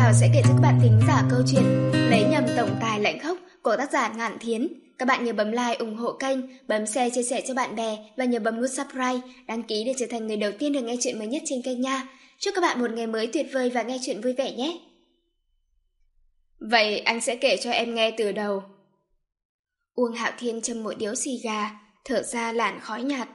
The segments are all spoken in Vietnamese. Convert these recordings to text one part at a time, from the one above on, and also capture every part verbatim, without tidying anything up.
Thảo sẽ kể cho các bạn thính giả câu chuyện Lấy nhầm tổng tài lãnh khốc của tác giả Ngạn Thiến. Các bạn nhớ bấm like ủng hộ kênh, bấm share chia sẻ cho bạn bè và nhớ bấm nút subscribe, đăng ký để trở thành người đầu tiên được nghe chuyện mới nhất trên kênh nha. Chúc các bạn một ngày mới tuyệt vời và nghe chuyện vui vẻ nhé. Vậy anh sẽ kể cho em nghe từ đầu. Uông Hạo Thiên châm một điếu xì gà, thở ra làn khói nhạt.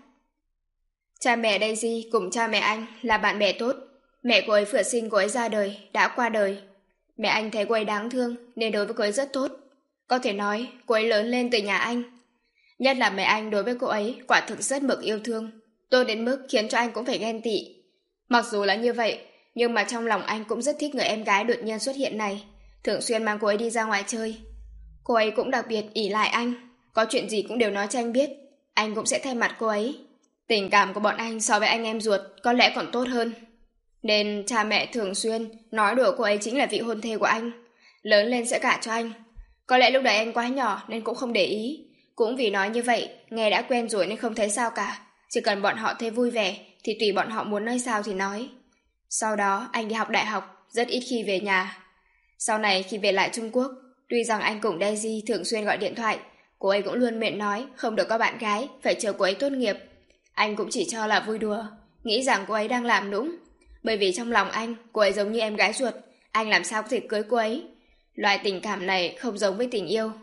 Cha mẹ Daisy cùng cha mẹ anh là bạn bè tốt. Mẹ cô ấy vừa sinh cô ấy ra đời, đã qua đời. Mẹ anh thấy cô ấy đáng thương nên đối với cô ấy rất tốt. Có thể nói cô ấy lớn lên từ nhà anh. Nhất là mẹ anh đối với cô ấy quả thực rất mực yêu thương, tốt đến mức khiến cho anh cũng phải ghen tị. Mặc dù là như vậy, nhưng mà trong lòng anh cũng rất thích người em gái đột nhiên xuất hiện này, thường xuyên mang cô ấy đi ra ngoài chơi. Cô ấy cũng đặc biệt ỷ lại anh, có chuyện gì cũng đều nói cho anh biết, anh cũng sẽ thay mặt cô ấy. Tình cảm của bọn anh so với anh em ruột có lẽ còn tốt hơn. Nên cha mẹ thường xuyên nói đùa cô ấy chính là vị hôn thê của anh, lớn lên sẽ gả cho anh. Có lẽ lúc đấy anh quá nhỏ nên cũng không để ý. Cũng vì nói như vậy, nghe đã quen rồi nên không thấy sao cả. Chỉ cần bọn họ thấy vui vẻ thì tùy bọn họ muốn nói sao thì nói. Sau đó anh đi học đại học, rất ít khi về nhà. Sau này khi về lại Trung Quốc, tuy rằng anh cùng Daisy thường xuyên gọi điện thoại, cô ấy cũng luôn miệng nói không được có bạn gái, phải chờ cô ấy tốt nghiệp. Anh cũng chỉ cho là vui đùa, nghĩ rằng cô ấy đang làm nũng. Bởi vì trong lòng anh, cô ấy giống như em gái ruột, anh làm sao có thể cưới cô ấy. Loại tình cảm này không giống với tình yêu.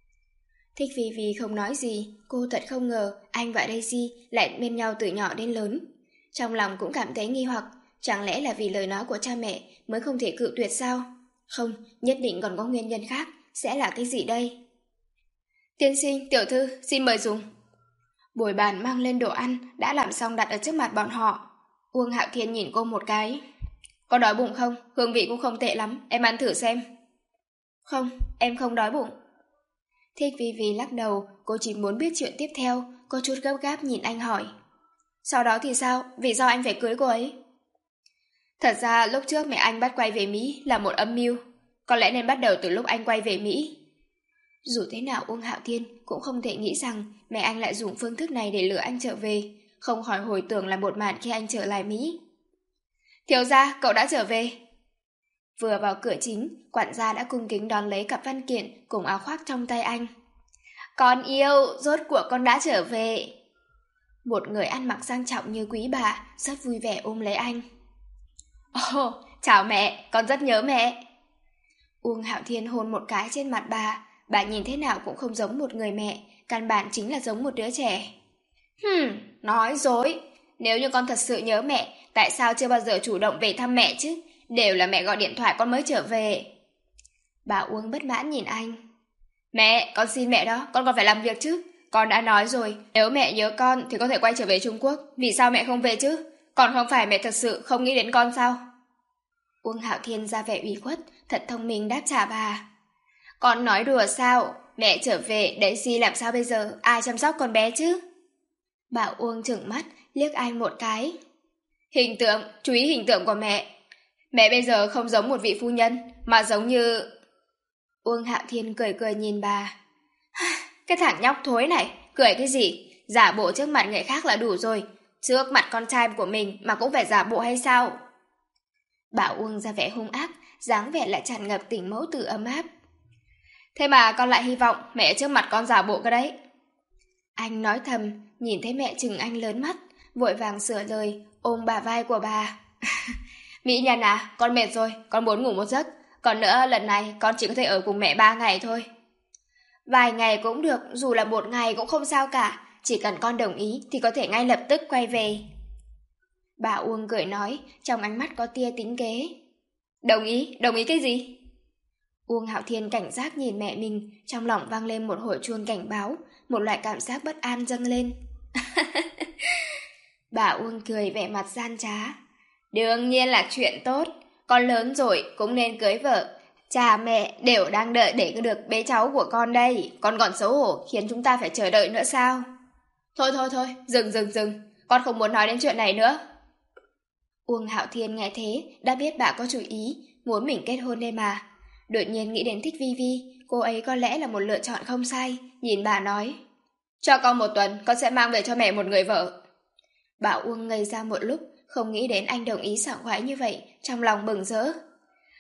Thích Vì Vì không nói gì, cô thật không ngờ anh và Daisy lại bên nhau từ nhỏ đến lớn. Trong lòng cũng cảm thấy nghi hoặc, chẳng lẽ là vì lời nói của cha mẹ mới không thể cự tuyệt sao? Không, nhất định còn có nguyên nhân khác, sẽ là cái gì đây? Tiên sinh, tiểu thư, xin mời dùng. Bồi bàn mang lên đồ ăn đã làm xong đặt ở trước mặt bọn họ. Uông Hạo Thiên nhìn cô một cái. Có đói bụng không? Hương vị cũng không tệ lắm, em ăn thử xem. Không, em không đói bụng. Thích Vi Vi lắc đầu, cô chỉ muốn biết chuyện tiếp theo, có chút gấp gáp nhìn anh hỏi. Sau đó thì sao? Vì sao anh phải cưới cô ấy? Thật ra lúc trước mẹ anh bắt quay về Mỹ là một âm mưu, có lẽ nên bắt đầu từ lúc anh quay về Mỹ. Dù thế nào Uông Hạo Thiên cũng không thể nghĩ rằng mẹ anh lại dùng phương thức này để lừa anh trở về, không khỏi hồi tưởng là một màn khi anh trở lại Mỹ. Thiếu gia, cậu đã trở về. Vừa vào cửa chính, quản gia đã cung kính đón lấy cặp văn kiện cùng áo khoác trong tay anh. Con yêu, rốt cuộc con đã trở về. Một người ăn mặc sang trọng như quý bà rất vui vẻ ôm lấy anh. Ồ, oh, chào mẹ, con rất nhớ mẹ. Uông Hạo Thiên hôn một cái trên mặt bà, bà nhìn thế nào cũng không giống một người mẹ, căn bản chính là giống một đứa trẻ. Hừm, nói dối. Nếu như con thật sự nhớ mẹ, tại sao chưa bao giờ chủ động về thăm mẹ chứ? Đều là mẹ gọi điện thoại con mới trở về. Bà Uông bất mãn nhìn anh. Mẹ, con xin mẹ đó, con còn phải làm việc chứ. Con đã nói rồi, nếu mẹ nhớ con thì có thể quay trở về Trung Quốc. Vì sao mẹ không về chứ? Còn không phải mẹ thật sự không nghĩ đến con sao? Uông Hạo Thiên ra vẻ ủy khuất, thật thông minh đáp trả bà. Con nói đùa sao? Mẹ trở về, Daisy làm sao bây giờ? Ai chăm sóc con bé chứ? Bà Uông trừng mắt, liếc anh một cái. Hình tượng, chú ý hình tượng của mẹ. Mẹ bây giờ không giống một vị phu nhân, mà giống như... Uông Hạo Thiên cười cười nhìn bà. Cái thằng nhóc thối này, cười cái gì? Giả bộ trước mặt người khác là đủ rồi. Trước mặt con trai của mình mà cũng phải giả bộ hay sao? Bà Uông ra vẻ hung ác, dáng vẻ lại tràn ngập tình mẫu tử ấm áp. Thế mà con lại hy vọng mẹ trước mặt con giả bộ cái đấy. Anh nói thầm, nhìn thấy mẹ chừng anh lớn mắt, vội vàng sửa lời, ôm bà vai của bà. Mỹ Nhân à, con mệt rồi, con muốn ngủ một giấc. Còn nữa, lần này con chỉ có thể ở cùng mẹ ba ngày thôi. Vài ngày cũng được, dù là một ngày cũng không sao cả. Chỉ cần con đồng ý thì có thể ngay lập tức quay về. Bà Uông cười nói, trong ánh mắt có tia tính kế. Đồng ý, đồng ý cái gì? Uông Hạo Thiên cảnh giác nhìn mẹ mình, trong lòng vang lên một hồi chuông cảnh báo, một loại cảm giác bất an dâng lên. Bà Uông cười vẻ mặt gian trá. Đương nhiên là chuyện tốt, con lớn rồi cũng nên cưới vợ. Cha mẹ đều đang đợi để được bế cháu của con đây, con còn xấu hổ khiến chúng ta phải chờ đợi nữa sao? Thôi thôi thôi, dừng dừng dừng, con không muốn nói đến chuyện này nữa. Uông Hạo Thiên nghe thế, đã biết bà có chủ ý, muốn mình kết hôn đây mà. Đột nhiên nghĩ đến Thích Vi Vi, cô ấy có lẽ là một lựa chọn không sai, nhìn bà nói. Cho con một tuần, con sẽ mang về cho mẹ một người vợ. Bà Uông ngây ra một lúc, không nghĩ đến anh đồng ý sảng khoái như vậy, trong lòng bừng rỡ.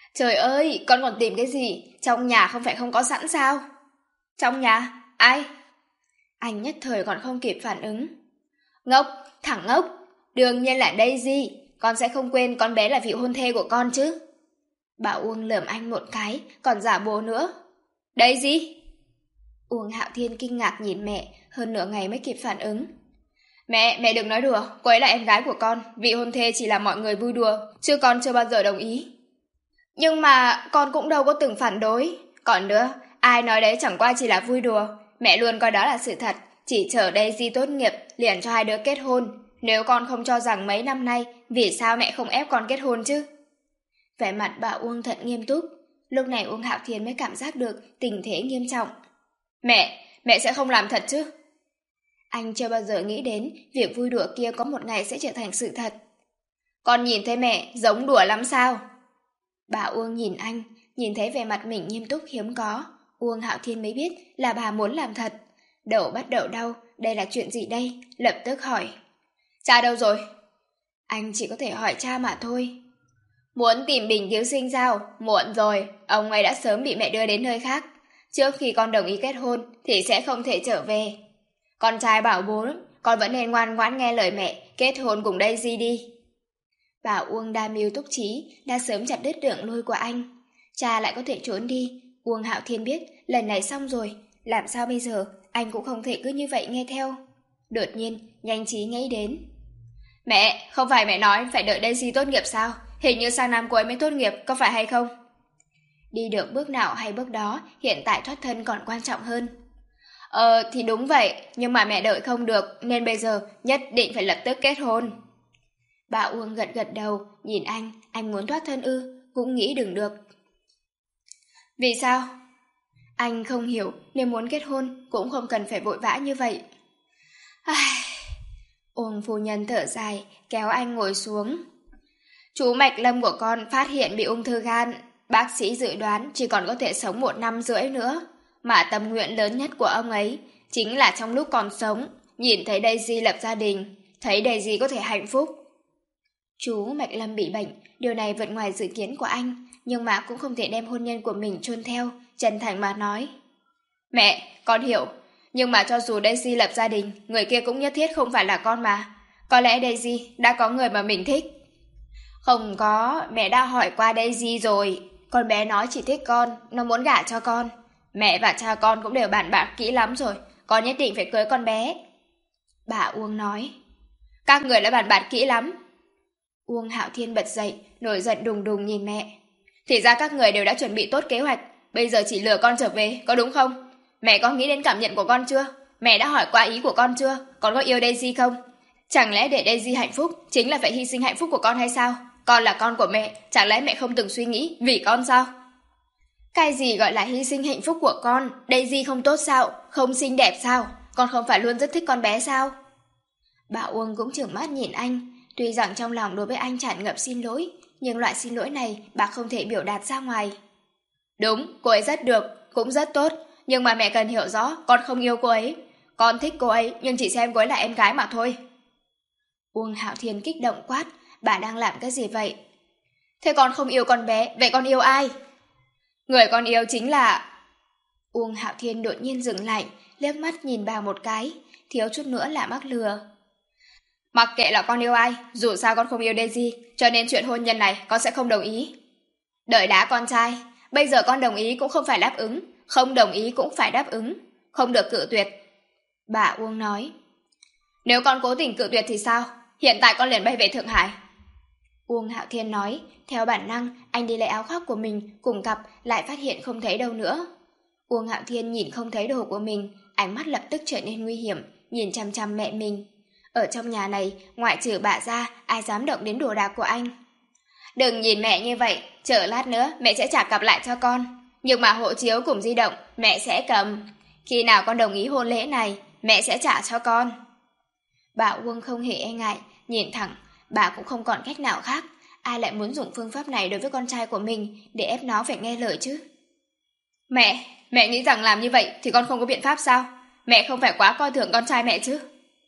Trời ơi, con còn tìm cái gì? Trong nhà không phải không có sẵn sao? Trong nhà? Ai? Anh nhất thời còn không kịp phản ứng. Ngốc, thằng ngốc. Đương nhiên là Daisy. Con sẽ không quên con bé là vị hôn thê của con chứ. Bà Uông lườm anh một cái, còn giả bố nữa. Daisy? Uông Hạo Thiên kinh ngạc nhìn mẹ, hơn nửa ngày mới kịp phản ứng. Mẹ, mẹ đừng nói đùa, cô ấy là em gái của con, vị hôn thê chỉ là mọi người vui đùa, chứ con chưa bao giờ đồng ý. Nhưng mà con cũng đâu có từng phản đối. Còn nữa, ai nói đấy chẳng qua chỉ là vui đùa, mẹ luôn coi đó là sự thật, chỉ chờ Daisy tốt nghiệp liền cho hai đứa kết hôn. Nếu con không cho rằng mấy năm nay, vì sao mẹ không ép con kết hôn chứ? Vẻ mặt bà Uông thật nghiêm túc, lúc này Uông Hạo Thiên mới cảm giác được tình thế nghiêm trọng. Mẹ, mẹ sẽ không làm thật chứ? Anh chưa bao giờ nghĩ đến việc vui đùa kia có một ngày sẽ trở thành sự thật. Con nhìn thấy mẹ giống đùa lắm sao? Bà Uông nhìn anh, nhìn thấy vẻ mặt mình nghiêm túc hiếm có, Uông Hạo Thiên mới biết là bà muốn làm thật. Đầu bắt đầu đau, đây là chuyện gì đây? Lập tức hỏi. Cha đâu rồi? Anh chỉ có thể hỏi cha mà thôi. Muốn tìm Bình cứu sinh sao? Muộn rồi, ông ấy đã sớm bị mẹ đưa đến nơi khác. Trước khi con đồng ý kết hôn thì sẽ không thể trở về. Con trai bảo bố, con vẫn nên ngoan ngoãn nghe lời mẹ, kết hôn cùng Daisy đi. Bà Uông đa mưu túc trí, đã sớm chặt đứt đường lui của anh. Cha lại có thể trốn đi, Uông Hạo Thiên biết lần này xong rồi, làm sao bây giờ, anh cũng không thể cứ như vậy nghe theo. Đột nhiên, nhanh trí nghĩ đến. Mẹ, không phải mẹ nói phải đợi Daisy tốt nghiệp sao? Hình như sang năm cô ấy mới tốt nghiệp, có phải hay không? Đi được bước nào hay bước đó, hiện tại thoát thân còn quan trọng hơn. Ờ, thì đúng vậy, nhưng mà mẹ đợi không được, nên bây giờ nhất định phải lập tức kết hôn. Bà Uông gật gật đầu, nhìn anh, anh muốn thoát thân ư, cũng nghĩ đừng được. Vì sao? Anh không hiểu, nếu muốn kết hôn, cũng không cần phải vội vã như vậy. Ai... Uông phu nhân thở dài, kéo anh ngồi xuống. Chú Mạch Lâm của con phát hiện bị ung thư gan, bác sĩ dự đoán chỉ còn có thể sống một năm rưỡi nữa. Mà tâm nguyện lớn nhất của ông ấy chính là trong lúc còn sống, nhìn thấy Daisy lập gia đình, thấy Daisy có thể hạnh phúc. Chú Mạch Lâm bị bệnh, điều này vượt ngoài dự kiến của anh, nhưng mà cũng không thể đem hôn nhân của mình chôn theo, chân thành mà nói. Mẹ, con hiểu, nhưng mà cho dù Daisy lập gia đình, người kia cũng nhất thiết không phải là con mà. Có lẽ Daisy đã có người mà mình thích. Không có, mẹ đã hỏi qua Daisy rồi. Con bé nói chỉ thích con, nó muốn gả cho con. Mẹ và cha con cũng đều bàn bạc kỹ lắm rồi, con nhất định phải cưới con bé. Bà Uông nói. Các người đã bàn bạc kỹ lắm. Uông Hạo Thiên bật dậy, nổi giận đùng đùng nhìn mẹ. Thì ra các người đều đã chuẩn bị tốt kế hoạch, bây giờ chỉ lừa con trở về, có đúng không? Mẹ có nghĩ đến cảm nhận của con chưa? Mẹ đã hỏi qua ý của con chưa? Con có yêu Daisy không? Chẳng lẽ để Daisy hạnh phúc chính là phải hy sinh hạnh phúc của con hay sao? Con là con của mẹ, chẳng lẽ mẹ không từng suy nghĩ vì con sao? Cái gì gọi là hy sinh hạnh phúc của con? Daisy không tốt sao? Không xinh đẹp sao? Con không phải luôn rất thích con bé sao? Bà Uông cũng trừng mắt nhìn anh. Tuy rằng trong lòng đối với anh tràn ngập xin lỗi, nhưng loại xin lỗi này bà không thể biểu đạt ra ngoài. Đúng, cô ấy rất được, cũng rất tốt, nhưng mà mẹ cần hiểu rõ con không yêu cô ấy. Con thích cô ấy, nhưng chỉ xem cô ấy là em gái mà thôi. Uông Hạo Thiên kích động quát, bà đang làm cái gì vậy? Thế con không yêu con bé, vậy con yêu ai? Người con yêu chính là... Uông Hạo Thiên đột nhiên dừng lại, liếc mắt nhìn bà một cái, thiếu chút nữa là mắc lừa. Mặc kệ là con yêu ai, dù sao con không yêu Daisy, cho nên chuyện hôn nhân này con sẽ không đồng ý. Đợi đá con trai, bây giờ con đồng ý cũng không phải đáp ứng, không đồng ý cũng phải đáp ứng, không được cự tuyệt. Bà Uông nói. Nếu con cố tình cự tuyệt thì sao? Hiện tại con liền bay về Thượng Hải. Uông Hạo Thiên nói, theo bản năng, anh đi lấy áo khoác của mình, cùng cặp lại phát hiện không thấy đâu nữa. Uông Hạo Thiên nhìn không thấy đồ của mình, ánh mắt lập tức trở nên nguy hiểm, nhìn chăm chăm mẹ mình. Ở trong nhà này, ngoại trừ bà ra, ai dám động đến đồ đạc của anh. Đừng nhìn mẹ như vậy, chờ lát nữa mẹ sẽ trả cặp lại cho con. Nhưng mà hộ chiếu cùng di động, mẹ sẽ cầm. Khi nào con đồng ý hôn lễ này, mẹ sẽ trả cho con. Bà Uông không hề e ngại, nhìn thẳng, bà cũng không còn cách nào khác. Ai lại muốn dùng phương pháp này đối với con trai của mình để ép nó phải nghe lời chứ? Mẹ, mẹ nghĩ rằng làm như vậy thì con không có biện pháp sao? Mẹ không phải quá coi thường con trai mẹ chứ?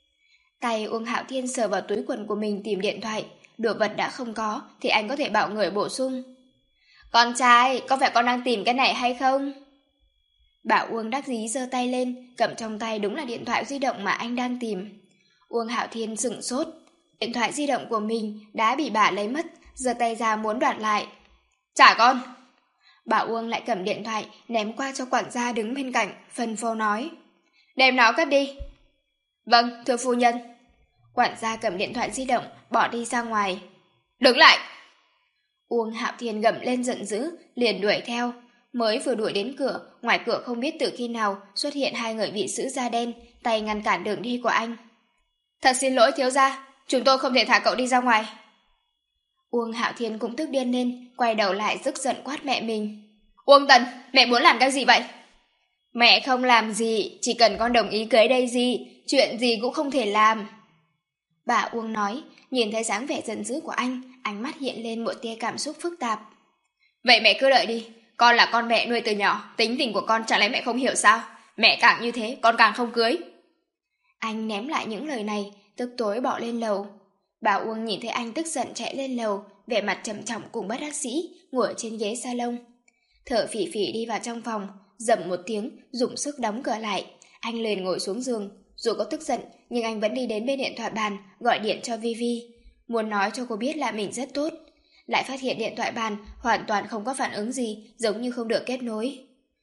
Tay Uông Hạo Thiên sờ vào túi quần của mình tìm điện thoại, đồ vật đã không có thì anh có thể bảo người bổ sung. Con trai, có phải con đang tìm cái này hay không? Bảo Uông đắc dí giơ tay lên, cầm trong tay đúng là điện thoại di động mà anh đang tìm. Uông Hạo Thiên sửng sốt. Điện thoại di động của mình đã bị bà lấy mất, giơ tay ra muốn đoạt lại. Trả con! Bảo Uông lại cầm điện thoại, ném qua cho quản gia đứng bên cạnh, phân phó nói. Đem nó cất đi. Vâng, thưa phu nhân. Quản gia cầm điện thoại di động, bỏ đi ra ngoài. Đứng lại! Uông Hạo Thiên gầm lên giận dữ, liền đuổi theo. Mới vừa đuổi đến cửa, ngoài cửa không biết từ khi nào xuất hiện hai người vị sứ da đen, tay ngăn cản đường đi của anh. Thật xin lỗi thiếu gia, chúng tôi không thể thả cậu đi ra ngoài. Uông Hạo Thiên cũng tức điên lên, quay đầu lại tức giận quát mẹ mình. Uông Tần, mẹ muốn làm cái gì vậy? Mẹ không làm gì, chỉ cần con đồng ý cưới Daisy, chuyện gì cũng không thể làm. Bà Uông nói, nhìn thấy dáng vẻ giận dữ của anh, ánh mắt hiện lên một tia cảm xúc phức tạp. Vậy mẹ cứ đợi đi, con là con mẹ nuôi từ nhỏ, tính tình của con chẳng lẽ mẹ không hiểu sao? Mẹ càng như thế, con càng không cưới. Anh ném lại những lời này, tức tối bỏ lên lầu. Bà Uông nhìn thấy anh tức giận chạy lên lầu, vẻ mặt trầm trọng cùng bất đắc dĩ, ngồi trên ghế salon. Thở phì phì đi vào trong phòng, dầm một tiếng, dùng sức đóng cửa lại. Anh liền ngồi xuống giường, dù có tức giận, nhưng anh vẫn đi đến bên điện thoại bàn, gọi điện cho Vivi. Muốn nói cho cô biết là mình rất tốt. Lại phát hiện điện thoại bàn hoàn toàn không có phản ứng gì, giống như không được kết nối.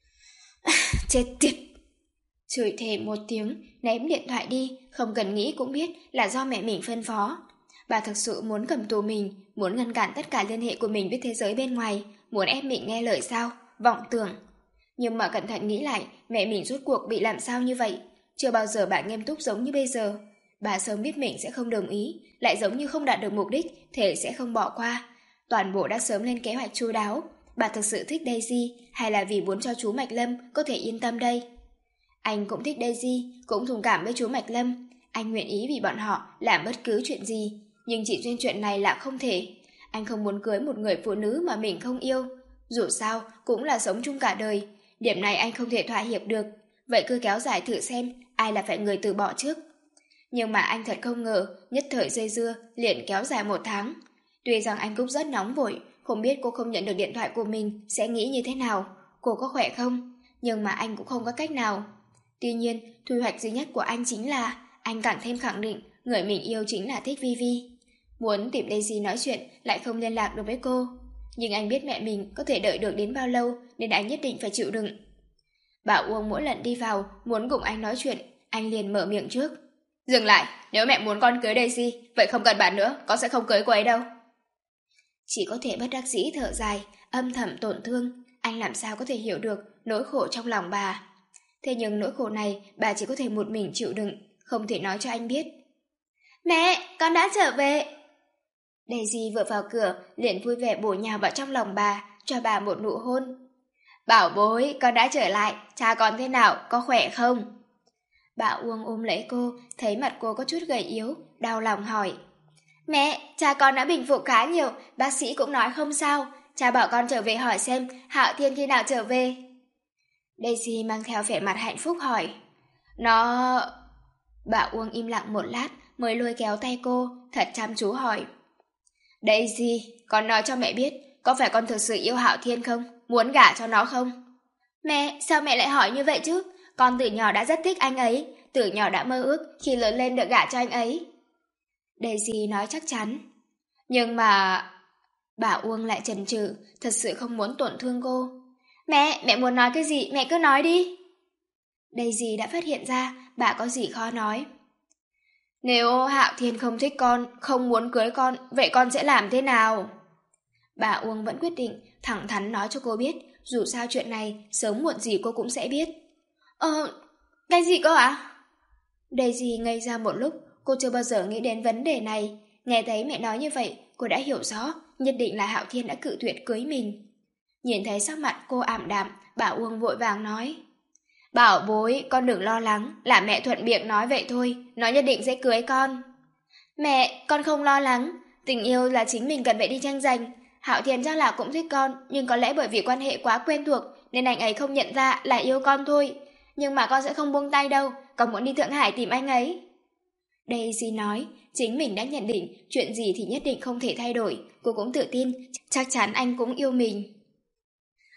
Chết tiệt! Chửi thề một tiếng, ném điện thoại đi, không cần nghĩ cũng biết là do mẹ mình phân phó. Bà thực sự muốn cầm tù mình, muốn ngăn cản tất cả liên hệ của mình với thế giới bên ngoài, muốn ép mình nghe lời sao, vọng tưởng. Nhưng mà cẩn thận nghĩ lại, mẹ mình rốt cuộc bị làm sao như vậy? Chưa bao giờ bà nghiêm túc giống như bây giờ. Bà sớm biết mình sẽ không đồng ý, lại giống như không đạt được mục đích, thể sẽ không bỏ qua. Toàn bộ đã sớm lên kế hoạch chu đáo. Bà thực sự thích Daisy, hay là vì muốn cho chú Mạch Lâm có thể yên tâm đây? Anh cũng thích Daisy, cũng thông cảm với chú Mạch Lâm. Anh nguyện ý vì bọn họ làm bất cứ chuyện gì, nhưng chỉ riêng chuyện này là không thể. Anh không muốn cưới một người phụ nữ mà mình không yêu. Dù sao, cũng là sống chung cả đời. Điểm này anh không thể thỏa hiệp được. Vậy cứ kéo dài thử xem ai là phải người từ bỏ trước. Nhưng mà anh thật không ngờ, nhất thời dây dưa liền kéo dài một tháng. Tuy rằng anh cũng rất nóng vội, không biết cô không nhận được điện thoại của mình sẽ nghĩ như thế nào, cô có khỏe không? Nhưng mà anh cũng không có cách nào. Tuy nhiên, thu hoạch duy nhất của anh chính là anh càng thêm khẳng định người mình yêu chính là thích Vivi. Muốn tìm Daisy nói chuyện lại không liên lạc được với cô. Nhưng anh biết mẹ mình có thể đợi được đến bao lâu nên anh nhất định phải chịu đựng. Bảo Uông mỗi lần đi vào muốn cùng anh nói chuyện, anh liền mở miệng trước. Dừng lại, nếu mẹ muốn con cưới Daisy, vậy không cần bạn nữa, con sẽ không cưới cô ấy đâu. Chỉ có thể bất đắc dĩ thở dài, âm thầm tổn thương, anh làm sao có thể hiểu được nỗi khổ trong lòng bà. Thế nhưng nỗi khổ này bà chỉ có thể một mình chịu đựng, không thể nói cho anh biết. Mẹ, con đã trở về. Daisy vừa vào cửa, liền vui vẻ bổ nhào vào trong lòng bà, cho bà một nụ hôn. Bảo bối, con đã trở lại, cha con thế nào, có khỏe không? Bảo Uông ôm lấy cô, thấy mặt cô có chút gầy yếu, đau lòng hỏi. Mẹ, cha con đã bình phục khá nhiều, bác sĩ cũng nói không sao. Cha bảo con trở về hỏi xem Hạo Thiên khi nào trở về. Daisy mang theo vẻ mặt hạnh phúc hỏi. Nó... Bảo Uông im lặng một lát mới lôi kéo tay cô, thật chăm chú hỏi. Daisy, con nói cho mẹ biết, có phải con thực sự yêu Hạo Thiên không? Muốn gả cho nó không? Mẹ, sao mẹ lại hỏi như vậy chứ? Con từ nhỏ đã rất thích anh ấy, từ nhỏ đã mơ ước khi lớn lên được gả cho anh ấy. Daisy nói chắc chắn. Nhưng mà... Bảo Uông lại chần chừ, thật sự không muốn tổn thương cô. Mẹ, mẹ muốn nói cái gì, mẹ cứ nói đi. Daisy đã phát hiện ra bà có gì khó nói. Nếu Hạo Thiên không thích con, không muốn cưới con, vậy con sẽ làm thế nào? Bà Uông vẫn quyết định thẳng thắn nói cho cô biết, dù sao chuyện này sớm muộn gì cô cũng sẽ biết. Ờ, cái gì cơ ạ? À? Daisy ngây ra một lúc, cô chưa bao giờ nghĩ đến vấn đề này. Nghe thấy mẹ nói như vậy, cô đã hiểu rõ, nhất định là Hạo Thiên đã cự tuyệt cưới mình. Nhìn thấy sắc mặt cô ảm đạm, bà Uông vội vàng nói. Bảo bối, con đừng lo lắng, là mẹ thuận miệng nói vậy thôi, nó nhất định sẽ cưới con. Mẹ, con không lo lắng, tình yêu là chính mình cần phải đi tranh giành. Hạo Thiên chắc là cũng thích con, nhưng có lẽ bởi vì quan hệ quá quen thuộc, nên anh ấy không nhận ra là yêu con thôi. Nhưng mà con sẽ không buông tay đâu, con muốn đi Thượng Hải tìm anh ấy. Daisy nói, chính mình đã nhận định chuyện gì thì nhất định không thể thay đổi, cô cũng tự tin, chắc chắn anh cũng yêu mình.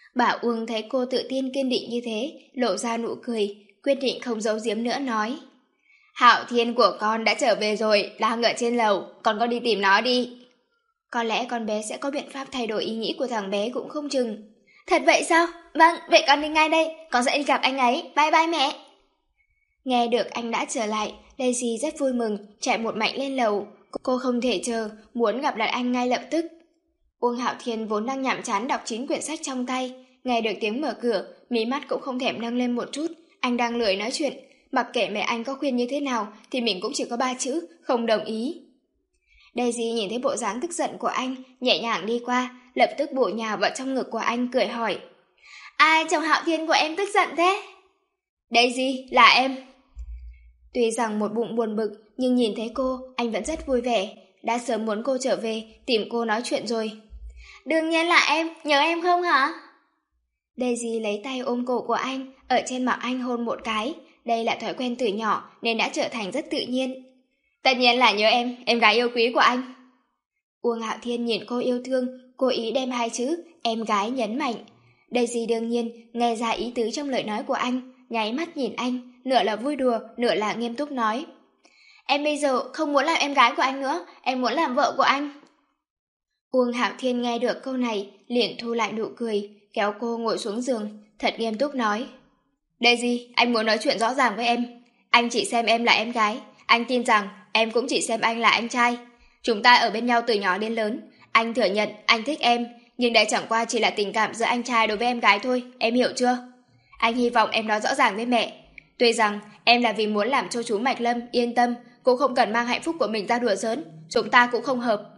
Bảo Uông thấy cô tự tin kiên định như thế, lộ ra nụ cười, quyết định không giấu giếm nữa nói. Hạo Thiên của con đã trở về rồi, đang ở trên lầu, con có đi tìm nó đi. Có lẽ con bé sẽ có biện pháp thay đổi ý nghĩ của thằng bé cũng không chừng. Thật vậy sao? Vâng, vậy con đi ngay đây, con sẽ đi gặp anh ấy, bye bye mẹ. Nghe được anh đã trở lại, Daisy rất vui mừng, chạy một mạch lên lầu. Cô không thể chờ, muốn gặp lại anh ngay lập tức. Uông Hạo Thiên vốn đang nhàm chán đọc chín quyển sách trong tay, nghe được tiếng mở cửa, mí mắt cũng không thèm nâng lên một chút. Anh đang lười nói chuyện, mặc kệ mẹ anh có khuyên như thế nào thì mình cũng chỉ có ba chữ, không đồng ý. Daisy nhìn thấy bộ dáng tức giận của anh, nhẹ nhàng đi qua, lập tức bổ nhào vào trong ngực của anh cười hỏi. Ai chồng Hạo Thiên của em tức giận thế? Daisy, là em. Tuy rằng một bụng buồn bực, nhưng nhìn thấy cô, anh vẫn rất vui vẻ, đã sớm muốn cô trở về, tìm cô nói chuyện rồi. Đương nhiên là em, nhớ em không hả? Daisy lấy tay ôm cổ của anh, ở trên mặt anh hôn một cái, đây là thói quen từ nhỏ nên đã trở thành rất tự nhiên. Tất nhiên là nhớ em, em gái yêu quý của anh. Uông Hạo Thiên nhìn cô yêu thương, cố ý đem hai chữ em gái nhấn mạnh. Daisy đương nhiên nghe ra ý tứ trong lời nói của anh, nháy mắt nhìn anh, nửa là vui đùa, nửa là nghiêm túc nói. Em bây giờ không muốn làm em gái của anh nữa, em muốn làm vợ của anh. Uông Hạo Thiên nghe được câu này, liền thu lại nụ cười, kéo cô ngồi xuống giường, thật nghiêm túc nói. Daisy, anh muốn nói chuyện rõ ràng với em. Anh chỉ xem em là em gái, anh tin rằng em cũng chỉ xem anh là anh trai. Chúng ta ở bên nhau từ nhỏ đến lớn, anh thừa nhận anh thích em, nhưng đây chẳng qua chỉ là tình cảm giữa anh trai đối với em gái thôi, em hiểu chưa? Anh hy vọng em nói rõ ràng với mẹ. Tuy rằng em là vì muốn làm cho chú Mạch Lâm yên tâm, cũng không cần mang hạnh phúc của mình ra đùa giỡn, chúng ta cũng không hợp.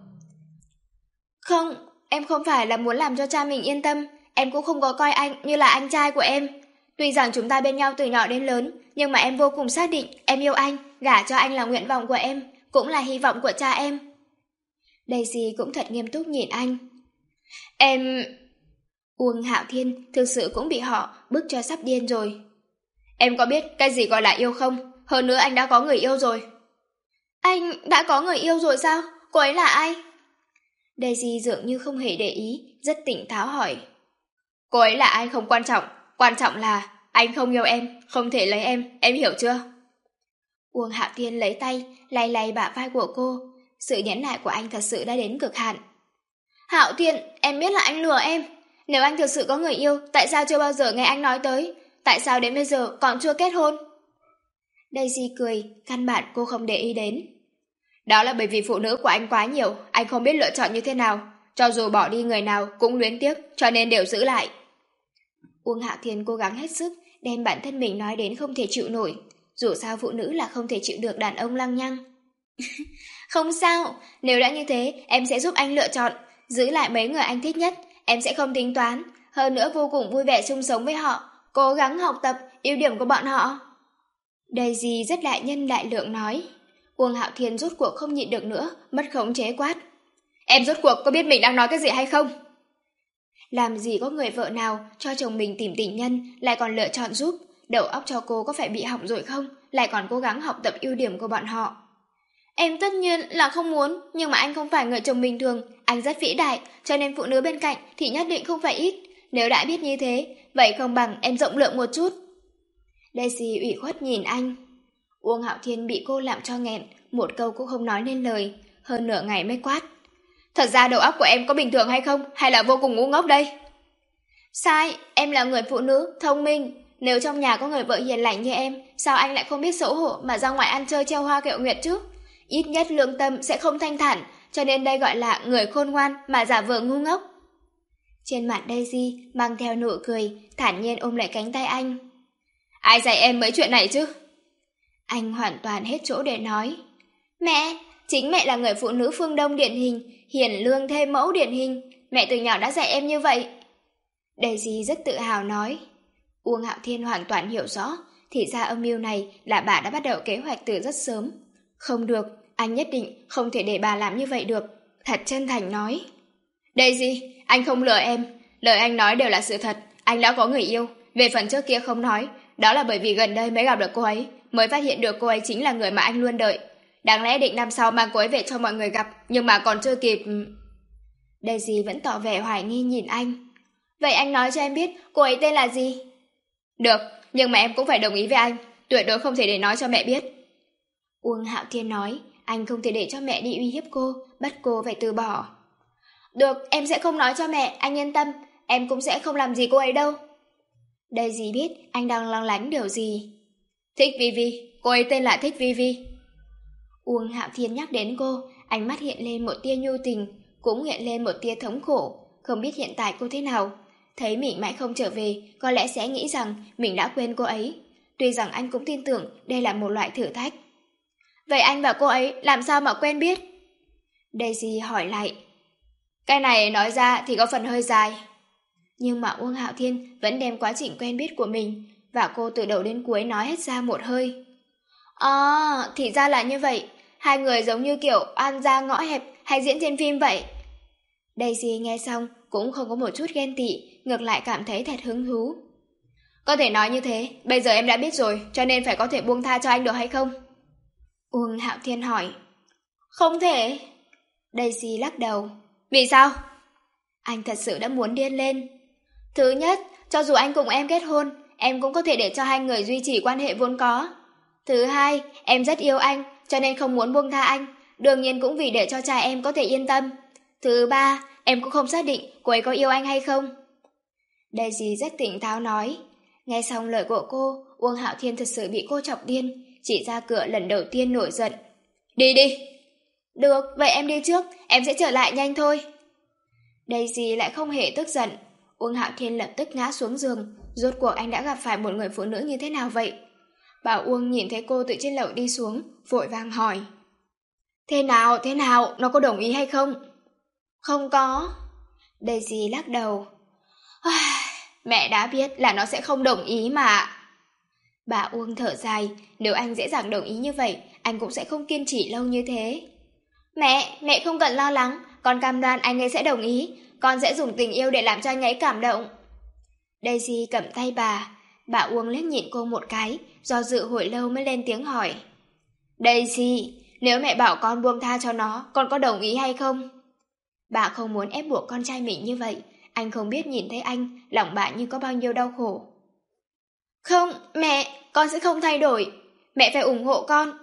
Không, em không phải là muốn làm cho cha mình yên tâm, em cũng không có coi anh như là anh trai của em. Tuy rằng chúng ta bên nhau từ nhỏ đến lớn, nhưng mà em vô cùng xác định em yêu anh, gả cho anh là nguyện vọng của em, cũng là hy vọng của cha em. Daisy cũng thật nghiêm túc nhìn anh. Em... Uông Hạo Thiên thực sự cũng bị họ bức cho sắp điên rồi. Em có biết cái gì gọi là yêu không? Hơn nữa anh đã có người yêu rồi. Anh đã có người yêu rồi sao? Cô ấy là ai? Daisy dường như không hề để ý, rất tỉnh táo hỏi. Cô ấy là ai không quan trọng, quan trọng là anh không yêu em, không thể lấy em, em hiểu chưa? Uông Hạo Thiên lấy tay, lay lay bả vai của cô. Sự nhẫn nại của anh thật sự đã đến cực hạn. Hạo Thiên, em biết là anh lừa em. Nếu anh thực sự có người yêu, tại sao chưa bao giờ nghe anh nói tới? Tại sao đến bây giờ còn chưa kết hôn? Daisy cười, căn bản cô không để ý đến. Đó là bởi vì phụ nữ của anh quá nhiều, anh không biết lựa chọn như thế nào. Cho dù bỏ đi người nào cũng luyến tiếc, cho nên đều giữ lại. Uông Hạo Thiên cố gắng hết sức, đem bản thân mình nói đến không thể chịu nổi. Dù sao phụ nữ là không thể chịu được đàn ông lăng nhăng. Không sao, nếu đã như thế, em sẽ giúp anh lựa chọn, giữ lại mấy người anh thích nhất, em sẽ không tính toán, hơn nữa vô cùng vui vẻ chung sống với họ, cố gắng học tập ưu điểm của bọn họ. Daisy rất đại nhân đại lượng nói. Uông Hạo Thiên rốt cuộc không nhịn được nữa, mất khống chế quát. Em rốt cuộc có biết mình đang nói cái gì hay không? Làm gì có người vợ nào cho chồng mình tìm tình nhân lại còn lựa chọn giúp, đầu óc cho cô có phải bị hỏng rồi không, lại còn cố gắng học tập ưu điểm của bọn họ. Em tất nhiên là không muốn, nhưng mà anh không phải người chồng bình thường, anh rất vĩ đại, cho nên phụ nữ bên cạnh thì nhất định không phải ít. Nếu đã biết như thế, vậy không bằng em rộng lượng một chút. Daisy ủy khuất nhìn anh. Uông Hạo Thiên bị cô làm cho nghẹn, một câu cũng không nói nên lời, hơn nửa ngày mới quát. Thật ra đầu óc của em có bình thường hay không, hay là vô cùng ngu ngốc đây? Sai, em là người phụ nữ, thông minh. Nếu trong nhà có người vợ hiền lành như em, sao anh lại không biết xấu hổ mà ra ngoài ăn chơi treo hoa kẹo nguyệt chứ? Ít nhất lương tâm sẽ không thanh thản, cho nên đây gọi là người khôn ngoan mà giả vờ ngu ngốc. Trên mặt Daisy mang theo nụ cười, thản nhiên ôm lại cánh tay anh. Ai dạy em mấy chuyện này chứ? Anh hoàn toàn hết chỗ để nói. Mẹ, chính mẹ là người phụ nữ phương Đông điển hình, hiền lương thê mẫu điển hình. Mẹ từ nhỏ đã dạy em như vậy. Daisy rất tự hào nói. Uông Hạo Thiên hoàn toàn hiểu rõ, thì ra âm mưu này là bà đã bắt đầu kế hoạch từ rất sớm. Không được, anh nhất định không thể để bà làm như vậy được. Thật chân thành nói. Daisy, anh không lừa em. Lời anh nói đều là sự thật. Anh đã có người yêu. Về phần trước kia không nói, đó là bởi vì gần đây mới gặp được cô ấy, mới phát hiện được cô ấy chính là người mà anh luôn đợi. Đáng lẽ định năm sau mang cô ấy về cho mọi người gặp, nhưng mà còn chưa kịp. Daisy vẫn tỏ vẻ hoài nghi nhìn anh. Vậy anh nói cho em biết cô ấy tên là gì? Được, nhưng mà em cũng phải đồng ý với anh, tuyệt đối không thể để nói cho mẹ biết. Uông Hạo Thiên nói, anh không thể để cho mẹ đi uy hiếp cô, bắt cô phải từ bỏ. Được, em sẽ không nói cho mẹ, anh yên tâm, em cũng sẽ không làm gì cô ấy đâu. Daisy biết anh đang lo lắng điều gì. Thích Vivi, cô ấy tên là Thích Vivi. Uông Hạo Thiên nhắc đến cô, ánh mắt hiện lên một tia nhu tình, cũng hiện lên một tia thống khổ, không biết hiện tại cô thế nào. Thấy mình mãi không trở về, có lẽ sẽ nghĩ rằng mình đã quên cô ấy. Tuy rằng anh cũng tin tưởng đây là một loại thử thách. Vậy anh và cô ấy làm sao mà quen biết? Daisy hỏi lại. Cái này nói ra thì có phần hơi dài. Nhưng mà Uông Hạo Thiên vẫn đem quá trình quen biết của mình, và cô từ đầu đến cuối nói hết ra một hơi. À, thì ra là như vậy. Hai người giống như kiểu oan gia ngõ hẹp hay diễn trên phim vậy. Daisy nghe xong cũng không có một chút ghen tị, ngược lại cảm thấy thật hứng thú. Có thể nói như thế, bây giờ em đã biết rồi, cho nên phải có thể buông tha cho anh được hay không? Uông Hạo Thiên hỏi. Không thể. Daisy lắc đầu. Vì sao? Anh thật sự đã muốn điên lên. Thứ nhất, cho dù anh cùng em kết hôn, em cũng có thể để cho hai người duy trì quan hệ vốn có. Thứ hai, em rất yêu anh, cho nên không muốn buông tha anh, đương nhiên cũng vì để cho cha em có thể yên tâm. Thứ ba, em cũng không xác định cô ấy có yêu anh hay không. Daisy rất tỉnh táo nói. Nghe xong lời của cô, Uông Hạo Thiên thật sự bị cô chọc điên, chỉ ra cửa lần đầu tiên nổi giận. Đi đi. Được, vậy em đi trước, em sẽ trở lại nhanh thôi. Daisy lại không hề tức giận. Uông Hạo Thiên lập tức ngã xuống giường. Rốt cuộc anh đã gặp phải một người phụ nữ như thế nào vậy? Bảo Uông nhìn thấy cô từ trên lầu đi xuống, vội vàng hỏi. Thế nào, thế nào, nó có đồng ý hay không? Không có. Daisy lắc đầu. Mẹ đã biết là nó sẽ không đồng ý mà. Bà Uông thở dài, nếu anh dễ dàng đồng ý như vậy, anh cũng sẽ không kiên trì lâu như thế. Mẹ, mẹ không cần lo lắng, con cam đoan anh ấy sẽ đồng ý, con sẽ dùng tình yêu để làm cho anh ấy cảm động. Daisy cầm tay bà, bà Uông liếc nhìn cô một cái, do dự hồi lâu mới lên tiếng hỏi. Daisy, nếu mẹ bảo con buông tha cho nó, con có đồng ý hay không? Bà không muốn ép buộc con trai mình như vậy, anh không biết nhìn thấy anh, lòng bà như có bao nhiêu đau khổ. Không, mẹ, con sẽ không thay đổi, mẹ phải ủng hộ con.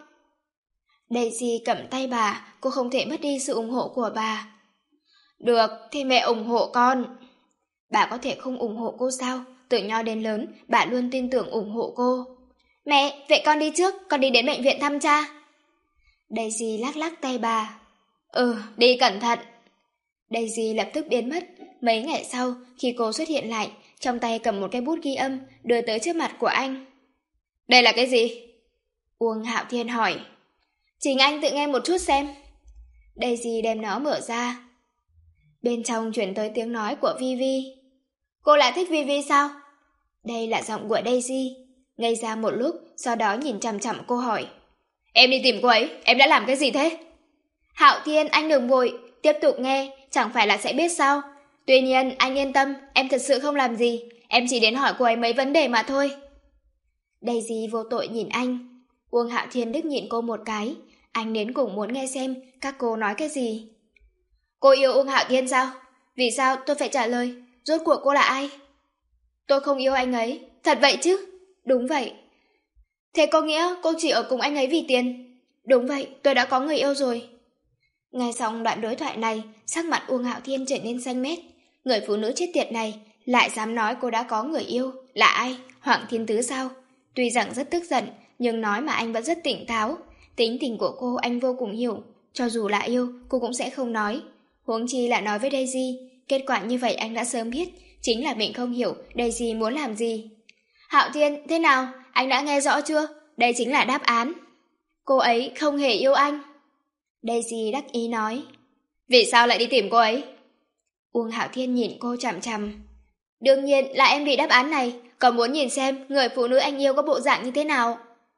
Daisy cầm tay bà, cô không thể mất đi sự ủng hộ của bà. Được, thì mẹ ủng hộ con. Bà có thể không ủng hộ cô sao? Từ nhỏ đến lớn, bà luôn tin tưởng ủng hộ cô. Mẹ, vậy con đi trước, con đi đến bệnh viện thăm cha. Daisy lắc lắc tay bà. Ừ, đi cẩn thận. Daisy lập tức biến mất. Mấy ngày sau, khi cô xuất hiện lại, trong tay cầm một cái bút ghi âm, đưa tới trước mặt của anh. Đây là cái gì? Uông Hạo Thiên hỏi. Chính anh tự nghe một chút xem. Daisy đem nó mở ra. Bên trong chuyển tới tiếng nói của Vivi. Cô lại thích Vivi sao? Đây là giọng của Daisy. Ngây ra một lúc, sau đó nhìn chằm chằm cô hỏi. Em đi tìm cô ấy, em đã làm cái gì thế? Hạo Thiên, anh đừng vội, tiếp tục nghe, chẳng phải là sẽ biết sao. Tuy nhiên, anh yên tâm, em thật sự không làm gì, em chỉ đến hỏi cô ấy mấy vấn đề mà thôi. Daisy vô tội nhìn anh. Uông Hạo Thiên đứt nhìn cô một cái. Anh đến cùng muốn nghe xem các cô nói cái gì. Cô yêu Uông Hạo Thiên sao? Vì sao tôi phải trả lời? Rốt cuộc cô là ai? Tôi không yêu anh ấy. Thật vậy chứ? Đúng vậy. Thế có nghĩa cô chỉ ở cùng anh ấy vì tiền? Đúng vậy, tôi đã có người yêu rồi. Nghe xong đoạn đối thoại này, sắc mặt Uông Hạo Thiên trở nên xanh mét. Người phụ nữ chết tiệt này lại dám nói cô đã có người yêu. Là ai? Hoàng Thiên Tứ sao? Tuy rằng rất tức giận, nhưng nói mà anh vẫn rất tỉnh táo. Tính tình của cô anh vô cùng hiểu. Cho dù là yêu, cô cũng sẽ không nói. Huống chi là nói với Daisy. Kết quả như vậy anh đã sớm biết. Chính là mình không hiểu Daisy muốn làm gì. Hạo Thiên, thế nào? Anh đã nghe rõ chưa? Đây chính là đáp án. Cô ấy không hề yêu anh. Daisy đắc ý nói. Vì sao lại đi tìm cô ấy? Uông Hạo Thiên nhìn cô chằm chằm. Đương nhiên là em bị đáp án này. Còn muốn nhìn xem người phụ nữ anh yêu có bộ dạng như thế nào.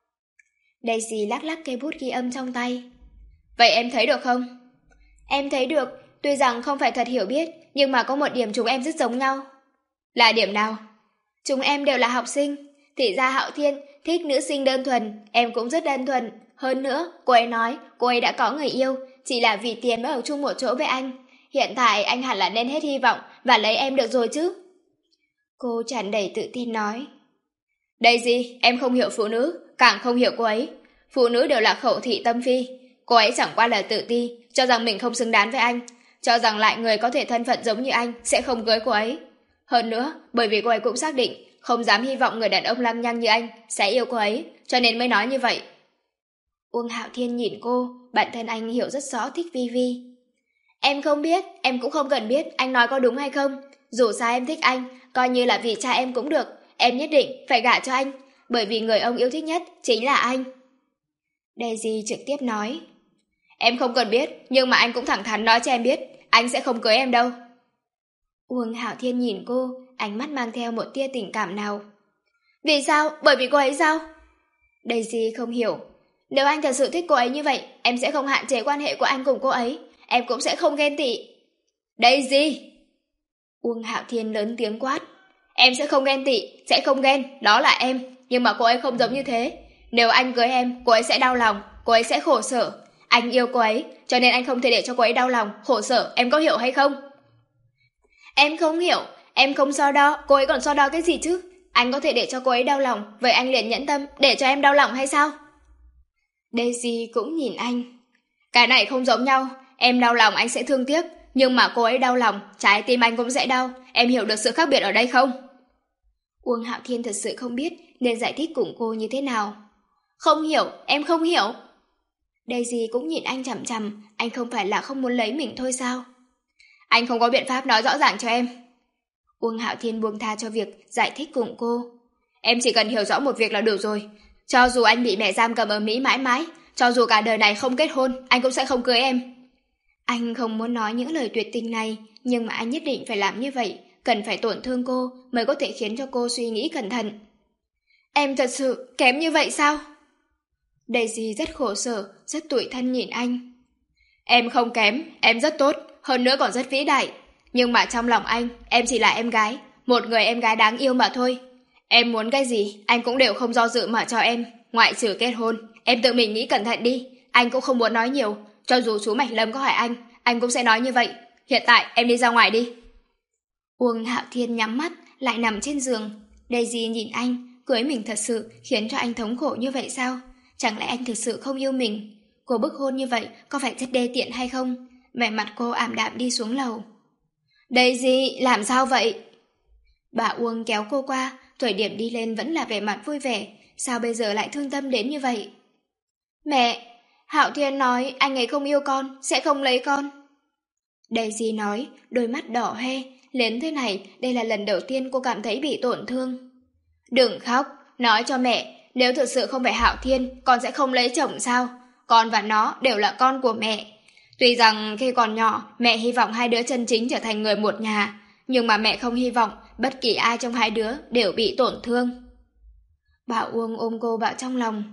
Daisy lắc lắc cây bút ghi âm trong tay. Vậy em thấy được không? Em thấy được, tuy rằng không phải thật hiểu biết, nhưng mà có một điểm chúng em rất giống nhau. Là điểm nào? Chúng em đều là học sinh. Thì ra Hạo Thiên thích nữ sinh đơn thuần, em cũng rất đơn thuần. Hơn nữa, cô ấy nói cô ấy đã có người yêu, chỉ là vì tiền mới ở chung một chỗ với anh. Hiện tại anh hẳn là nên hết hy vọng và lấy em được rồi chứ. Cô tràn đầy tự tin nói. Daisy, em không hiểu phụ nữ, càng không hiểu cô ấy. Phụ nữ đều là khẩu thị tâm phi. Cô ấy chẳng qua là tự ti, cho rằng mình không xứng đáng với anh, cho rằng lại người có thể thân phận giống như anh sẽ không cưới cô ấy. Hơn nữa, bởi vì cô ấy cũng xác định không dám hy vọng người đàn ông lăng nhăng như anh sẽ yêu cô ấy, cho nên mới nói như vậy. Uông Hạo Thiên nhìn cô, bản thân anh hiểu rất rõ thích Vi Vi. Em không biết, em cũng không cần biết anh nói có đúng hay không. Dù sao em thích anh, coi như là vì cha em cũng được. Em nhất định phải gả cho anh, bởi vì người ông yêu thích nhất chính là anh. Daisy trực tiếp nói. Em không cần biết, nhưng mà anh cũng thẳng thắn nói cho em biết, anh sẽ không cưới em đâu. Uông Hạo Thiên nhìn cô, ánh mắt mang theo một tia tình cảm nào. Vì sao? Bởi vì cô ấy sao? Daisy không hiểu. Nếu anh thật sự thích cô ấy như vậy, em sẽ không hạn chế quan hệ của anh cùng cô ấy. Em cũng sẽ không ghen tị. Daisy! Uông Hạo Thiên lớn tiếng quát. Em sẽ không ghen tị, sẽ không ghen, đó là em. Nhưng mà cô ấy không giống như thế. Nếu anh cưới em, cô ấy sẽ đau lòng, cô ấy sẽ khổ sở. Anh yêu cô ấy, cho nên anh không thể để cho cô ấy đau lòng, khổ sở, em có hiểu hay không? Em không hiểu, em không so đo, cô ấy còn so đo cái gì chứ? Anh có thể để cho cô ấy đau lòng, vậy anh liền nhẫn tâm để cho em đau lòng hay sao? Daisy cũng nhìn anh. Cái này không giống nhau, em đau lòng anh sẽ thương tiếc, nhưng mà cô ấy đau lòng, trái tim anh cũng sẽ đau, em hiểu được sự khác biệt ở đây không? Uông Hạo Thiên thật sự không biết nên giải thích cùng cô như thế nào. Không hiểu, em không hiểu. Daisy cũng nhìn anh chằm chằm, anh không phải là không muốn lấy mình thôi sao? Anh không có biện pháp nói rõ ràng cho em. Uông Hạo Thiên buông tha cho việc giải thích cùng cô. Em chỉ cần hiểu rõ một việc là đủ rồi. Cho dù anh bị mẹ giam cầm ở Mỹ mãi mãi, cho dù cả đời này không kết hôn, anh cũng sẽ không cưới em. Anh không muốn nói những lời tuyệt tình này, nhưng mà anh nhất định phải làm như vậy, cần phải tổn thương cô mới có thể khiến cho cô suy nghĩ cẩn thận. Em thật sự kém như vậy sao? Daisy rất khổ sở, rất tủi thân nhìn anh. Em không kém, em rất tốt, hơn nữa còn rất vĩ đại. Nhưng mà trong lòng anh, em chỉ là em gái, một người em gái đáng yêu mà thôi. Em muốn cái gì, anh cũng đều không do dự mà cho em, ngoại trừ kết hôn. Em tự mình nghĩ cẩn thận đi, anh cũng không muốn nói nhiều. Cho dù chú Mạch Lâm có hỏi anh, anh cũng sẽ nói như vậy. Hiện tại em đi ra ngoài đi. Uông Hạo Thiên nhắm mắt, lại nằm trên giường. Daisy nhìn anh, cưới mình thật sự khiến cho anh thống khổ như vậy sao? Chẳng lẽ anh thực sự không yêu mình? Cô bức hôn như vậy có phải rất đê tiện hay không? Vẻ mặt cô ảm đạm đi xuống lầu. Daisy, làm sao vậy? Bà Uông kéo cô qua, thời điểm đi lên vẫn là vẻ mặt vui vẻ. Sao bây giờ lại thương tâm đến như vậy? Mẹ, Hạo Thiên nói anh ấy không yêu con, sẽ không lấy con. Daisy nói, đôi mắt đỏ hoe. Đến thế này, đây là lần đầu tiên cô cảm thấy bị tổn thương. Đừng khóc, nói cho mẹ, nếu thực sự không phải Hạo Thiên, con sẽ không lấy chồng sao? Con và nó đều là con của mẹ. Tuy rằng khi còn nhỏ, mẹ hy vọng hai đứa chân chính trở thành người một nhà, nhưng mà mẹ không hy vọng bất kỳ ai trong hai đứa đều bị tổn thương. Bà Uông ôm cô vào trong lòng.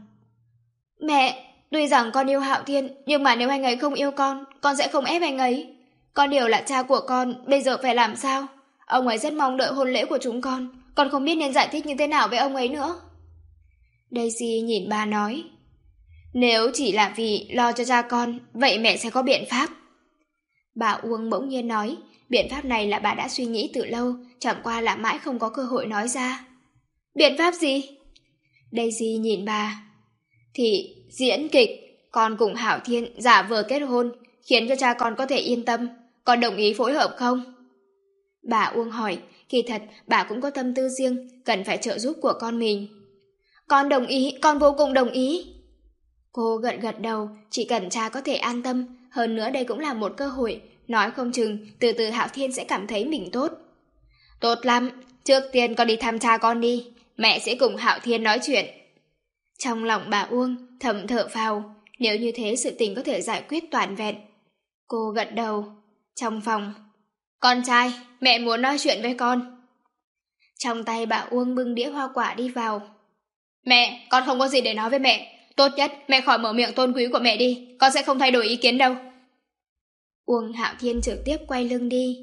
Mẹ, tuy rằng con yêu Hạo Thiên, nhưng mà nếu anh ấy không yêu con, con sẽ không ép anh ấy. Con đều là cha của con, bây giờ phải làm sao? Ông ấy rất mong đợi hôn lễ của chúng con, con không biết nên giải thích như thế nào với ông ấy nữa. Daisy nhìn bà nói. Nếu chỉ là vì lo cho cha con, vậy mẹ sẽ có biện pháp. Bà Uông bỗng nhiên nói, biện pháp này là bà đã suy nghĩ từ lâu, chẳng qua là mãi không có cơ hội nói ra. Biện pháp gì? Daisy nhìn bà. Thì diễn kịch, con cùng Hạo Thiên giả vờ kết hôn, khiến cho cha con có thể yên tâm. Con đồng ý phối hợp không? Bà Uông hỏi, kỳ thật bà cũng có tâm tư riêng, cần phải trợ giúp của con mình. Con đồng ý, con vô cùng đồng ý. Cô gật gật đầu, chỉ cần cha có thể an tâm, hơn nữa đây cũng là một cơ hội, nói không chừng từ từ Hạo Thiên sẽ cảm thấy mình tốt. Tốt lắm, trước tiên con đi thăm cha con đi, mẹ sẽ cùng Hạo Thiên nói chuyện. Trong lòng bà Uông thầm thở phào, nếu như thế sự tình có thể giải quyết toàn vẹn. Cô gật đầu. Trong phòng, con trai, mẹ muốn nói chuyện với con. Trong tay bà Uông bưng đĩa hoa quả đi vào. Mẹ, con không có gì để nói với mẹ. Tốt nhất mẹ khỏi mở miệng tôn quý của mẹ đi, con sẽ không thay đổi ý kiến đâu. Uông Hạo Thiên trực tiếp quay lưng đi.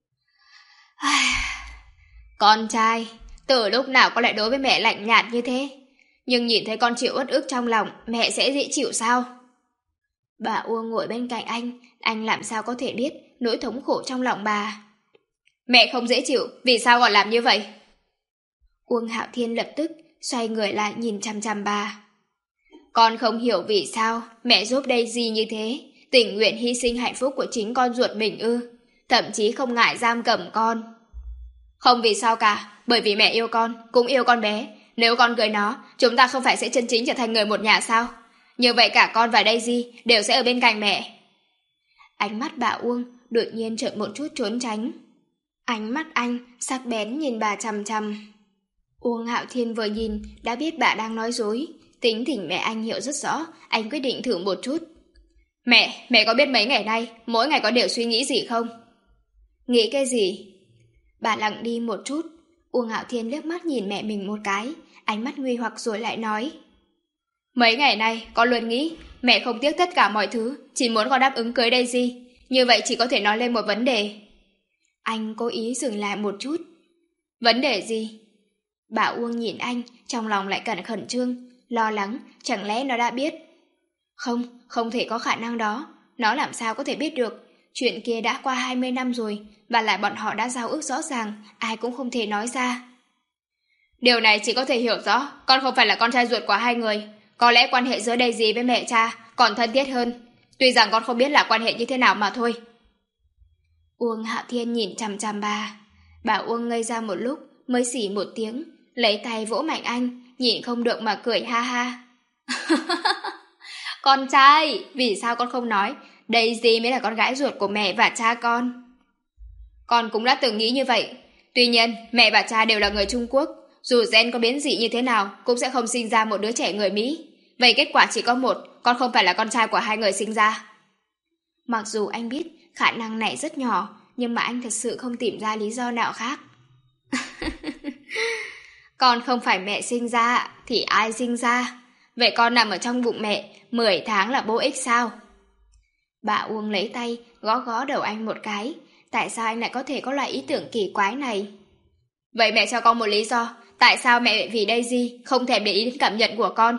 Con trai, từ lúc nào con lại đối với mẹ lạnh nhạt như thế? Nhưng nhìn thấy con chịu uất ức trong lòng, mẹ sẽ dễ chịu sao? Bà Uông ngồi bên cạnh anh, anh làm sao có thể biết nỗi thống khổ trong lòng bà. Mẹ không dễ chịu, vì sao còn làm như vậy? Uông Hạo Thiên lập tức xoay người lại nhìn chằm chằm bà. Con không hiểu vì sao mẹ giúp Daisy như thế, tình nguyện hy sinh hạnh phúc của chính con ruột mình ư, thậm chí không ngại giam cầm con. Không vì sao cả, bởi vì mẹ yêu con, cũng yêu con bé. Nếu con cưới nó, chúng ta không phải sẽ chân chính trở thành người một nhà sao? Như vậy cả con và Daisy đều sẽ ở bên cạnh mẹ. Ánh mắt bà Uông đột nhiên chợt một chút trốn tránh. Ánh mắt anh sắc bén nhìn bà chằm chằm. Uông Hạo Thiên vừa nhìn đã biết bà đang nói dối. Tính tình mẹ anh hiểu rất rõ, anh quyết định thử một chút. Mẹ, mẹ có biết mấy ngày nay, mỗi ngày có đều suy nghĩ gì không? Nghĩ cái gì? Bà lặng đi một chút. Uông Hạo Thiên liếc mắt nhìn mẹ mình một cái, ánh mắt nguy hoặc rồi lại nói. Mấy ngày nay, con luôn nghĩ, mẹ không tiếc tất cả mọi thứ, chỉ muốn con đáp ứng cưới Daisy. Như vậy chỉ có thể nói lên một vấn đề. Anh cố ý dừng lại một chút. Vấn đề gì? Bà Uông nhìn anh, trong lòng lại cẩn khẩn trương, lo lắng, chẳng lẽ nó đã biết? Không, không thể có khả năng đó. Nó làm sao có thể biết được? Chuyện kia đã qua hai mươi năm rồi, và lại bọn họ đã giao ước rõ ràng, ai cũng không thể nói ra. Điều này chỉ có thể hiểu rõ, con không phải là con trai ruột của hai người. Có lẽ quan hệ giữa Daisy với mẹ cha còn thân thiết hơn. Tuy rằng con không biết là quan hệ như thế nào mà thôi. Uông Hạo Thiên nhìn chằm chằm bà. Bà Uông ngây ra một lúc, mới xỉ một tiếng, lấy tay vỗ mạnh anh, nhịn không được mà cười ha ha. Con trai, vì sao con không nói Daisy mới là con gái ruột của mẹ và cha con? Con cũng đã từng nghĩ như vậy. Tuy nhiên, mẹ và cha đều là người Trung Quốc. Dù gen có biến dị như thế nào, cũng sẽ không sinh ra một đứa trẻ người Mỹ. Vậy kết quả chỉ có một, con không phải là con trai của hai người sinh ra. Mặc dù anh biết khả năng này rất nhỏ, nhưng mà anh thật sự không tìm ra lý do nào khác. Con không phải mẹ sinh ra, thì ai sinh ra? Vậy con nằm ở trong bụng mẹ mười tháng là bố ích sao? Bà Uông lấy tay gõ gõ đầu anh một cái. Tại sao anh lại có thể có loại ý tưởng kỳ quái này? Vậy mẹ cho con một lý do, tại sao mẹ vì Daisy không thèm để ý đến cảm nhận của con?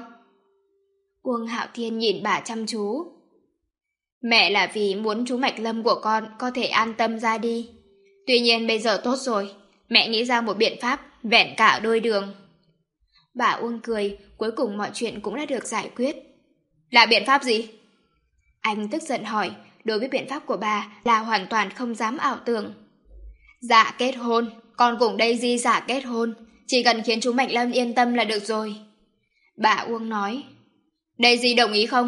Uông Hạo Thiên nhìn bà chăm chú. Mẹ là vì muốn chú Mạch Lâm của con có thể an tâm ra đi. Tuy nhiên bây giờ tốt rồi, mẹ nghĩ ra một biện pháp vẹn cả đôi đường. Bà Uông cười, cuối cùng mọi chuyện cũng đã được giải quyết. Là biện pháp gì? Anh tức giận hỏi, đối với biện pháp của bà là hoàn toàn không dám ảo tưởng. Dạ kết hôn, con cùng Daisy giả kết hôn, chỉ cần khiến chú Mạch Lâm yên tâm là được rồi. Bà Uông nói. Daisy đồng ý không?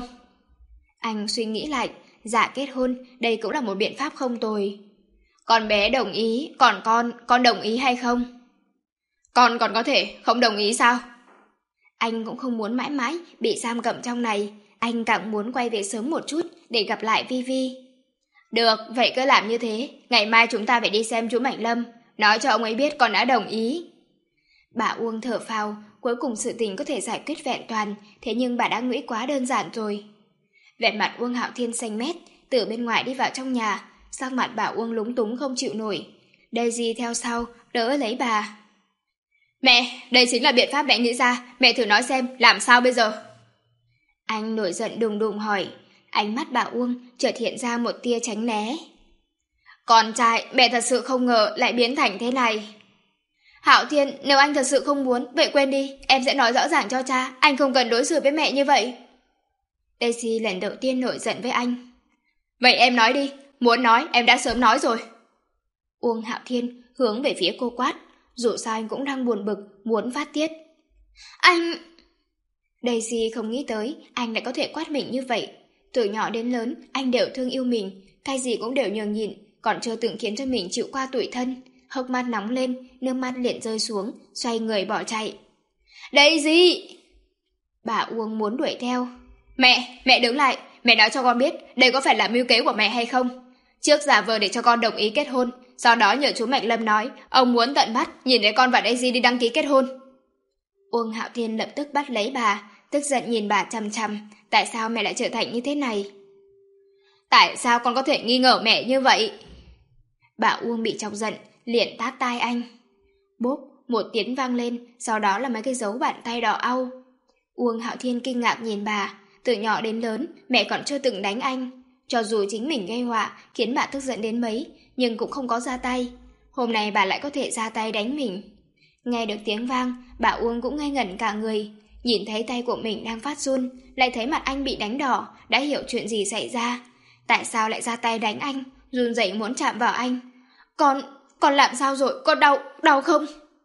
Anh suy nghĩ lại, giả kết hôn, đây cũng là một biện pháp không tồi. Con bé đồng ý, còn con, con đồng ý hay không? Con còn có thể không đồng ý sao? Anh cũng không muốn mãi mãi bị giam cầm trong này, anh càng muốn quay về sớm một chút để gặp lại Vi Vi. Được, vậy cứ làm như thế, ngày mai chúng ta phải đi xem chú Mạnh Lâm, nói cho ông ấy biết con đã đồng ý. Bà Uông thở phào, cuối cùng sự tình có thể giải quyết vẹn toàn, thế nhưng bà đã nghĩ quá đơn giản rồi. Vẻ mặt Uông Hạo Thiên xanh mét, từ bên ngoài đi vào trong nhà, sắc mặt bà Uông lúng túng không chịu nổi. Daisy theo sau, đỡ lấy bà. Mẹ, đây chính là biện pháp mẹ nghĩ ra, mẹ thử nói xem, làm sao bây giờ? Anh nổi giận đùng đùng hỏi, ánh mắt bà Uông chợt hiện ra một tia tránh né. Con trai, mẹ thật sự không ngờ lại biến thành thế này. Hạo Thiên, nếu anh thật sự không muốn, vậy quên đi, em sẽ nói rõ ràng cho cha, anh không cần đối xử với mẹ như vậy. Daisy lần đầu tiên nổi giận với anh. Vậy em nói đi, muốn nói em đã sớm nói rồi. Uông Hạo Thiên hướng về phía cô quát, dù sao anh cũng đang buồn bực, muốn phát tiết. Anh... Daisy không nghĩ tới anh lại có thể quát mình như vậy. Từ nhỏ đến lớn, anh đều thương yêu mình, cái gì cũng đều nhường nhịn, còn chưa từng khiến cho mình chịu qua tủi thân. Hốc mắt nóng lên, nước mắt liền rơi xuống, xoay người bỏ chạy. Daisy! Bà Uông muốn đuổi theo. Mẹ, mẹ đứng lại, mẹ nói cho con biết đây có phải là mưu kế của mẹ hay không? Trước giả vờ để cho con đồng ý kết hôn, sau đó nhờ chú Mạnh Lâm nói ông muốn tận mắt nhìn thấy con và Daisy đi đăng ký kết hôn. Uông Hạo Thiên lập tức bắt lấy bà, tức giận nhìn bà chằm chằm. Tại sao mẹ lại trở thành như thế này? Tại sao con có thể nghi ngờ mẹ như vậy? Bà Uông bị chọc giận, liền tát tai anh. Bốp, một tiếng vang lên, sau đó là mấy cái dấu bàn tay đỏ au. Uông Hạo Thiên kinh ngạc nhìn bà, từ nhỏ đến lớn, mẹ còn chưa từng đánh anh. Cho dù chính mình gây họa, khiến bà tức giận đến mấy, nhưng cũng không có ra tay. Hôm nay bà lại có thể ra tay đánh mình. Nghe được tiếng vang, bà Uông cũng ngây ngẩn cả người. Nhìn thấy tay của mình đang phát run, lại thấy mặt anh bị đánh đỏ, đã hiểu chuyện gì xảy ra. Tại sao lại ra tay đánh anh, run rẩy muốn chạm vào anh. Con, con làm sao rồi, con đau, đau không?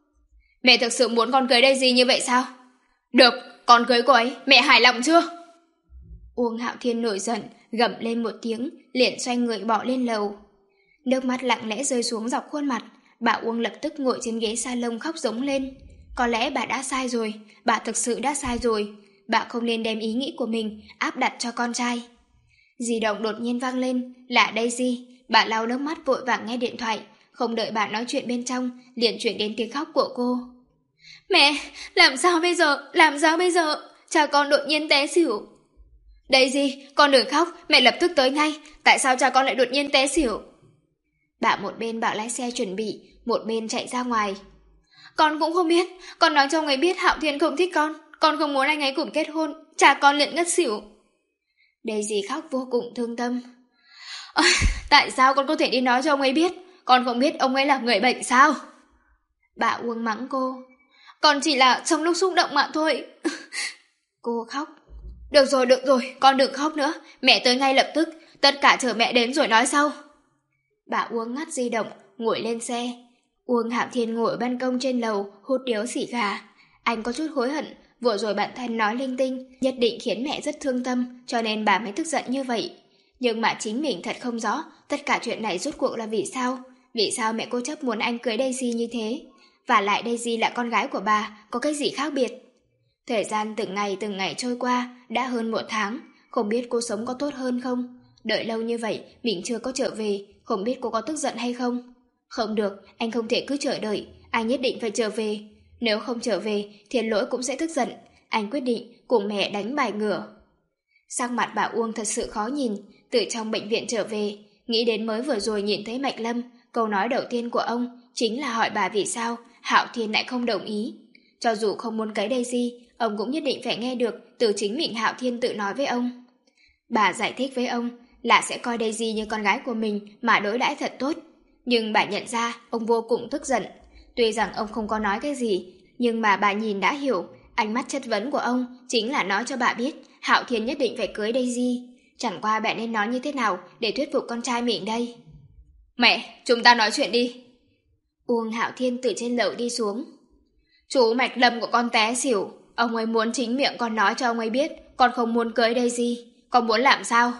Mẹ thực sự muốn con cưới Daisy như vậy sao? Được, con cưới cô ấy, mẹ hài lòng chưa? Uông Hạo Thiên nổi giận, gầm lên một tiếng, liền xoay người bỏ lên lầu. Nước mắt lặng lẽ rơi xuống dọc khuôn mặt, bà Uông lập tức ngồi trên ghế salon khóc rống lên. Có lẽ bà đã sai rồi, bà thực sự đã sai rồi. Bà không nên đem ý nghĩ của mình áp đặt cho con trai. Di động đột nhiên vang lên, là Daisy. Bà lau nước mắt vội vàng nghe điện thoại, không đợi bà nói chuyện bên trong, liền chuyển đến tiếng khóc của cô. Mẹ, làm sao bây giờ, làm sao bây giờ? Cha con đột nhiên té xỉu. Daisy, con đừng khóc, mẹ lập tức tới ngay. Tại sao cha con lại đột nhiên té xỉu? Bà một bên bảo lái xe chuẩn bị, một bên chạy ra ngoài. Con cũng không biết, con nói cho ông ấy biết Hạo Thiên không thích con, con không muốn anh ấy cùng kết hôn, cha con liền ngất xỉu. Daisy khóc vô cùng thương tâm. À, tại sao con có thể đi nói cho ông ấy biết? Con không biết ông ấy là người bệnh sao? Bà Uông mắng cô. Con chỉ là trong lúc xúc động mà thôi. Cô khóc. Được rồi, được rồi, con đừng khóc nữa, mẹ tới ngay lập tức, tất cả chờ mẹ đến rồi nói sau. Bà Uông ngắt di động, ngồi lên xe. Uông Hạo Thiên ngồi ở ban công trên lầu, hút điếu xì gà. Anh có chút hối hận, vừa rồi bản thân nói linh tinh, nhất định khiến mẹ rất thương tâm, cho nên bà mới tức giận như vậy. Nhưng mà chính mình thật không rõ, tất cả chuyện này rốt cuộc là vì sao? Vì sao mẹ cô chấp muốn anh cưới Daisy như thế? Và lại Daisy là con gái của bà, có cái gì khác biệt? Thời gian từng ngày từng ngày trôi qua, đã hơn một tháng, không biết cô sống có tốt hơn không? Đợi lâu như vậy, mình chưa có trở về, không biết cô có tức giận hay không? Không được, anh không thể cứ chờ đợi, anh nhất định phải trở về. Nếu không trở về, Thiên Lỗi cũng sẽ tức giận. Anh quyết định cùng mẹ đánh bài ngửa. Sắc mặt bà Uông thật sự khó nhìn, từ trong bệnh viện trở về, nghĩ đến mới vừa rồi nhìn thấy Mạch Lâm, câu nói đầu tiên của ông chính là hỏi bà vì sao Hạo Thiên lại không đồng ý. Cho dù không muốn cưới Daisy, ông cũng nhất định phải nghe được từ chính miệng Hạo Thiên tự nói với ông. Bà giải thích với ông là sẽ coi Daisy như con gái của mình mà đối đãi thật tốt. Nhưng bà nhận ra ông vô cùng tức giận. Tuy rằng ông không có nói cái gì, nhưng mà bà nhìn đã hiểu, ánh mắt chất vấn của ông chính là nói cho bà biết Hạo Thiên nhất định phải cưới Daisy. Chẳng qua bà nên nói như thế nào để thuyết phục con trai mình đây? Mẹ, chúng ta nói chuyện đi. Uông Hạo Thiên từ trên lầu đi xuống. Chú Mạch Lâm của con té xỉu, ông ấy muốn chính miệng con nói cho ông ấy biết con không muốn cưới Daisy. Con muốn làm sao?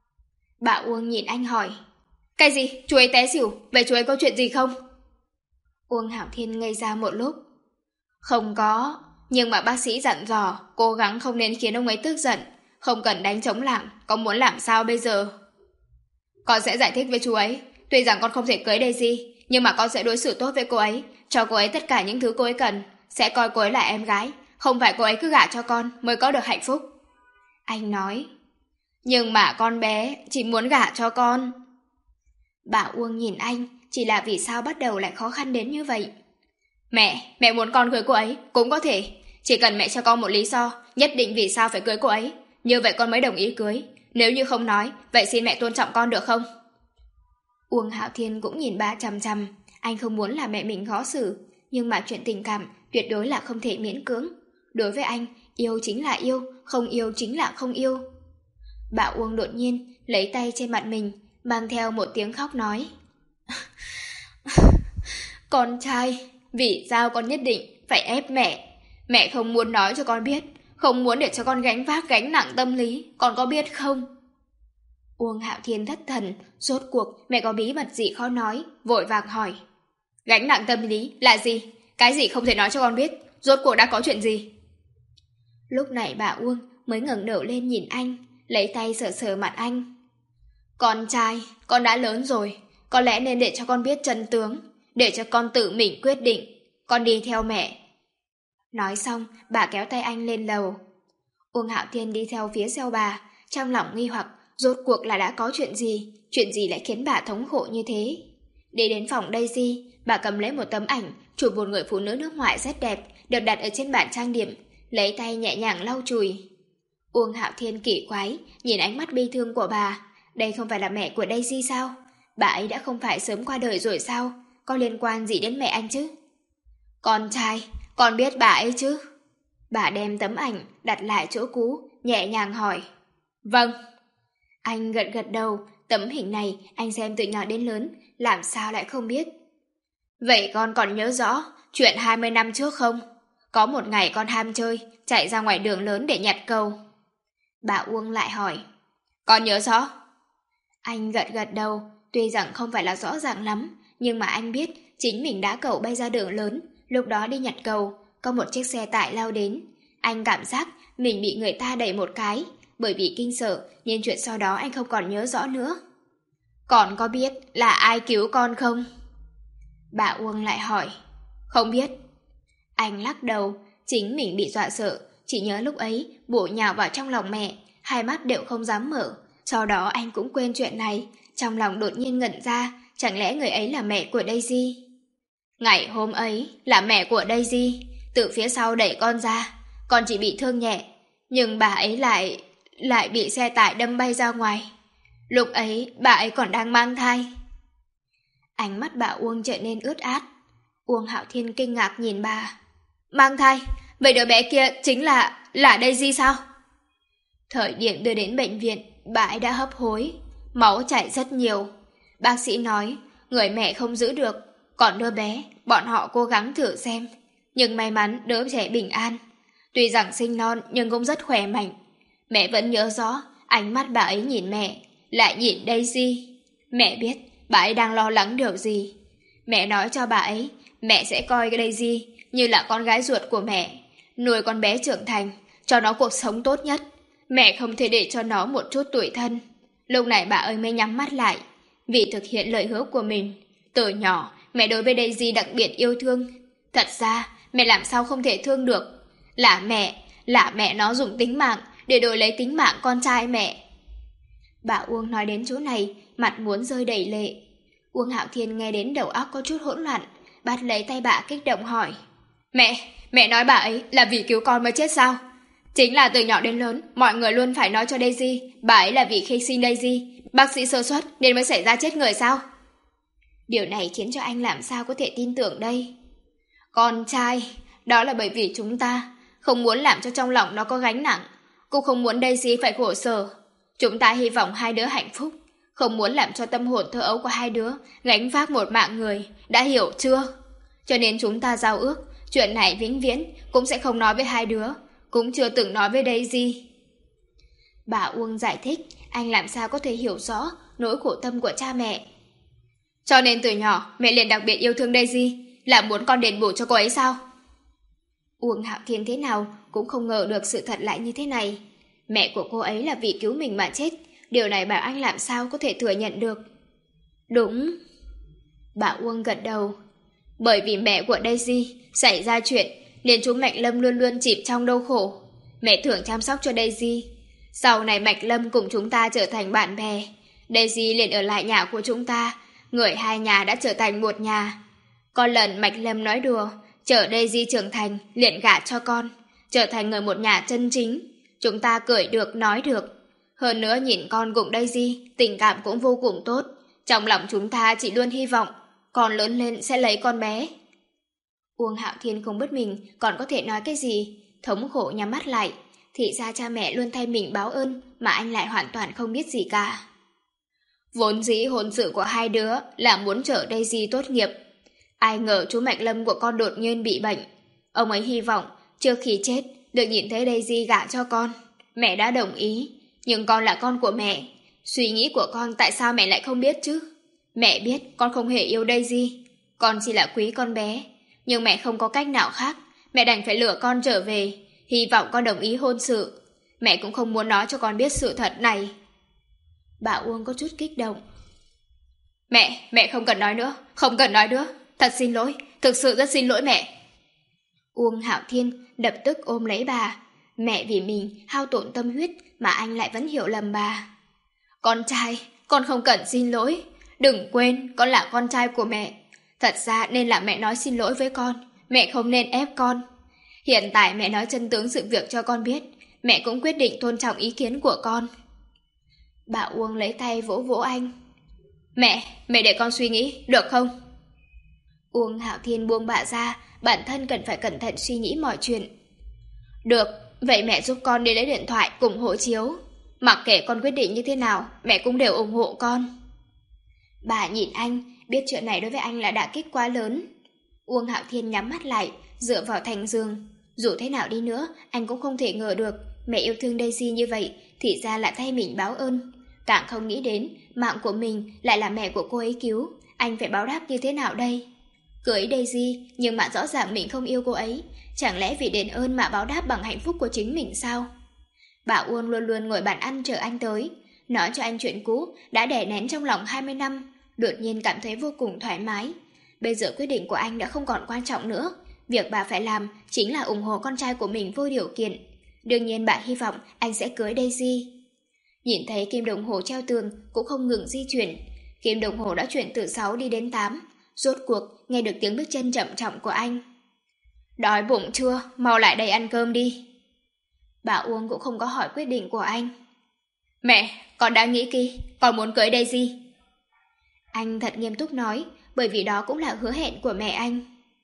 Bà Uông nhìn anh hỏi. Cái gì? Chú ấy té xỉu, vậy chú ấy có chuyện gì không? Uông Hạo Thiên ngây ra một lúc. Không có, nhưng mà bác sĩ dặn dò cố gắng không nên khiến ông ấy tức giận, không cần đánh trống lảng. Con muốn làm sao bây giờ? Con sẽ giải thích với chú ấy, tuy rằng con không thể cưới Daisy, nhưng mà con sẽ đối xử tốt với cô ấy, cho cô ấy tất cả những thứ cô ấy cần, sẽ coi cô ấy là em gái, không phải cô ấy cứ gả cho con mới có được hạnh phúc. Anh nói. Nhưng mà con bé chỉ muốn gả cho con. Bà Uông nhìn anh, chỉ là vì sao bắt đầu lại khó khăn đến như vậy. Mẹ, mẹ muốn con cưới cô ấy, cũng có thể. Chỉ cần mẹ cho con một lý do, nhất định vì sao phải cưới cô ấy. Như vậy con mới đồng ý cưới. Nếu như không nói, vậy xin mẹ tôn trọng con được không? Uông Hạo Thiên cũng nhìn ba chằm chằm. Anh không muốn làm mẹ mình khó xử, nhưng mà chuyện tình cảm tuyệt đối là không thể miễn cưỡng. Đối với anh, yêu chính là yêu, không yêu chính là không yêu. Bà Uông đột nhiên lấy tay trên mặt mình, mang theo một tiếng khóc nói. Con trai, vì sao con nhất định phải ép mẹ? Mẹ không muốn nói cho con biết, không muốn để cho con gánh vác gánh nặng tâm lý, con có biết không? Uông Hạo Thiên thất thần, rốt cuộc mẹ có bí mật gì khó nói, vội vàng hỏi. Gánh nặng tâm lý là gì? Cái gì không thể nói cho con biết? Rốt cuộc đã có chuyện gì? Lúc này bà Uông mới ngẩng đầu lên nhìn anh, lấy tay sờ sờ mặt anh. Con trai, con đã lớn rồi, có lẽ nên để cho con biết chân tướng, để cho con tự mình quyết định. Con đi theo mẹ. Nói xong, bà kéo tay anh lên lầu. Uông Hạo Thiên đi theo phía sau bà, trong lòng nghi hoặc rốt cuộc là đã có chuyện gì, chuyện gì lại khiến bà thống khổ như thế. Đi đến phòng Daisy, bà cầm lấy một tấm ảnh chụp một người phụ nữ nước ngoài rất đẹp, được đặt ở trên bàn trang điểm, lấy tay nhẹ nhàng lau chùi. Uông Hạo Thiên kỳ quái nhìn ánh mắt bi thương của bà. Đây không phải là mẹ của Daisy sao? Bà ấy đã không phải sớm qua đời rồi sao? Có liên quan gì đến mẹ anh chứ? Con trai, con biết bà ấy chứ? Bà đem tấm ảnh đặt lại chỗ cũ, nhẹ nhàng hỏi. Vâng. Anh gật gật đầu, tấm hình này anh xem từ nhỏ đến lớn, làm sao lại không biết. Vậy con còn nhớ rõ chuyện hai mươi năm trước không? Có một ngày con ham chơi, chạy ra ngoài đường lớn để nhặt cầu. Bà Uông lại hỏi. Con nhớ rõ. Anh gật gật đầu, tuy rằng không phải là rõ ràng lắm, nhưng mà anh biết chính mình đã cầu bay ra đường lớn. Lúc đó đi nhặt cầu, có một chiếc xe tải lao đến. Anh cảm giác mình bị người ta đẩy một cái, bởi vì kinh sợ nên chuyện sau đó anh không còn nhớ rõ nữa. Còn có biết là ai cứu con không? Bà Uông lại hỏi. Không biết. Anh lắc đầu, chính mình bị dọa sợ, chỉ nhớ lúc ấy bổ nhào vào trong lòng mẹ, hai mắt đều không dám mở. Sau đó anh cũng quên chuyện này, trong lòng đột nhiên ngẩn ra, chẳng lẽ người ấy là mẹ của Daisy? Ngày hôm ấy là mẹ của Daisy, từ phía sau đẩy con ra, con chỉ bị thương nhẹ, nhưng bà ấy lại... lại bị xe tải đâm bay ra ngoài. Lúc ấy bà ấy còn đang mang thai. Ánh mắt bà Uông trở nên ướt át. Uông Hạo Thiên kinh ngạc nhìn bà. Mang thai? Vậy đứa bé kia chính là... là Daisy sao? Thời điểm đưa đến bệnh viện, bà ấy đã hấp hối, máu chảy rất nhiều. Bác sĩ nói người mẹ không giữ được, còn đứa bé bọn họ cố gắng thử xem, nhưng may mắn đứa trẻ bình an. Tuy rằng sinh non nhưng cũng rất khỏe mạnh. Mẹ vẫn nhớ rõ ánh mắt bà ấy nhìn mẹ, lại nhìn Daisy. Mẹ biết bà ấy đang lo lắng điều gì. Mẹ nói cho bà ấy mẹ sẽ coi cái Daisy như là con gái ruột của mẹ, nuôi con bé trưởng thành, cho nó cuộc sống tốt nhất. Mẹ không thể để cho nó một chút tủi thân. Lúc này bà ấy mới nhắm mắt lại, vì thực hiện lời hứa của mình. Từ nhỏ mẹ đối với Daisy đặc biệt yêu thương. Thật ra mẹ làm sao không thể thương được. Là mẹ, là mẹ nó dùng tính mạng để đổi lấy tính mạng con trai mẹ. Bà Uông nói đến chỗ này, mặt muốn rơi đầy lệ. Uông Hạo Thiên nghe đến đầu óc có chút hỗn loạn, bắt lấy tay bà kích động hỏi. Mẹ, mẹ nói bà ấy là vì cứu con mới chết sao? Chính là từ nhỏ đến lớn, mọi người luôn phải nói cho Daisy, bà ấy là vì khi sinh Daisy, bác sĩ sơ suất nên mới xảy ra chết người sao? Điều này khiến cho anh làm sao có thể tin tưởng đây? Con trai, đó là bởi vì chúng ta không muốn làm cho trong lòng nó có gánh nặng, cũng không muốn Daisy phải khổ sở. Chúng ta hy vọng hai đứa hạnh phúc, không muốn làm cho tâm hồn thơ ấu của hai đứa gánh vác một mạng người, đã hiểu chưa? Cho nên chúng ta giao ước, chuyện này vĩnh viễn cũng sẽ không nói với hai đứa, cũng chưa từng nói với Daisy. Bà Uông giải thích, anh làm sao có thể hiểu rõ nỗi khổ tâm của cha mẹ. Cho nên từ nhỏ mẹ liền đặc biệt yêu thương Daisy, là muốn con đền bù cho cô ấy sao? Uông Hạo Thiên thế nào cũng không ngờ được sự thật lại như thế này. Mẹ của cô ấy là vì cứu mình mà chết, điều này bảo anh làm sao có thể thừa nhận được. Đúng. Bà Uông gật đầu. Bởi vì mẹ của Daisy xảy ra chuyện nên chú Mạch Lâm luôn luôn chìm trong đau khổ. Mẹ thường chăm sóc cho Daisy. Sau này Mạch Lâm cùng chúng ta trở thành bạn bè, Daisy liền ở lại nhà của chúng ta. Người hai nhà đã trở thành một nhà. Có lần Mạch Lâm nói đùa, chờ Daisy trưởng thành liền gả cho con, trở thành người một nhà chân chính. Chúng ta cười được nói được. Hơn nữa nhìn con cùng Daisy, tình cảm cũng vô cùng tốt. Trong lòng chúng ta chỉ luôn hy vọng con lớn lên sẽ lấy con bé. Uông Hạo Thiên không biết mình còn có thể nói cái gì, thống khổ nhắm mắt lại. Thì ra cha mẹ luôn thay mình báo ơn mà anh lại hoàn toàn không biết gì cả. Vốn dĩ hôn sự của hai đứa là muốn chở Daisy tốt nghiệp. Ai ngờ chú Mạch Lâm của con đột nhiên bị bệnh. Ông ấy hy vọng trước khi chết được nhìn thấy Daisy gả cho con. Mẹ đã đồng ý, nhưng con là con của mẹ. Suy nghĩ của con tại sao mẹ lại không biết chứ? Mẹ biết con không hề yêu Daisy, con chỉ là quý con bé. Nhưng mẹ không có cách nào khác, mẹ đành phải lừa con trở về, hy vọng con đồng ý hôn sự. Mẹ cũng không muốn nói cho con biết sự thật này. Bà Uông có chút kích động. Mẹ, mẹ không cần nói nữa, không cần nói nữa. Thật xin lỗi, thực sự rất xin lỗi mẹ. Uông Hạo Thiên lập tức ôm lấy bà. Mẹ vì mình hao tổn tâm huyết mà anh lại vẫn hiểu lầm bà. Con trai, con không cần xin lỗi. Đừng quên, con là con trai của mẹ. Thật ra nên là mẹ nói xin lỗi với con. Mẹ không nên ép con. Hiện tại mẹ nói chân tướng sự việc cho con biết. Mẹ cũng quyết định tôn trọng ý kiến của con. Bà Uông lấy tay vỗ vỗ anh. Mẹ, mẹ để con suy nghĩ, được không? Uông Hạo Thiên buông bà ra, bản thân cần phải cẩn thận suy nghĩ mọi chuyện. Được, vậy mẹ giúp con đi lấy điện thoại cùng hộ chiếu. Mặc kệ con quyết định như thế nào, mẹ cũng đều ủng hộ con. Bà nhìn anh, biết chuyện này đối với anh là đả kích quá lớn. Uông Hạo Thiên nhắm mắt lại, dựa vào thành giường. Dù thế nào đi nữa, anh cũng không thể ngờ được mẹ yêu thương Daisy như vậy, thì ra lại thay mình báo ơn. Càng không nghĩ đến, mạng của mình lại là mẹ của cô ấy cứu. Anh phải báo đáp như thế nào đây? Cưới Daisy, nhưng mà rõ ràng mình không yêu cô ấy. Chẳng lẽ vì đền ơn mà báo đáp bằng hạnh phúc của chính mình sao? Bà Uông luôn luôn ngồi bàn ăn chờ anh tới, nói cho anh chuyện cũ đã đè nén trong lòng hai mươi năm, đột nhiên cảm thấy vô cùng thoải mái. Bây giờ quyết định của anh đã không còn quan trọng nữa, việc bà phải làm chính là ủng hộ con trai của mình vô điều kiện. Đương nhiên bà hy vọng anh sẽ cưới Daisy. Nhìn thấy kim đồng hồ treo tường cũng không ngừng di chuyển, kim đồng hồ đã chuyển từ sáu đi đến tám, rốt cuộc nghe được tiếng bước chân chậm chậm của anh. Đói bụng chưa? Mau lại đây ăn cơm đi. Bà Uông cũng không có hỏi quyết định của anh. Mẹ, con đã nghĩ kỹ, con muốn cưới Daisy. Anh thật nghiêm túc nói, bởi vì đó cũng là hứa hẹn của mẹ anh.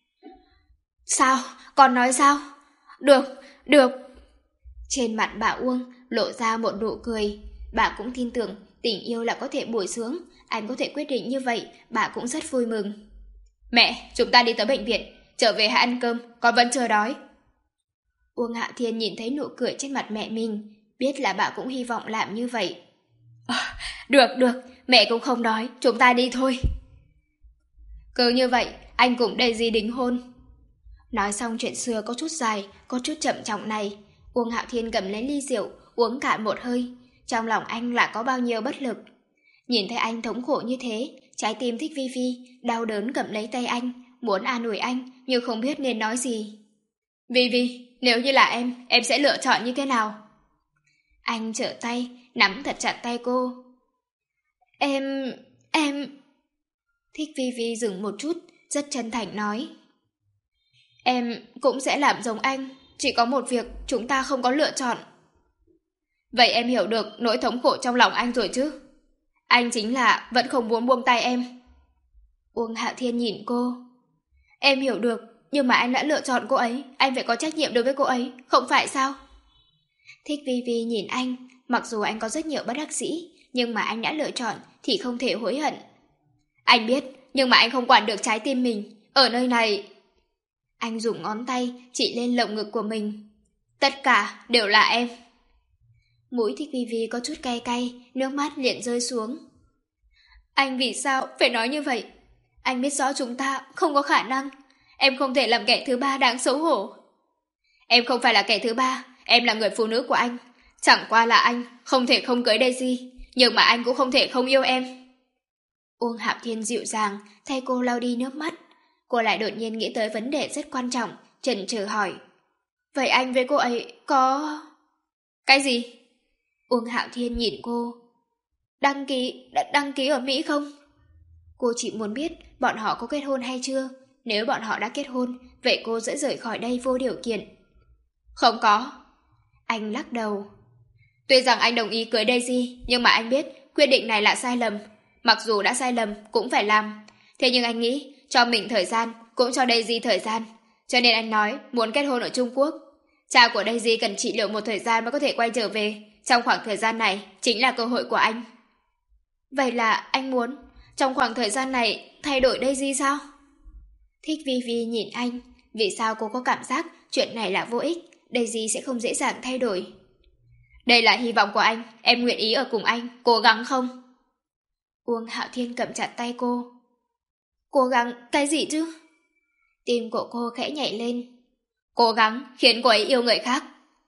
Sao? Con nói sao? Được, được. Trên mặt bà Uông lộ ra một nụ cười. Bà cũng tin tưởng tình yêu là có thể bồi dưỡng, anh có thể quyết định như vậy, bà cũng rất vui mừng. Mẹ, chúng ta đi tới bệnh viện, trở về hãy ăn cơm, con vẫn chưa đói. Uông Hạo Thiên nhìn thấy nụ cười trên mặt mẹ mình, biết là bà cũng hy vọng làm như vậy. À, được, được, mẹ cũng không đói, chúng ta đi thôi. Cứ như vậy, anh cũng Daisy đính hôn. Nói xong chuyện xưa có chút dài, có chút chậm chọng này, Uông Hạo Thiên cầm lấy ly rượu, uống cạn một hơi. Trong lòng anh là có bao nhiêu bất lực. Nhìn thấy anh thống khổ như thế, trái tim Thích Vi Vi đau đớn cầm lấy tay anh, muốn an ủi anh, nhưng không biết nên nói gì. Vi Vi, nếu như là em, em sẽ lựa chọn như thế nào? Anh trở tay, nắm thật chặt tay cô. Em... em... Thích Vi Vi dừng một chút, rất chân thành nói. Em cũng sẽ làm giống anh, chỉ có một việc chúng ta không có lựa chọn. Vậy em hiểu được nỗi thống khổ trong lòng anh rồi chứ? Anh chính là vẫn không muốn buông tay em. Uông Hạo Thiên nhìn cô. Em hiểu được, nhưng mà anh đã lựa chọn cô ấy, anh phải có trách nhiệm đối với cô ấy, không phải sao? Thích Vi Vi nhìn anh, mặc dù anh có rất nhiều bất đắc dĩ, nhưng mà anh đã lựa chọn thì không thể hối hận. Anh biết, nhưng mà anh không quản được trái tim mình. Ở nơi này... Anh dùng ngón tay chỉ lên lồng ngực của mình. Tất cả đều là em. Mũi Thích Vi Vi có chút cay cay, nước mắt liền rơi xuống. Anh vì sao phải nói như vậy? Anh biết rõ chúng ta không có khả năng. Em không thể làm kẻ thứ ba đáng xấu hổ. Em không phải là kẻ thứ ba, em là người phụ nữ của anh. Chẳng qua là anh không thể không cưới Daisy, nhưng mà anh cũng không thể không yêu em. Uông Hạo Thiên dịu dàng thay cô lau đi nước mắt. Cô lại đột nhiên nghĩ tới vấn đề rất quan trọng, chần chừ hỏi. Vậy anh với cô ấy có... Cái gì? Uông Hạo Thiên nhìn cô. Đăng ký, đã đăng ký ở Mỹ không? Cô chỉ muốn biết bọn họ có kết hôn hay chưa. Nếu bọn họ đã kết hôn, vậy cô sẽ rời khỏi đây vô điều kiện. Không có. Anh lắc đầu. Tuy rằng anh đồng ý cưới Daisy, nhưng mà anh biết quyết định này là sai lầm. Mặc dù đã sai lầm, cũng phải làm. Thế nhưng anh nghĩ, cho mình thời gian, cũng cho Daisy thời gian. Cho nên anh nói muốn kết hôn ở Trung Quốc. Cha của Daisy cần trị liệu một thời gian mới có thể quay trở về. Trong khoảng thời gian này, chính là cơ hội của anh. Vậy là anh muốn, trong khoảng thời gian này, thay đổi Daisy sao? Thích Vi Vi nhìn anh. Vì sao cô có cảm giác chuyện này là vô ích, Daisy sẽ không dễ dàng thay đổi? Đây là hy vọng của anh, em nguyện ý ở cùng anh, cố gắng không? Uông Hạo Thiên cầm chặt tay cô. Cố gắng cái gì chứ? Tim của cô khẽ nhảy lên. Cố gắng khiến cô ấy yêu người khác.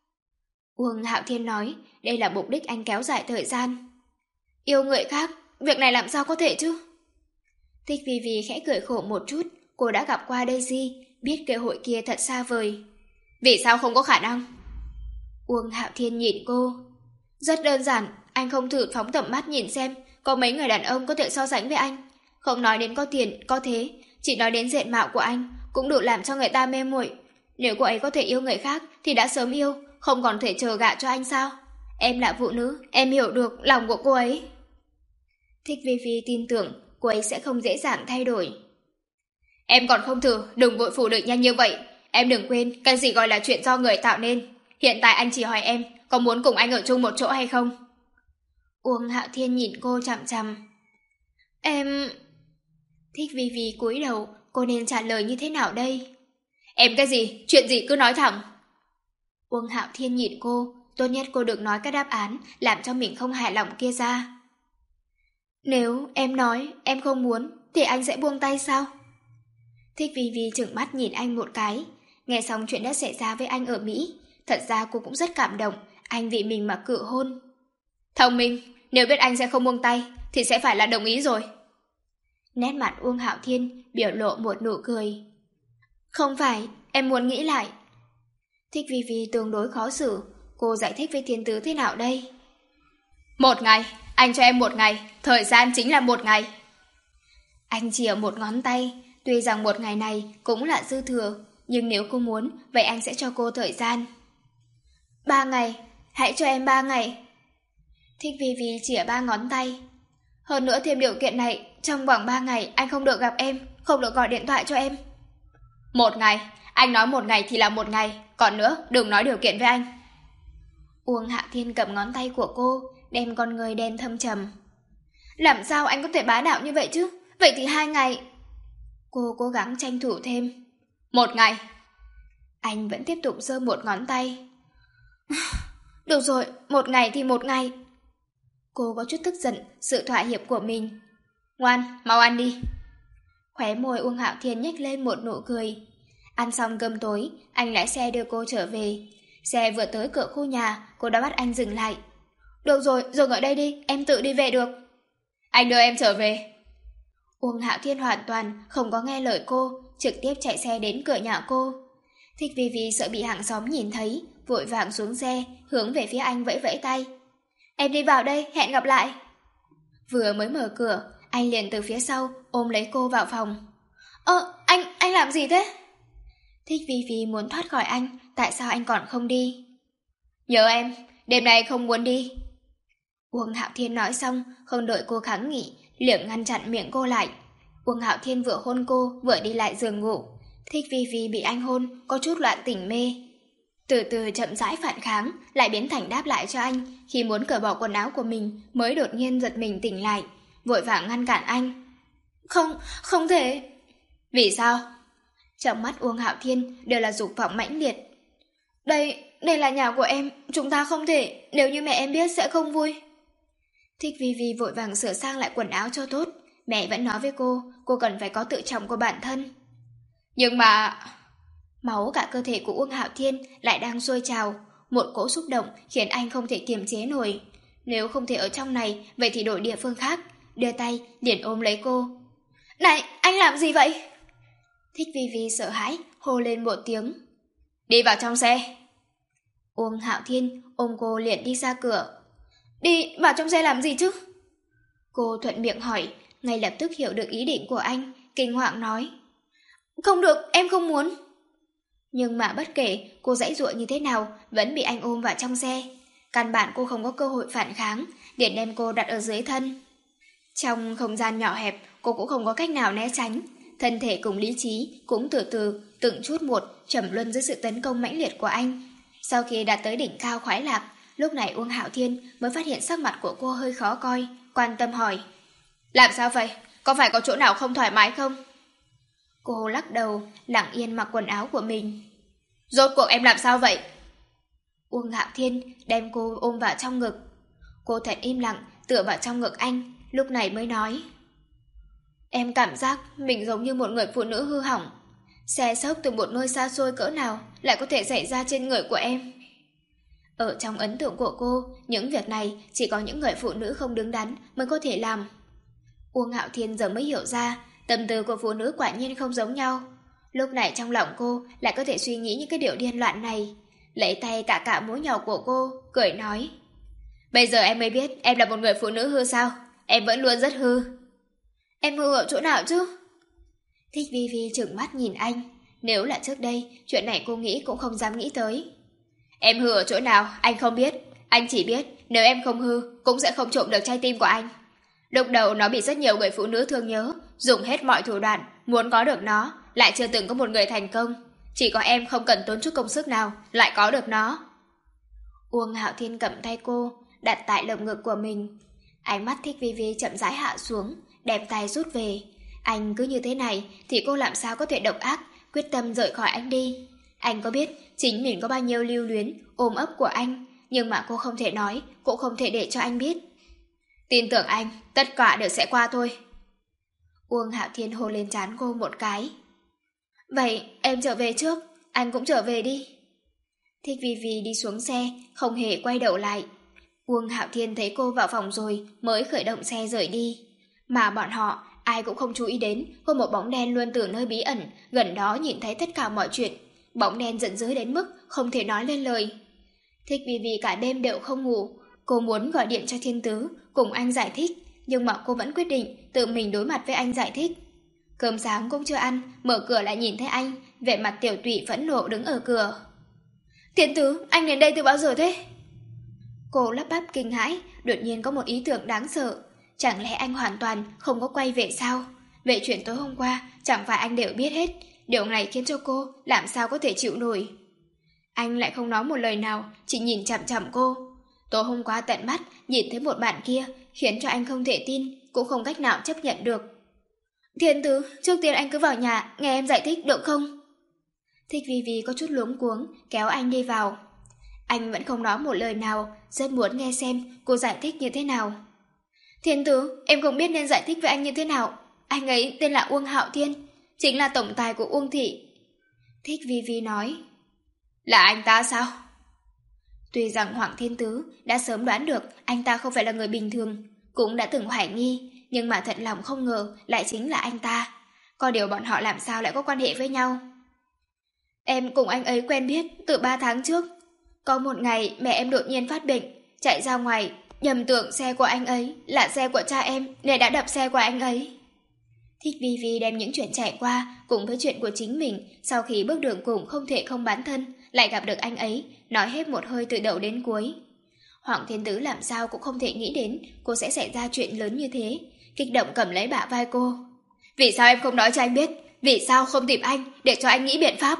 Uông Hạo Thiên nói, đây là mục đích anh kéo dài thời gian. Yêu người khác, việc này làm sao có thể chứ? Thích Vi Vi khẽ cười khổ một chút, cô đã gặp qua Daisy, biết cơ hội kia thật xa vời. Vì sao không có khả năng? Uông Hạo Thiên nhìn cô. Rất đơn giản, anh không thử phóng tầm mắt nhìn xem có mấy người đàn ông có thể so sánh với anh. Không nói đến có tiền, có thế, chỉ nói đến diện mạo của anh cũng đủ làm cho người ta mê muội. Nếu cô ấy có thể yêu người khác thì đã sớm yêu, không còn thể chờ gả cho anh sao? Em là phụ nữ, em hiểu được lòng của cô ấy. Thích Vi Vi tin tưởng cô ấy sẽ không dễ dàng thay đổi. Em còn không thử, đừng vội phủ định nhanh như vậy. Em đừng quên, cái gì gọi là chuyện do người tạo nên. Hiện tại anh chỉ hỏi em, có muốn cùng anh ở chung một chỗ hay không? Uông Hạo Thiên nhìn cô chằm chằm. Em... Thích Vi Vi cúi đầu, cô nên trả lời như thế nào đây? Em cái gì? Chuyện gì cứ nói thẳng. Uông Hạo Thiên nhìn cô, tốt nhất cô đừng nói các đáp án làm cho mình không hài lòng kia ra. Nếu em nói em không muốn, thì anh sẽ buông tay sao? Thích Vi Vi trừng mắt nhìn anh một cái. Nghe xong chuyện đã xảy ra với anh ở Mỹ, thật ra cô cũng rất cảm động, anh vì mình mà cự hôn. Thông minh, nếu biết anh sẽ không buông tay, thì sẽ phải là đồng ý rồi. Nét mặt Uông Hạo Thiên biểu lộ một nụ cười. Không phải, em muốn nghĩ lại. Thích Vi Vi tương đối khó xử, cô giải thích với Thiên Tứ thế nào đây? Một ngày, anh cho em một ngày, thời gian chính là một ngày. Anh chỉ ở một ngón tay, tuy rằng một ngày này cũng là dư thừa, nhưng nếu cô muốn, vậy anh sẽ cho cô thời gian. Ba ngày, hãy cho em ba ngày. Thích Vi Vi chỉ ở ba ngón tay. Hơn nữa thêm điều kiện này, trong vòng ba ngày anh không được gặp em, không được gọi điện thoại cho em. Một ngày, anh nói một ngày thì là một ngày, còn nữa đừng nói điều kiện với anh. Uông Hạ Thiên cầm ngón tay của cô, đem con người đen thâm trầm. Làm sao anh có thể bá đạo như vậy chứ? Vậy thì hai ngày. Cô cố gắng tranh thủ thêm. Một ngày. Anh vẫn tiếp tục giơ một ngón tay. Được rồi, một ngày thì một ngày. Cô có chút tức giận sự thỏa hiệp của mình. Ngoan, mau ăn đi. Khóe môi Uông Hạo Thiên nhếch lên một nụ cười. Ăn xong cơm tối, anh lái xe đưa cô trở về. Xe vừa tới cửa khu nhà, cô đã bắt anh dừng lại. Được rồi, dừng ở đây đi, em tự đi về được. Anh đưa em trở về. Uông Hạo Thiên hoàn toàn không có nghe lời cô, trực tiếp chạy xe đến cửa nhà cô. Thích Vi Vi sợ bị hàng xóm nhìn thấy, vội vàng xuống xe, hướng về phía anh vẫy vẫy tay. Em đi vào đây, hẹn gặp lại. Vừa mới mở cửa, anh liền từ phía sau ôm lấy cô vào phòng. Ơ, anh, anh làm gì thế? Thích Vi Vi muốn thoát khỏi anh, tại sao anh còn không đi? Nhớ em, đêm nay không muốn đi. Uông Hạo Thiên nói xong, không đợi cô kháng nghị, liền ngăn chặn miệng cô lại. Uông Hạo Thiên vừa hôn cô, vừa đi lại giường ngủ. Thích Vi Vi bị anh hôn, có chút loạn tỉnh mê. Từ từ chậm rãi phản kháng, lại biến thành đáp lại cho anh, khi muốn cởi bỏ quần áo của mình, mới đột nhiên giật mình tỉnh lại, vội vàng ngăn cản anh. Không, không thể. Vì sao? Trong mắt Uông Hạo Thiên đều là dục vọng mãnh liệt. Đây, đây là nhà của em, chúng ta không thể, nếu như mẹ em biết sẽ không vui. Thích Vi Vi vội vàng sửa sang lại quần áo cho tốt, mẹ vẫn nói với cô, cô cần phải có tự trọng của bản thân. Nhưng mà... Máu cả cơ thể của Uông Hạo Thiên lại đang sôi trào, một cỗ xúc động khiến anh không thể kiềm chế nổi. Nếu không thể ở trong này, vậy thì đổi địa phương khác, đưa tay liền ôm lấy cô. Này, anh làm gì vậy? Thích Vi Vi sợ hãi, hô lên một tiếng. Đi vào trong xe. Uông Hạo Thiên ôm cô liền đi ra cửa. Đi vào trong xe làm gì chứ? Cô thuận miệng hỏi, ngay lập tức hiểu được ý định của anh, kinh hoàng nói. Không được, em không muốn. Nhưng mà bất kể cô giãy giụa như thế nào, vẫn bị anh ôm vào trong xe. Căn bản cô không có cơ hội phản kháng, liền đem cô đặt ở dưới thân. Trong không gian nhỏ hẹp, cô cũng không có cách nào né tránh. Thân thể cùng lý trí cũng từ từ, từng chút một trầm luân dưới sự tấn công mãnh liệt của anh. Sau khi đạt tới đỉnh cao khoái lạc, lúc này Uông Hạo Thiên mới phát hiện sắc mặt của cô hơi khó coi, quan tâm hỏi. Làm sao vậy? Có phải có chỗ nào không thoải mái không? Cô lắc đầu, lặng yên mặc quần áo của mình. Rốt cuộc em làm sao vậy? Uông Hạo Thiên đem cô ôm vào trong ngực. Cô thật im lặng, tựa vào trong ngực anh, lúc này mới nói. Em cảm giác mình giống như một người phụ nữ hư hỏng. Xe sốc từ một nơi xa xôi cỡ nào lại có thể xảy ra trên người của em. Ở trong ấn tượng của cô, những việc này chỉ có những người phụ nữ không đứng đắn mới có thể làm. Uông Hạo Thiên giờ mới hiểu ra, tâm tư của phụ nữ quả nhiên không giống nhau. Lúc này trong lòng cô lại có thể suy nghĩ những cái điều điên loạn này. Lấy tay cả cả mũi nhỏ của cô, cười nói. Bây giờ em mới biết em là một người phụ nữ hư sao? Em vẫn luôn rất hư. Em hư ở chỗ nào chứ? Thích Vi Vi trừng mắt nhìn anh. Nếu là trước đây, chuyện này cô nghĩ cũng không dám nghĩ tới. Em hư ở chỗ nào, anh không biết. Anh chỉ biết nếu em không hư, cũng sẽ không trộm được trái tim của anh. Lúc đầu nó bị rất nhiều người phụ nữ thương nhớ, dùng hết mọi thủ đoạn, muốn có được nó, lại chưa từng có một người thành công. Chỉ có em không cần tốn chút công sức nào, lại có được nó. Uông Hạo Thiên cầm tay cô, đặt tại lồng ngực của mình. Ánh mắt Thích Vi Vi chậm rãi hạ xuống, đem tay rút về. Anh cứ như thế này thì cô làm sao có thể độc ác, quyết tâm rời khỏi anh đi. Anh có biết chính mình có bao nhiêu lưu luyến, ôm ấp của anh, nhưng mà cô không thể nói, cũng không thể để cho anh biết. Tin tưởng anh, tất cả đều sẽ qua thôi. Uông Hạo Thiên hôn lên trán cô một cái. Vậy em trở về trước, anh cũng trở về đi. Thích Vi Vi đi xuống xe, không hề quay đầu lại. Uông Hạo Thiên thấy cô vào phòng rồi mới khởi động xe rời đi. Mà bọn họ ai cũng không chú ý đến có một bóng đen luôn từ nơi bí ẩn gần đó nhìn thấy tất cả mọi chuyện. Bóng đen giận dữ đến mức không thể nói lên lời. Thích Vi Vi cả đêm đều không ngủ. Cô muốn gọi điện cho Thiên Tứ cùng anh giải thích, nhưng mà cô vẫn quyết định tự mình đối mặt với anh giải thích. Cơm sáng cũng chưa ăn, mở cửa lại nhìn thấy anh, vẻ mặt tiểu tụy phẫn nộ đứng ở cửa. Thiên Tứ, anh đến đây từ bao giờ thế? Cô lắp bắp kinh hãi, đột nhiên có một ý tưởng đáng sợ. Chẳng lẽ anh hoàn toàn không có quay về sao? Về chuyện tối hôm qua, chẳng phải anh đều biết hết. Điều này khiến cho cô làm sao có thể chịu nổi. Anh lại không nói một lời nào, chỉ nhìn chằm chằm cô. Tối hôm qua tận mắt nhìn thấy một bạn kia, khiến cho anh không thể tin, cũng không cách nào chấp nhận được. Thiên Tứ, trước tiên anh cứ vào nhà, nghe em giải thích được không? Thích Vi Vi có chút luống cuống, kéo anh đi vào. Anh vẫn không nói một lời nào, rất muốn nghe xem cô giải thích như thế nào. Thiên Tứ, em không biết nên giải thích với anh như thế nào. Anh ấy tên là Uông Hạo Thiên, chính là tổng tài của Uông Thị. Thích Vi Vi nói. Là anh ta sao? Tuy rằng Hoàng Thiên Tứ đã sớm đoán được anh ta không phải là người bình thường, cũng đã từng hoài nghi, nhưng mà thật lòng không ngờ lại chính là anh ta. Có điều bọn họ làm sao lại có quan hệ với nhau? Em cùng anh ấy quen biết từ ba tháng trước. Có một ngày mẹ em đột nhiên phát bệnh, chạy ra ngoài, nhầm tưởng xe của anh ấy là xe của cha em nên đã đập xe của anh ấy. Thích Vi Vi đem những chuyện trải qua cùng với chuyện của chính mình sau khi bước đường cùng không thể không bán thân, lại gặp được anh ấy, nói hết một hơi từ đầu đến cuối. Hoàng Thiên Tứ làm sao cũng không thể nghĩ đến cô sẽ xảy ra chuyện lớn như thế, kích động cầm lấy bả vai cô. Vì sao em không nói cho anh biết? Vì sao không tìm anh để cho anh nghĩ biện pháp?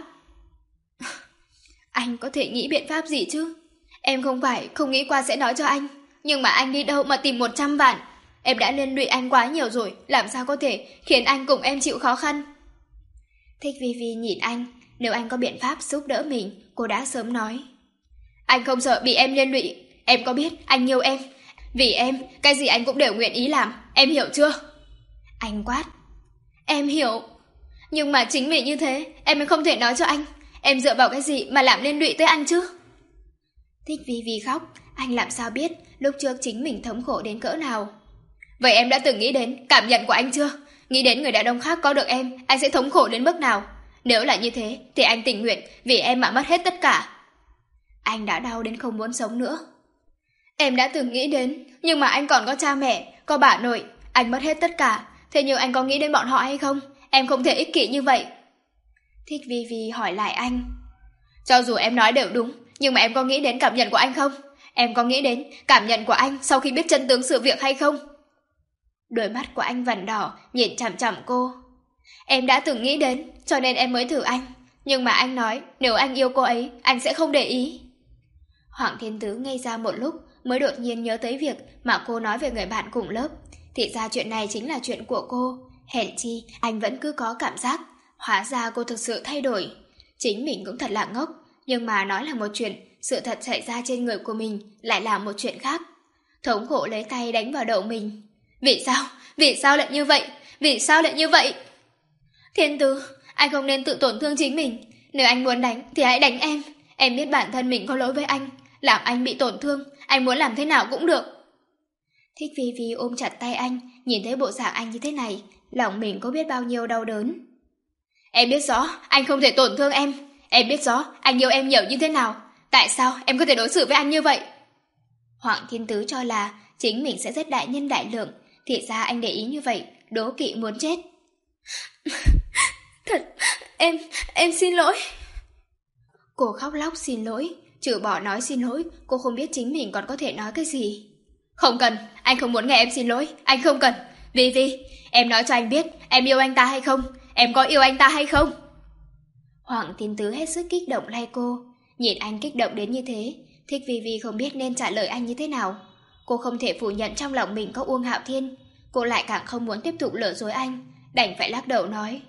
Anh có thể nghĩ biện pháp gì chứ? Em không phải không nghĩ qua sẽ nói cho anh, nhưng mà anh đi đâu mà tìm một trăm vạn? Em đã liên lụy anh quá nhiều rồi, làm sao có thể khiến anh cùng em chịu khó khăn? Thích Vi Vi nhìn anh, nếu anh có biện pháp giúp đỡ mình, cô đã sớm nói. Anh không sợ bị em liên lụy, em có biết anh yêu em. Vì em, cái gì anh cũng đều nguyện ý làm, em hiểu chưa? Anh quát. Em hiểu, nhưng mà chính vì như thế, em mới không thể nói cho anh. Em dựa vào cái gì mà làm liên lụy tới anh chứ? Thích Vi Vi khóc, anh làm sao biết lúc trước chính mình thống khổ đến cỡ nào. Vậy em đã từng nghĩ đến cảm nhận của anh chưa? Nghĩ đến người đàn ông khác có được em, anh sẽ thống khổ đến mức nào? Nếu là như thế, thì anh tình nguyện vì em mà mất hết tất cả. Anh đã đau đến không muốn sống nữa. Em đã từng nghĩ đến, nhưng mà anh còn có cha mẹ, có bà nội, anh mất hết tất cả. Thế nhưng anh có nghĩ đến bọn họ hay không? Em không thể ích kỷ như vậy. Thích Vi Vi hỏi lại anh. Cho dù em nói đều đúng, nhưng mà em có nghĩ đến cảm nhận của anh không? Em có nghĩ đến cảm nhận của anh sau khi biết chân tướng sự việc hay không? Đôi mắt của anh vằn đỏ, nhìn chằm chằm cô. Em đã từng nghĩ đến, cho nên em mới thử anh. Nhưng mà anh nói, nếu anh yêu cô ấy, anh sẽ không để ý. Hoàng Thiên Tứ ngây ra một lúc, mới đột nhiên nhớ tới việc mà cô nói về người bạn cùng lớp. Thì ra chuyện này chính là chuyện của cô. Hèn chi, anh vẫn cứ có cảm giác. Hóa ra cô thực sự thay đổi. Chính mình cũng thật là ngốc, nhưng mà nói là một chuyện, sự thật xảy ra trên người của mình lại là một chuyện khác. Thống khổ lấy tay đánh vào đầu mình. Vì sao? Vì sao lại như vậy? Vì sao lại như vậy? Thiên Tứ, anh không nên tự tổn thương chính mình. Nếu anh muốn đánh thì hãy đánh em. Em biết bản thân mình có lỗi với anh, làm anh bị tổn thương, anh muốn làm thế nào cũng được. Thích Vi Vi ôm chặt tay anh, nhìn thấy bộ dạng anh như thế này, lòng mình có biết bao nhiêu đau đớn. Em biết rõ anh không thể tổn thương em. Em biết rõ anh yêu em nhiều như thế nào. Tại sao em có thể đối xử với anh như vậy? Hoàng Thiên Tứ cho là chính mình sẽ rất đại nhân đại lượng, thì ra anh để ý như vậy, đố kỵ muốn chết. Thật, em, em xin lỗi. Cô khóc lóc xin lỗi, trừ bỏ nói xin lỗi, cô không biết chính mình còn có thể nói cái gì. Không cần, anh không muốn nghe em xin lỗi, anh không cần. Vi Vi, em nói cho anh biết, em yêu anh ta hay không? Em có yêu anh ta hay không? Hoàng Thiên Tứ hết sức kích động lay cô. Nhìn anh kích động đến như thế, Thích Vi Vi không biết nên trả lời anh như thế nào. Cô không thể phủ nhận trong lòng mình có Uông Hạo Thiên. Cô lại càng không muốn tiếp tục lừa dối anh, đành phải lắc đầu nói: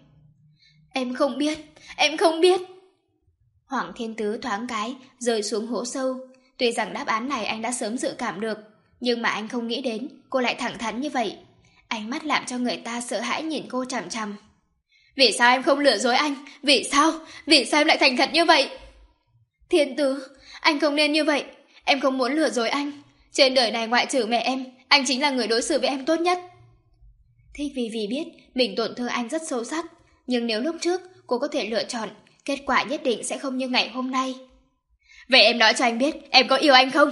Em không biết, em không biết. Hoàng Thiên Tứ thoáng cái rơi xuống hố sâu. Tuy rằng đáp án này anh đã sớm dự cảm được, nhưng mà anh không nghĩ đến cô lại thẳng thắn như vậy. Ánh mắt làm cho người ta sợ hãi nhìn cô chằm chằm. Vì sao em không lừa dối anh? Vì sao? Vì sao em lại thành thật như vậy? Thiên Tứ, anh không nên như vậy. Em không muốn lừa dối anh. Trên đời này ngoại trừ mẹ em, anh chính là người đối xử với em tốt nhất. Thích Vi Vi biết mình tổn thương anh rất sâu sắc, nhưng nếu lúc trước cô có thể lựa chọn, kết quả nhất định sẽ không như ngày hôm nay. Vậy em nói cho anh biết, em có yêu anh không?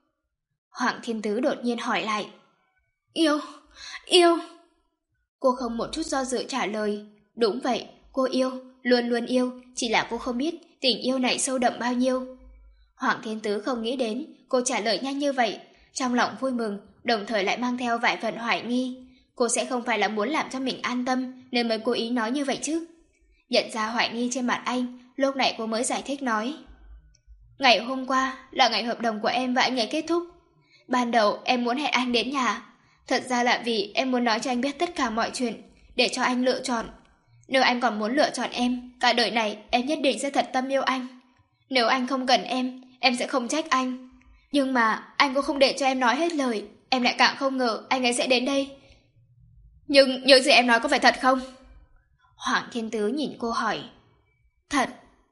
Hoàng Thiên Tứ đột nhiên hỏi lại. Yêu, yêu. Cô không một chút do dự trả lời. Đúng vậy, cô yêu, luôn luôn yêu, chỉ là cô không biết tình yêu này sâu đậm bao nhiêu. Hoàng Thiên Tứ không nghĩ đến cô trả lời nhanh như vậy, trong lòng vui mừng, đồng thời lại mang theo vài phần hoài nghi. Cô sẽ không phải là muốn làm cho mình an tâm nên mới cố ý nói như vậy chứ? Nhận ra hoài nghi trên mặt anh, lúc này cô mới giải thích nói. Ngày hôm qua là ngày hợp đồng của em và anh ấy kết thúc. Ban đầu em muốn hẹn anh đến nhà. Thật ra là vì em muốn nói cho anh biết tất cả mọi chuyện, để cho anh lựa chọn. Nếu anh còn muốn lựa chọn em, cả đời này em nhất định sẽ thật tâm yêu anh. Nếu anh không cần em, em sẽ không trách anh. Nhưng mà anh cũng không để cho em nói hết lời. Em lại càng không ngờ anh ấy sẽ đến đây. Nhưng những gì em nói có phải thật không? Hoàng Thiên Tứ nhìn cô hỏi. Thật.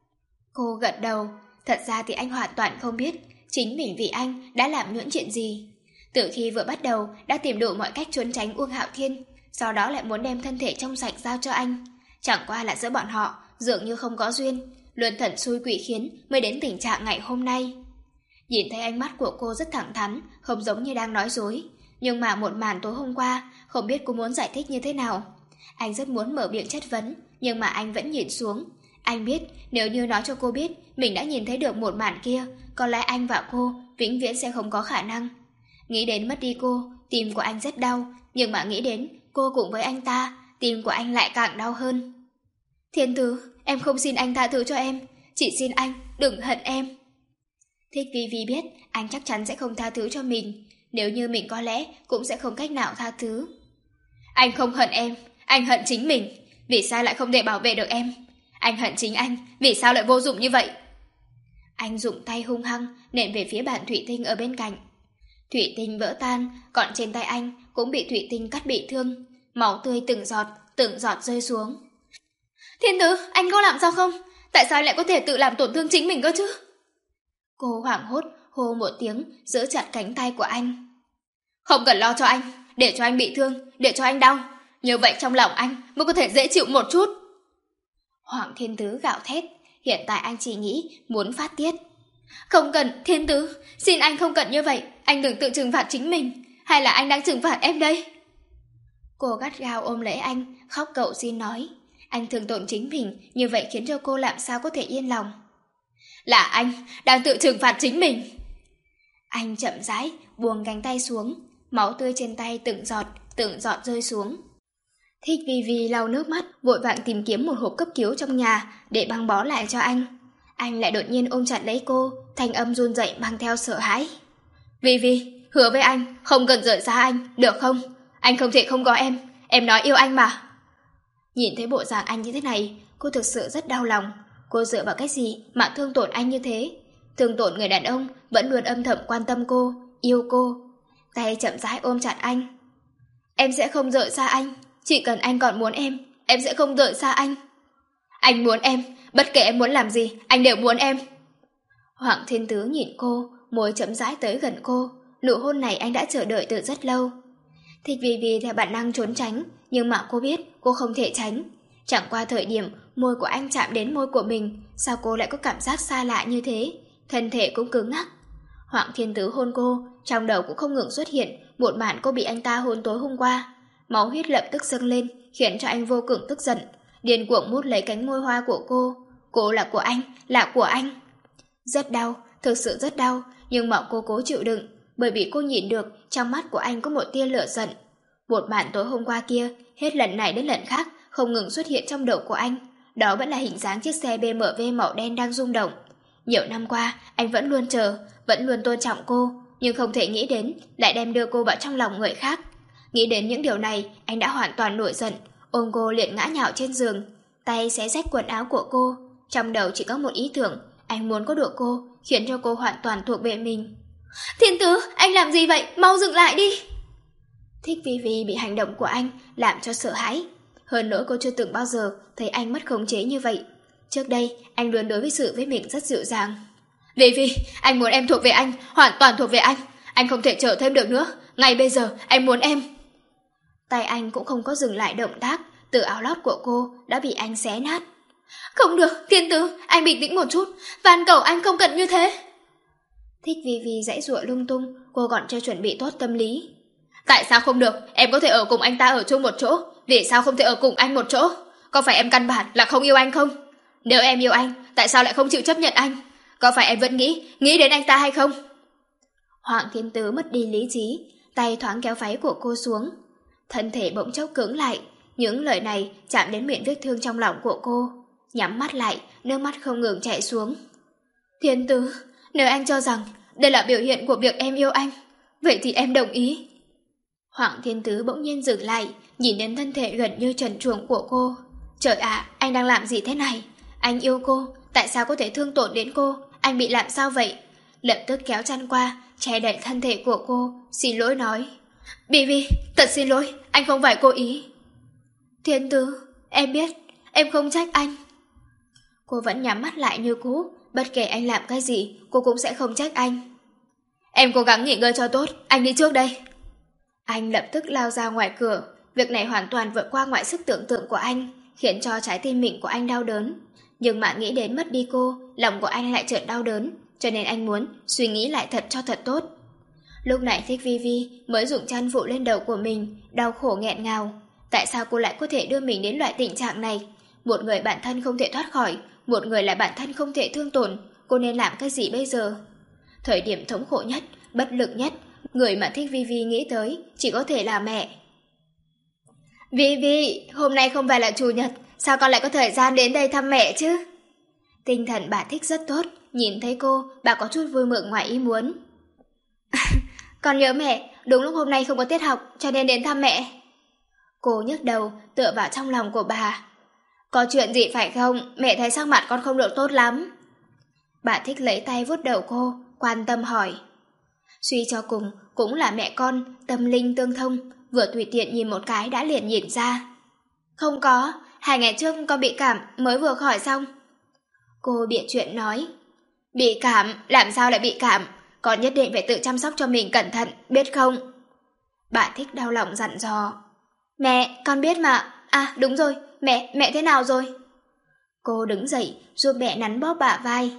Cô gật đầu. Thật ra thì anh hoàn toàn không biết chính mình vì anh đã làm những chuyện gì. Từ khi vừa bắt đầu đã tìm đủ mọi cách trốn tránh Uông Hạo Thiên, sau đó lại muốn đem thân thể trong sạch giao cho anh. Chẳng qua là giữa bọn họ dường như không có duyên, luôn thần xui quỷ khiến mới đến tình trạng ngày hôm nay. Nhìn thấy ánh mắt của cô rất thẳng thắn, không giống như đang nói dối. Nhưng mà một màn tối hôm qua, không biết cô muốn giải thích như thế nào. Anh rất muốn mở miệng chất vấn, nhưng mà anh vẫn nhìn xuống. Anh biết nếu như nói cho cô biết mình đã nhìn thấy được một màn kia, có lẽ anh và cô vĩnh viễn sẽ không có khả năng. Nghĩ đến mất đi cô, tim của anh rất đau, nhưng mà nghĩ đến cô cùng với anh ta, tim của anh lại càng đau hơn. Thiên Tứ, em không xin anh tha thứ cho em, chỉ xin anh đừng hận em. Thích Vi Vi biết anh chắc chắn sẽ không tha thứ cho mình, nếu như mình có lẽ cũng sẽ không cách nào tha thứ. Anh không hận em, anh hận chính mình. Vì sao lại không thể bảo vệ được em? Anh hận chính anh, vì sao lại vô dụng như vậy? Anh dùng tay hung hăng nện về phía bàn thủy tinh ở bên cạnh. Thủy tinh vỡ tan, còn trên tay anh cũng bị thủy tinh cắt bị thương. Máu tươi từng giọt, từng giọt rơi xuống. Thiên Tứ, anh có làm sao không? Tại sao lại có thể tự làm tổn thương chính mình cơ chứ? Cô hoảng hốt hô một tiếng, giữ chặt cánh tay của anh. Không cần lo cho anh, để cho anh bị thương, để cho anh đau. Như vậy trong lòng anh mới có thể dễ chịu một chút. Hoàng Thiên Tứ gào thét. Hiện tại anh chỉ nghĩ muốn phát tiết. Không cần, Thiên Tứ, xin anh không cần như vậy. Anh đừng tự trừng phạt chính mình. Hay là anh đang trừng phạt em đây? Cô gắt gao ôm lấy anh, khóc cầu xin nói. Anh thương tổn chính mình, như vậy khiến cho cô làm sao có thể yên lòng. Là anh đang tự trừng phạt chính mình. Anh chậm rãi buông cánh tay xuống. Máu tươi trên tay từng giọt, từng giọt rơi xuống. Thích Vi Vi lau nước mắt, vội vàng tìm kiếm một hộp cấp cứu trong nhà để băng bó lại cho anh. Anh lại đột nhiên ôm chặt lấy cô, thanh âm run rẩy mang theo sợ hãi. Vi Vi, hứa với anh, không cần rời xa anh, được không? Anh không thể không có em, em nói yêu anh mà. Nhìn thấy bộ dạng anh như thế này, cô thực sự rất đau lòng. Cô dựa vào cái gì mà thương tổn anh như thế? Thương tổn người đàn ông vẫn luôn âm thầm quan tâm cô, yêu cô. Tay chậm rãi ôm chặt anh. Em sẽ không rời xa anh, chỉ cần anh còn muốn em, em sẽ không rời xa anh. Anh muốn em, bất kể em muốn làm gì, anh đều muốn em. Hoàng Thiên Tứ nhìn cô, môi chậm rãi tới gần cô. Nụ hôn này anh đã chờ đợi từ rất lâu. Thích Vi Vi theo bản năng trốn tránh, nhưng mà cô biết cô không thể tránh. Chẳng qua thời điểm môi của anh chạm đến môi của mình, sao cô lại có cảm giác xa lạ như thế? Thân thể cũng cứng ngắc. Hoàng Thiên Tứ hôn cô, trong đầu cũng không ngừng xuất hiện một màn cô bị anh ta hôn tối hôm qua. Máu huyết lập tức dâng lên, khiến cho anh vô cùng tức giận, điên cuồng mút lấy cánh môi hoa của cô. Cô là của anh, là của anh. Rất đau, thực sự rất đau, nhưng mà cô cố chịu đựng. bởi vì cô nhìn được trong mắt của anh có một tia lửa giận. Một màn tối hôm qua kia, hết lần này đến lần khác, không ngừng xuất hiện trong đầu của anh. Đó vẫn là hình dáng chiếc xe bê em vê màu đen đang rung động. Nhiều năm qua, anh vẫn luôn chờ, vẫn luôn tôn trọng cô, nhưng không thể nghĩ đến lại đem đưa cô vào trong lòng người khác. Nghĩ đến những điều này, anh đã hoàn toàn nổi giận, ôm cô liền ngã nhào trên giường, tay xé rách quần áo của cô. Trong đầu chỉ có một ý tưởng, anh muốn có được cô, khiến cho cô hoàn toàn thuộc về mình. Thiên Tứ, anh làm gì vậy? Mau dừng lại đi! Thích Vi Vi bị hành động của anh làm cho sợ hãi. Hơn nữa cô chưa từng bao giờ thấy anh mất khống chế như vậy. Trước đây, anh luôn đối với sự với mình rất dịu dàng. Vi Vi, anh muốn em thuộc về anh, hoàn toàn thuộc về anh. Anh không thể chờ thêm được nữa. Ngay bây giờ, anh muốn em. Tay anh cũng không có dừng lại động tác, từ áo lót của cô đã bị anh xé nát. Không được, Thiên Tứ, anh bình tĩnh một chút. Van cầu anh không cần như thế. Thích Vi Vi giãy giụa lung tung, cô còn chưa chuẩn bị tốt tâm lý. Tại sao không được? Em có thể ở cùng anh ta ở chung một chỗ. Vì sao không thể ở cùng anh một chỗ? Có phải em căn bản là không yêu anh không? Nếu em yêu anh, tại sao lại không chịu chấp nhận anh? Có phải em vẫn nghĩ, nghĩ đến anh ta hay không? Hoàng Thiên Tứ mất đi lý trí, tay thoáng kéo váy của cô xuống. Thân thể bỗng chốc cứng lại, những lời này chạm đến miệng vết thương trong lòng của cô. Nhắm mắt lại, nước mắt không ngừng chảy xuống. Thiên Tứ, nếu anh cho rằng đây là biểu hiện của việc em yêu anh, vậy thì em đồng ý. Hoàng Thiên Tứ bỗng nhiên dừng lại, nhìn đến thân thể gần như trần truồng của cô. Trời ạ, anh đang làm gì thế này? Anh yêu cô, tại sao có thể thương tổn đến cô? Anh bị làm sao vậy? Lập tức kéo chăn qua, che đậy thân thể của cô, xin lỗi nói. Vi Vi, thật xin lỗi, anh không phải cố ý. Thiên Tứ, em biết, em không trách anh. Cô vẫn nhắm mắt lại như cũ, bất kể anh làm cái gì, cô cũng sẽ không trách anh. Em cố gắng nghỉ ngơi cho tốt, anh đi trước đây. Anh lập tức lao ra ngoài cửa, việc này hoàn toàn vượt qua ngoài sức tưởng tượng của anh, khiến cho trái tim mình của anh đau đớn. Nhưng mà nghĩ đến mất đi cô, lòng của anh lại chợt đau đớn, cho nên anh muốn suy nghĩ lại thật cho thật tốt. Lúc này Thích Vi Vi mới dùng chăn phủ lên đầu của mình, đau khổ nghẹn ngào. Tại sao cô lại có thể đưa mình đến loại tình trạng này? Một người bản thân không thể thoát khỏi, một người là bản thân không thể thương tổn, cô nên làm cái gì bây giờ? Thời điểm thống khổ nhất, bất lực nhất, người mà Thích Vi Vi nghĩ tới chỉ có thể là mẹ. Vi Vi, hôm nay không phải là chủ nhật, sao con lại có thời gian đến đây thăm mẹ chứ? Tinh thần bà Thích rất tốt, nhìn thấy cô, bà có chút vui mừng ngoài ý muốn. Con nhớ mẹ, đúng lúc hôm nay không có tiết học, cho nên đến thăm mẹ. Cô nhấc đầu, tựa vào trong lòng của bà. Có chuyện gì phải không? Mẹ thấy sắc mặt con không được tốt lắm. Bà Thích lấy tay vuốt đầu cô, quan tâm hỏi. Suy cho cùng, cũng là mẹ con, tâm linh tương thông, vừa tùy tiện nhìn một cái đã liền nhìn ra. Không có, hai ngày trước con bị cảm, mới vừa khỏi xong. Cô bịa chuyện nói. Bị cảm, làm sao lại bị cảm? Con nhất định phải tự chăm sóc cho mình cẩn thận, biết không? Bà Thích đau lòng dặn dò. Mẹ, con biết mà. À đúng rồi, mẹ, mẹ thế nào rồi? Cô đứng dậy, giúp mẹ nắn bóp bả vai.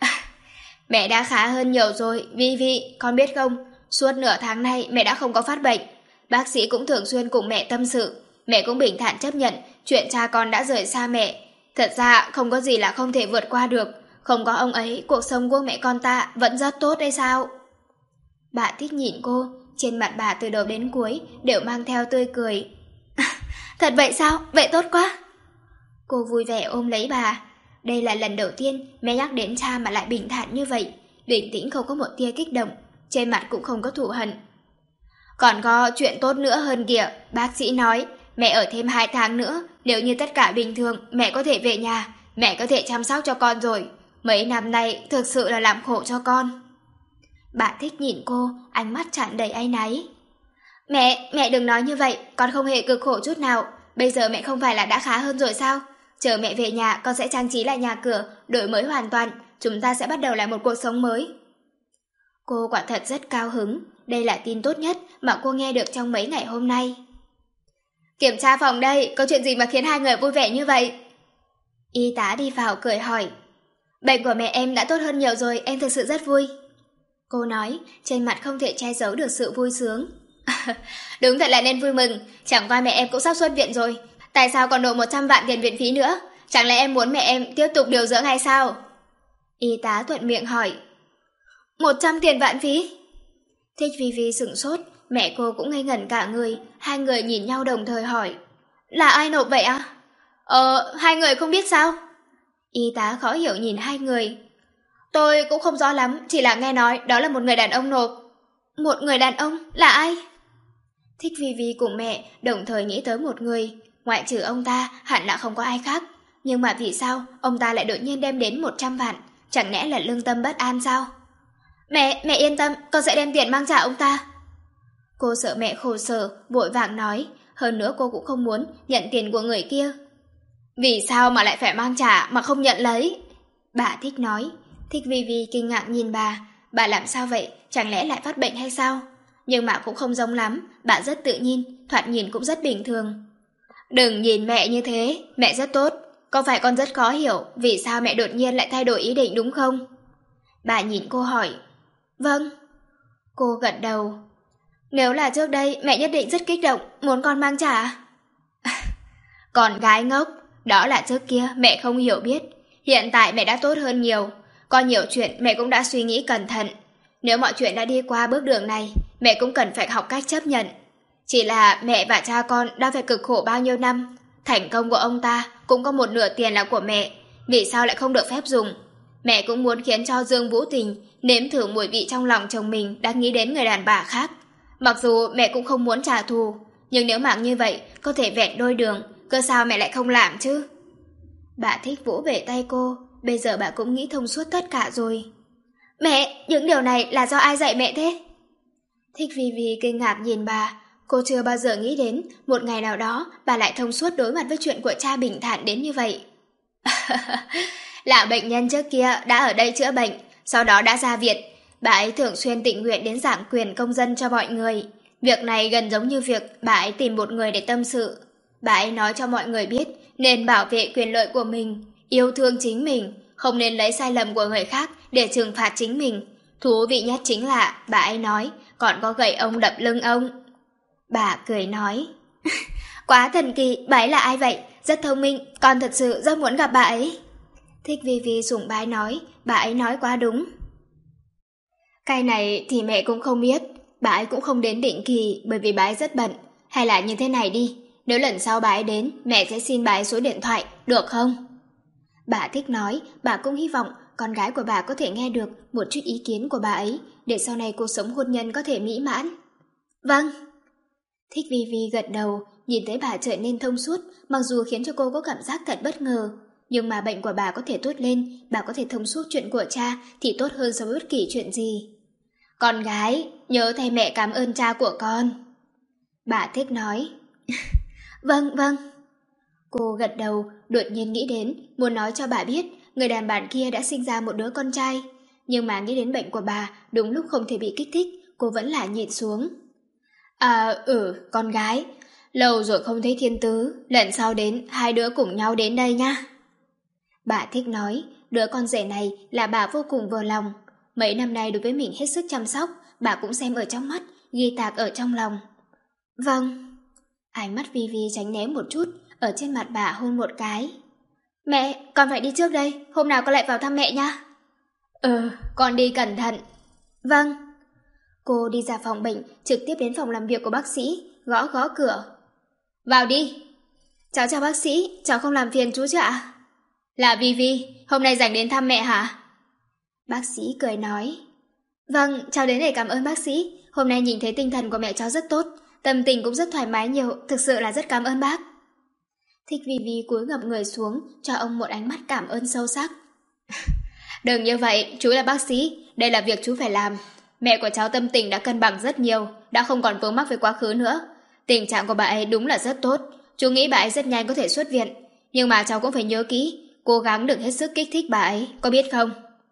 Mẹ đã khá hơn nhiều rồi, Vi Vi, con biết không? Suốt nửa tháng nay mẹ đã không có phát bệnh. Bác sĩ cũng thường xuyên cùng mẹ tâm sự. Mẹ cũng bình thản chấp nhận chuyện cha con đã rời xa mẹ. Thật ra không có gì là không thể vượt qua được. Không có ông ấy, cuộc sống của mẹ con ta vẫn rất tốt đấy sao? Bà Thích nhìn cô, trên mặt bà từ đầu đến cuối đều mang theo tươi cười. Thật vậy sao? Vậy tốt quá. Cô vui vẻ ôm lấy bà. Đây là lần đầu tiên mẹ nhắc đến cha mà lại bình thản như vậy, bình tĩnh không có một tia kích động, trên mặt cũng không có thù hận. Còn có chuyện tốt nữa hơn kìa, bác sĩ nói mẹ ở thêm hai tháng nữa, nếu như tất cả bình thường mẹ có thể về nhà, mẹ có thể chăm sóc cho con rồi. Mấy năm nay thực sự là làm khổ cho con. Bà Thích nhìn cô, ánh mắt tràn đầy áy náy. Mẹ, mẹ đừng nói như vậy, con không hề cực khổ chút nào. Bây giờ mẹ không phải là đã khá hơn rồi sao? Chờ mẹ về nhà, con sẽ trang trí lại nhà cửa, đổi mới hoàn toàn, chúng ta sẽ bắt đầu lại một cuộc sống mới. Cô quả thật rất cao hứng, đây là tin tốt nhất mà cô nghe được trong mấy ngày hôm nay. Kiểm tra phòng đây, có chuyện gì mà khiến hai người vui vẻ như vậy? Y tá đi vào cười hỏi. Bệnh của mẹ em đã tốt hơn nhiều rồi, em thực sự rất vui. Cô nói, trên mặt không thể che giấu được sự vui sướng. Đúng thật là nên vui mừng, chẳng qua mẹ em cũng sắp xuất viện rồi. Tại sao còn nộp một trăm vạn tiền viện phí nữa? Chẳng lẽ em muốn mẹ em tiếp tục điều dưỡng hay sao? Y tá thuận miệng hỏi. Một trăm tiền vạn phí? Thích Vi Vi sửng sốt, mẹ cô cũng ngây ngẩn cả người, hai người nhìn nhau đồng thời hỏi. Là ai nộp vậy à? Ờ, hai người không biết sao? Y tá khó hiểu nhìn hai người. Tôi cũng không rõ lắm, chỉ là nghe nói đó là một người đàn ông nộp. Một người đàn ông? Là ai? Thích Vi Vi cùng mẹ đồng thời nghĩ tới một người. Ngoại trừ ông ta, hẳn là không có ai khác. Nhưng mà vì sao ông ta lại đột nhiên đem đến một trăm vạn? Chẳng lẽ là lương tâm bất an sao? Mẹ, mẹ yên tâm, con sẽ đem tiền mang trả ông ta. Cô sợ mẹ khổ sở, vội vàng nói. Hơn nữa cô cũng không muốn nhận tiền của người kia. Vì sao mà lại phải mang trả mà không nhận lấy? Bà Thích nói. Thích Vi Vi kinh ngạc nhìn bà. Bà làm sao vậy? Chẳng lẽ lại phát bệnh hay sao? Nhưng mà cũng không giống lắm. Bà rất tự nhiên, thoạt nhìn cũng rất bình thường. Đừng nhìn mẹ như thế, mẹ rất tốt. Có phải con rất khó hiểu vì sao mẹ đột nhiên lại thay đổi ý định đúng không? Bà nhìn cô hỏi. Vâng. Cô gật đầu. Nếu là trước đây mẹ nhất định rất kích động, muốn con mang trả. Con gái ngốc, đó là trước kia mẹ không hiểu biết. Hiện tại mẹ đã tốt hơn nhiều. Có nhiều chuyện mẹ cũng đã suy nghĩ cẩn thận. Nếu mọi chuyện đã đi qua bước đường này, mẹ cũng cần phải học cách chấp nhận. Chỉ là mẹ và cha con đã phải cực khổ bao nhiêu năm. Thành công của ông ta cũng có một nửa tiền là của mẹ. Vì sao lại không được phép dùng? Mẹ cũng muốn khiến cho Dương Vũ Tình nếm thử mùi vị trong lòng chồng mình đã nghĩ đến người đàn bà khác. Mặc dù mẹ cũng không muốn trả thù, nhưng nếu mạng như vậy có thể vẹn đôi đường, cơ sao mẹ lại không làm chứ? Bà Thích vỗ về tay cô. Bây giờ bà cũng nghĩ thông suốt tất cả rồi. Mẹ, những điều này là do ai dạy mẹ thế? Thích Vi Vi kinh ngạc nhìn bà. Cô chưa bao giờ nghĩ đến một ngày nào đó bà lại thông suốt đối mặt với chuyện của cha bình thản đến như vậy. Là bệnh nhân trước kia đã ở đây chữa bệnh, sau đó đã ra viện. Bà ấy thường xuyên tình nguyện đến giảng quyền công dân cho mọi người. Việc này gần giống như việc bà ấy tìm một người để tâm sự. Bà ấy nói cho mọi người biết nên bảo vệ quyền lợi của mình, yêu thương chính mình, không nên lấy sai lầm của người khác để trừng phạt chính mình. Thú vị nhất chính là bà ấy nói còn có gậy ông đập lưng ông. Bà cười nói. Quá thần kỳ, bà ấy là ai vậy? Rất thông minh, con thật sự rất muốn gặp bà ấy. Thích Vi Vi sủng bái nói. Bà ấy nói quá đúng. Cái này thì mẹ cũng không biết. Bà ấy cũng không đến định kỳ bởi vì bà ấy rất bận. Hay là như thế này đi, nếu lần sau bà ấy đến, mẹ sẽ xin bà ấy số điện thoại, được không? Bà Thích nói. Bà cũng hy vọng con gái của bà có thể nghe được một chút ý kiến của bà ấy, để sau này cuộc sống hôn nhân có thể mỹ mãn. Vâng. Thích Vi Vi gật đầu. Nhìn thấy bà trở nên thông suốt, mặc dù khiến cho cô có cảm giác thật bất ngờ, nhưng mà bệnh của bà có thể tốt lên, bà có thể thông suốt chuyện của cha thì tốt hơn so với bất kỳ chuyện gì. Con gái, nhớ thay mẹ cảm ơn cha của con. Bà Thích nói. Vâng, vâng. Cô gật đầu, đột nhiên nghĩ đến, muốn nói cho bà biết người đàn bà kia đã sinh ra một đứa con trai. Nhưng mà nghĩ đến bệnh của bà, đúng lúc không thể bị kích thích, cô vẫn là nhịn xuống. À, ừ, con gái, lâu rồi không thấy Thiên Tứ, lần sau đến hai đứa cùng nhau đến đây nha. Bà Thích nói. Đứa con rể này là bà vô cùng vừa lòng. Mấy năm nay đối với mình hết sức chăm sóc, bà cũng xem ở trong mắt, ghi tạc ở trong lòng. Vâng. Ánh mắt Vi Vi tránh né một chút, ở trên mặt bà hôn một cái. Mẹ, con phải đi trước đây, hôm nào con lại vào thăm mẹ nha. Ừ, con đi cẩn thận. Vâng. Cô đi ra phòng bệnh, trực tiếp đến phòng làm việc của bác sĩ, gõ gõ cửa. Vào đi. Cháu chào bác sĩ, cháu không làm phiền chú chứ ạ? Là Vi Vi, hôm nay rảnh đến thăm mẹ hả? Bác sĩ cười nói. Vâng, cháu đến để cảm ơn bác sĩ. Hôm nay nhìn thấy tinh thần của mẹ cháu rất tốt, tâm tình cũng rất thoải mái nhiều, thực sự là rất cảm ơn bác. Thích Vi Vi cúi gập người xuống, cho ông một ánh mắt cảm ơn sâu sắc. Đừng như vậy, chú là bác sĩ, đây là việc chú phải làm. Mẹ của cháu tâm tình đã cân bằng rất nhiều, đã không còn vướng mắc về quá khứ nữa. Tình trạng của bà ấy đúng là rất tốt, chú nghĩ bà ấy rất nhanh có thể xuất viện. Nhưng mà cháu cũng phải nhớ kỹ, cố gắng đừng hết sức kích thích bà ấy, có biết không?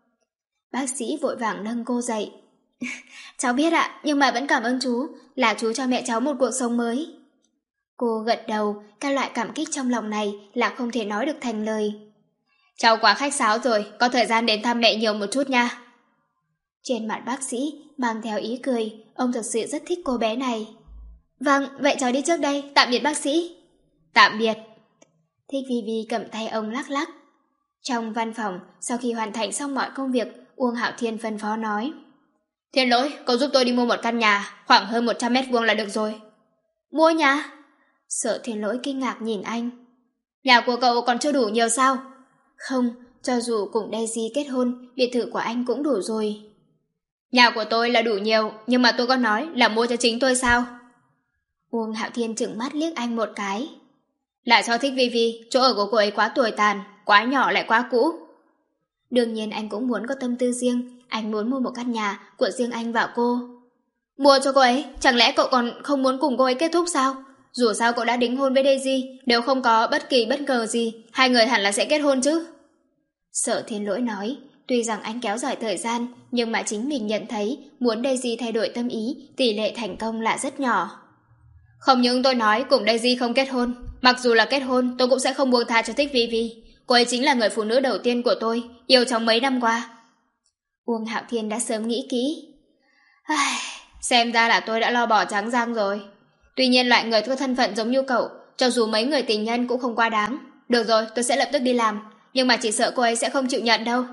Bác sĩ vội vàng nâng cô dậy. Cháu biết ạ, nhưng mà vẫn cảm ơn chú, là chú cho mẹ cháu một cuộc sống mới. Cô gật đầu, các loại cảm kích trong lòng này là không thể nói được thành lời. Cháu quá khách sáo rồi, có thời gian đến thăm mẹ nhiều một chút nha. Trên mặt bác sĩ mang theo ý cười, ông thật sự rất thích cô bé này. Vâng, vậy cháu đi trước đây, tạm biệt bác sĩ. Tạm biệt. Thích Vi Vi cầm tay ông lắc lắc. Trong văn phòng, sau khi hoàn thành xong mọi công việc, Uông Hạo Thiên phân phó nói. Thiên Lỗi, cậu giúp tôi đi mua một căn nhà, khoảng hơn một trăm mét vuông là được rồi. Mua nhà? Sợ Thiên Lỗi kinh ngạc nhìn anh. Nhà của cậu còn chưa đủ nhiều sao? Không, cho dù cùng Daisy kết hôn, biệt thự của anh cũng đủ rồi. Nhà của tôi là đủ nhiều, nhưng mà tôi có nói là mua cho chính tôi sao? Uông Hạo Thiên trừng mắt liếc anh một cái. Lại cho thích Vi Vi, chỗ ở của cô ấy quá tồi tàn, quá nhỏ lại quá cũ. Đương nhiên anh cũng muốn có tâm tư riêng, anh muốn mua một căn nhà của riêng anh và cô. Mua cho cô ấy, chẳng lẽ cậu còn không muốn cùng cô ấy kết thúc sao? Dù sao cậu đã đính hôn với Daisy, nếu không có bất kỳ bất ngờ gì, hai người hẳn là sẽ kết hôn chứ. Sở Thiên Lỗi nói, tuy rằng anh kéo dài thời gian, nhưng mà chính mình nhận thấy muốn Daisy thay đổi tâm ý, tỷ lệ thành công là rất nhỏ. Không những tôi nói cùng Daisy không kết hôn, mặc dù là kết hôn tôi cũng sẽ không buông tha cho thích Vi Vi. Cô ấy chính là người phụ nữ đầu tiên của tôi, yêu trong mấy năm qua. Uông Hạo Thiên đã sớm nghĩ kỹ. Ai, xem ra là tôi đã lo bỏ trắng răng rồi. Tuy nhiên loại người có thân phận giống như cậu, cho dù mấy người tình nhân cũng không quá đáng. Được rồi, tôi sẽ lập tức đi làm, nhưng mà chỉ sợ cô ấy sẽ không chịu nhận đâu.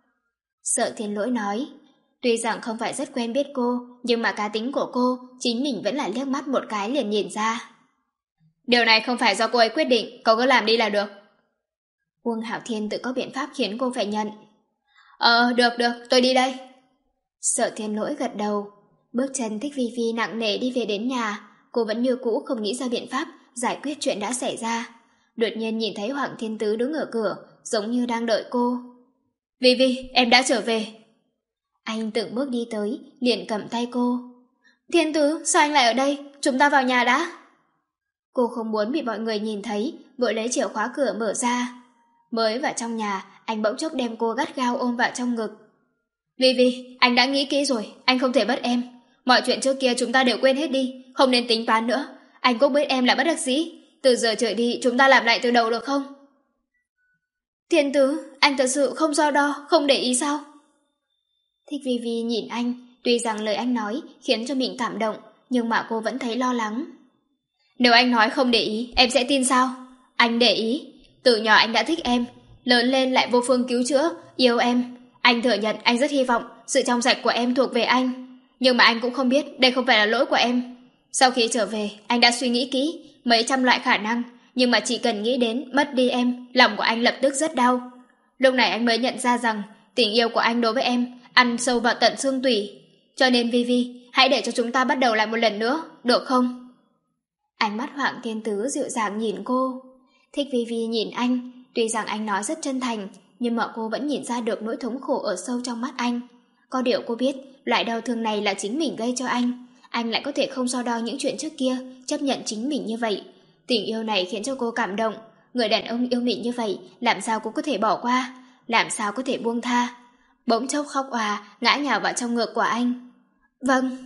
Sợ Thiên Lỗi nói, tuy rằng không phải rất quen biết cô, nhưng mà cá tính của cô, chính mình vẫn là liếc mắt một cái liền nhìn ra. Điều này không phải do cô ấy quyết định, cậu cứ làm đi là được. Uông Hạo Thiên tự có biện pháp khiến cô phải nhận. Ờ, được được, tôi đi đây. Sợ Thiên Lỗi gật đầu, bước chân thích Vi Vi nặng nề đi về đến nhà, cô vẫn như cũ không nghĩ ra biện pháp giải quyết chuyện đã xảy ra. Đột nhiên nhìn thấy Hoàng Thiên Tứ đứng ở cửa, giống như đang đợi cô. Vi Vi, em đã trở về. Anh từng bước đi tới, liền cầm tay cô. Thiên Tứ, sao anh lại ở đây? Chúng ta vào nhà đã. Cô không muốn bị mọi người nhìn thấy, vội lấy chìa khóa cửa mở ra. Mới vào trong nhà, anh bỗng chốc đem cô gắt gao ôm vào trong ngực. Vi Vi, anh đã nghĩ kỹ rồi, anh không thể bắt em. Mọi chuyện trước kia chúng ta đều quên hết đi, không nên tính toán nữa. Anh cũng biết em là bất đắc dĩ. Từ giờ trở đi chúng ta làm lại từ đầu được không? Thiên Tứ, anh thật sự không so đo, không để ý sao? Thích Vi Vi nhìn anh, tuy rằng lời anh nói khiến cho mình cảm động, nhưng mà cô vẫn thấy lo lắng. Nếu anh nói không để ý, em sẽ tin sao? Anh để ý. Từ nhỏ anh đã thích em, lớn lên lại vô phương cứu chữa, yêu em. Anh thừa nhận anh rất hy vọng sự trong sạch của em thuộc về anh. Nhưng mà anh cũng không biết đây không phải là lỗi của em. Sau khi trở về, anh đã suy nghĩ kỹ mấy trăm loại khả năng, nhưng mà chỉ cần nghĩ đến mất đi em, lòng của anh lập tức rất đau. Lúc này anh mới nhận ra rằng tình yêu của anh đối với em ăn sâu vào tận xương tủy. Cho nên Vi Vi, hãy để cho chúng ta bắt đầu lại một lần nữa, được không? Ánh mắt Hoàng Thiên Tứ dịu dàng nhìn cô. Thích Vi Vi nhìn anh, tuy rằng anh nói rất chân thành, nhưng mà cô vẫn nhìn ra được nỗi thống khổ ở sâu trong mắt anh. Có điều cô biết, loại đau thương này là chính mình gây cho anh. Anh lại có thể không so đo những chuyện trước kia, chấp nhận chính mình như vậy. Tình yêu này khiến cho cô cảm động. Người đàn ông yêu mình như vậy, làm sao cô có thể bỏ qua, làm sao có thể buông tha. Bỗng chốc khóc òa, ngã nhào vào trong ngực của anh. Vâng.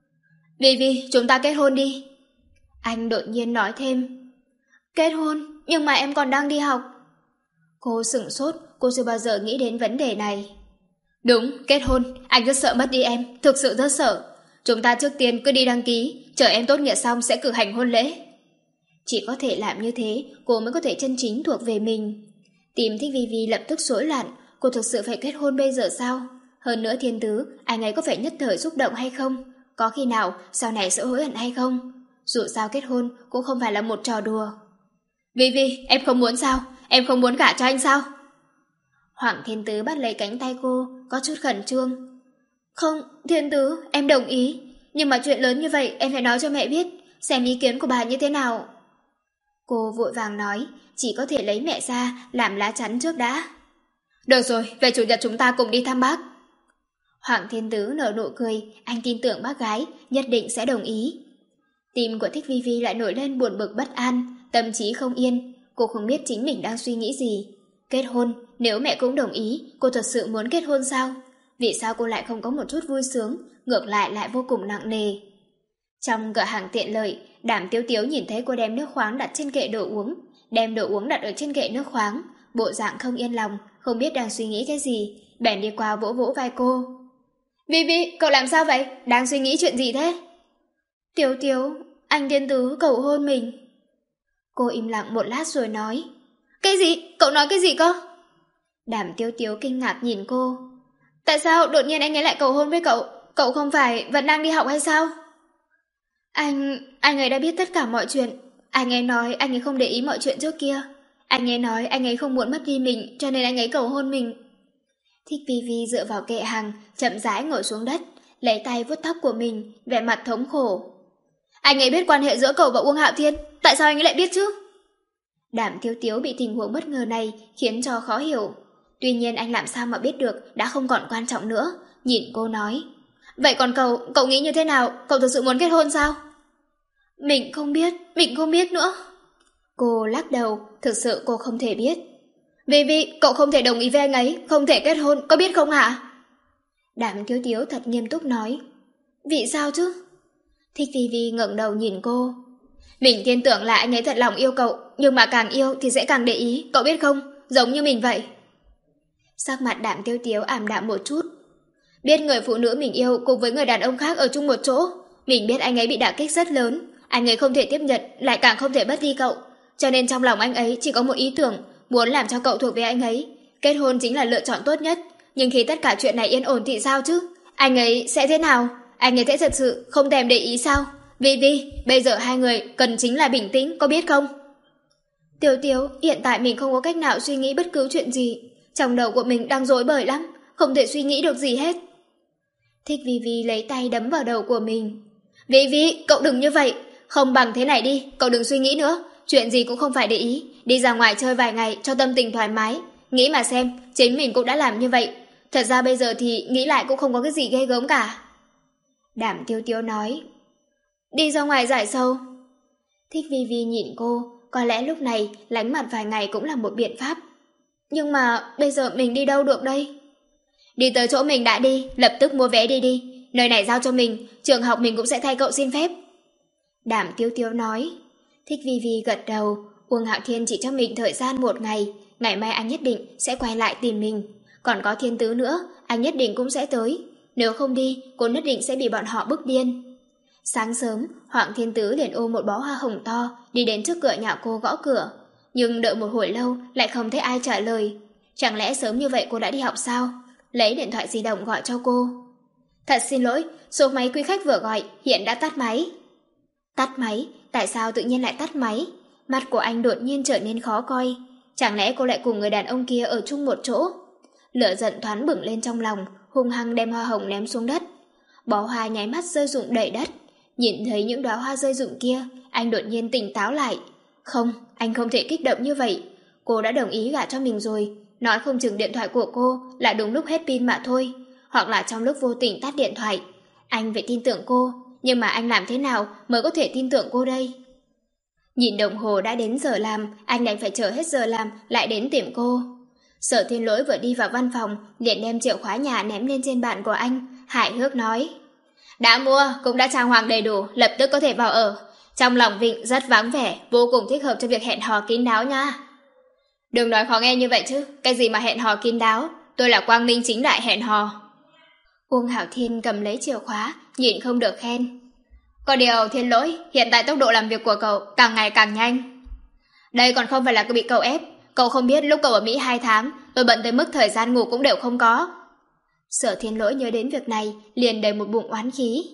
Vi Vi, chúng ta kết hôn đi. Anh đột nhiên nói thêm. Kết hôn, nhưng mà em còn đang đi học. Cô sửng sốt, cô chưa bao giờ nghĩ đến vấn đề này. Đúng, kết hôn, anh rất sợ mất đi em, thực sự rất sợ. Chúng ta trước tiên cứ đi đăng ký, chờ em tốt nghiệp xong sẽ cử hành hôn lễ. Chỉ có thể làm như thế, cô mới có thể chân chính thuộc về mình. Tim Thích Vi Vi lập tức rối loạn, cô thực sự phải kết hôn bây giờ sao? Hơn nữa Thiên Tứ, anh ấy có phải nhất thời xúc động hay không? Có khi nào sau này sẽ hối hận hay không? Dù sao kết hôn cũng không phải là một trò đùa. Vi Vi, em không muốn sao? Em không muốn gả cho anh sao? Hoàng Thiên Tứ bắt lấy cánh tay cô, có chút khẩn trương. Không, Thiên Tứ, em đồng ý. Nhưng mà chuyện lớn như vậy em phải nói cho mẹ biết, xem ý kiến của bà như thế nào. Cô vội vàng nói, chỉ có thể lấy mẹ ra làm lá chắn trước đã. Được rồi, về chủ nhật chúng ta cùng đi thăm bác. Hoàng Thiên Tứ nở nụ cười, anh tin tưởng bác gái nhất định sẽ đồng ý. Tim của Thích Vi Vi lại nổi lên buồn bực bất an, tâm trí không yên. Cô không biết chính mình đang suy nghĩ gì. Kết hôn, nếu mẹ cũng đồng ý, cô thật sự muốn kết hôn sao? Vì sao cô lại không có một chút vui sướng, ngược lại lại vô cùng nặng nề? Trong cửa hàng tiện lợi, Đàm Tiếu Tiếu nhìn thấy cô đem nước khoáng đặt trên kệ đồ uống, đem đồ uống đặt ở trên kệ nước khoáng, bộ dạng không yên lòng, không biết đang suy nghĩ cái gì, bèn đi qua vỗ vỗ vai cô. Vi Vi, cậu làm sao vậy? Đang suy nghĩ chuyện gì thế? Tiếu Tiếu, anh Thiên Tứ cầu hôn mình. Cô im lặng một lát rồi nói. Cái gì? Cậu nói cái gì cơ? Đàm Tiếu Tiếu kinh ngạc nhìn cô. Tại sao đột nhiên anh ấy lại cầu hôn với cậu? cậu không phải vẫn đang đi học hay sao? Anh, anh ấy đã biết tất cả mọi chuyện. Anh ấy nói anh ấy không để ý mọi chuyện trước kia. Anh ấy nói anh ấy không muốn mất đi mình, cho nên anh ấy cầu hôn mình. Thích Vi Vi dựa vào kệ hàng, chậm rãi ngồi xuống đất, lấy tay vuốt tóc của mình, vẻ mặt thống khổ. Anh ấy biết quan hệ giữa cậu và Uông Hạo Thiên, tại sao anh ấy lại biết chứ? Đàm Tiếu Tiếu bị tình huống bất ngờ này khiến cho khó hiểu. Tuy nhiên anh làm sao mà biết được đã không còn quan trọng nữa, nhìn cô nói. Vậy còn cậu, cậu nghĩ như thế nào? Cậu thực sự muốn kết hôn sao? Mình không biết, mình không biết nữa. Cô lắc đầu, thực sự cô không thể biết. Vi Vi, cậu không thể đồng ý với anh ấy, không thể kết hôn, có biết không hả? Đàm Tiếu Tiếu thật nghiêm túc nói. Vì sao chứ? Thích Vi Vi ngẩng đầu nhìn cô. Mình tin tưởng là anh ấy thật lòng yêu cậu, nhưng mà càng yêu thì sẽ càng để ý, cậu biết không? Giống như mình vậy. Sắc mặt Đàm Tiếu Tiếu ảm đạm một chút. Biết người phụ nữ mình yêu cùng với người đàn ông khác ở chung một chỗ, mình biết anh ấy bị đả kích rất lớn, anh ấy không thể tiếp nhận, lại càng không thể mất đi cậu, cho nên trong lòng anh ấy chỉ có một ý tưởng, muốn làm cho cậu thuộc về anh ấy. Kết hôn chính là lựa chọn tốt nhất, nhưng khi tất cả chuyện này yên ổn thì sao chứ? Anh ấy sẽ thế nào? Anh ấy sẽ thật sự không thèm để ý sao? Vi Vi, bây giờ hai người cần chính là bình tĩnh, có biết không? Tiểu Tiếu, hiện tại mình không có cách nào suy nghĩ bất cứ chuyện gì. Trong đầu của mình đang rối bời lắm, không thể suy nghĩ được gì hết. Thích Vi Vi lấy tay đấm vào đầu của mình. Vi Vi, cậu đừng như vậy. Không bằng thế này đi, cậu đừng suy nghĩ nữa. Chuyện gì cũng không phải để ý. Đi ra ngoài chơi vài ngày cho tâm tình thoải mái. Nghĩ mà xem, chính mình cũng đã làm như vậy. Thật ra bây giờ thì nghĩ lại cũng không có cái gì ghê gớm cả. Đàm Tiếu Tiếu nói. Đi ra ngoài giải sầu. Thích Vi Vi nhìn cô. Có lẽ lúc này lánh mặt vài ngày cũng là một biện pháp. Nhưng mà bây giờ mình đi đâu được đây? Đi tới chỗ mình đã đi, lập tức mua vé đi đi. Nơi này giao cho mình, trường học mình cũng sẽ thay cậu xin phép. Đàm Tiếu Tiếu nói. Thích Vi Vi gật đầu. Uông Hạo Thiên chỉ cho mình thời gian một ngày. Ngày mai anh nhất định sẽ quay lại tìm mình. Còn có Thiên Tứ nữa, anh nhất định cũng sẽ tới. Nếu không đi, cô nhất định sẽ bị bọn họ bức điên. Sáng sớm, Hoàng Thiên Tứ liền ôm một bó hoa hồng to, đi đến trước cửa nhà cô gõ cửa. Nhưng đợi một hồi lâu, lại không thấy ai trả lời. Chẳng lẽ sớm như vậy cô đã đi học sao? Lấy điện thoại di động gọi cho cô. Thật xin lỗi, số máy quý khách vừa gọi hiện đã tắt máy. Tắt máy? Tại sao tự nhiên lại tắt máy? Mặt của anh đột nhiên trở nên khó coi. Chẳng lẽ cô lại cùng người đàn ông kia ở chung một chỗ? Lửa giận thoáng bừng lên trong lòng, hung hăng đem hoa hồng ném xuống đất. Bó hoa nháy mắt rơi rụng đầy đất. Nhìn thấy những đóa hoa rơi rụng kia, anh đột nhiên tỉnh táo lại. Không, anh không thể kích động như vậy. Cô đã đồng ý gả cho mình rồi. Nói không chừng điện thoại của cô là đúng lúc hết pin mà thôi. Hoặc là trong lúc vô tình tắt điện thoại. Anh phải tin tưởng cô. Nhưng mà anh làm thế nào mới có thể tin tưởng cô đây? Nhìn đồng hồ đã đến giờ làm, anh đành phải chờ hết giờ làm lại đến tìm cô. Sở Thiên Lỗi vừa đi vào văn phòng, liền đem chìa khóa nhà ném lên trên bàn của anh, hài hước nói. Đã mua, cũng đã trang hoàng đầy đủ, lập tức có thể vào ở. Trong lòng Vịnh rất vắng vẻ, vô cùng thích hợp cho việc hẹn hò kín đáo nha. Đừng nói khó nghe như vậy chứ, cái gì mà hẹn hò kín đáo, tôi là quang minh chính đại hẹn hò. Uông Hạo Thiên cầm lấy chìa khóa, nhịn không được khen. Có điều Thiên Lỗi, hiện tại tốc độ làm việc của cậu càng ngày càng nhanh. Đây còn không phải là bị cậu ép, cậu không biết lúc cậu ở Mỹ hai tháng, tôi bận tới mức thời gian ngủ cũng đều không có. Sở Thiên Lỗi nhớ đến việc này, liền đầy một bụng oán khí.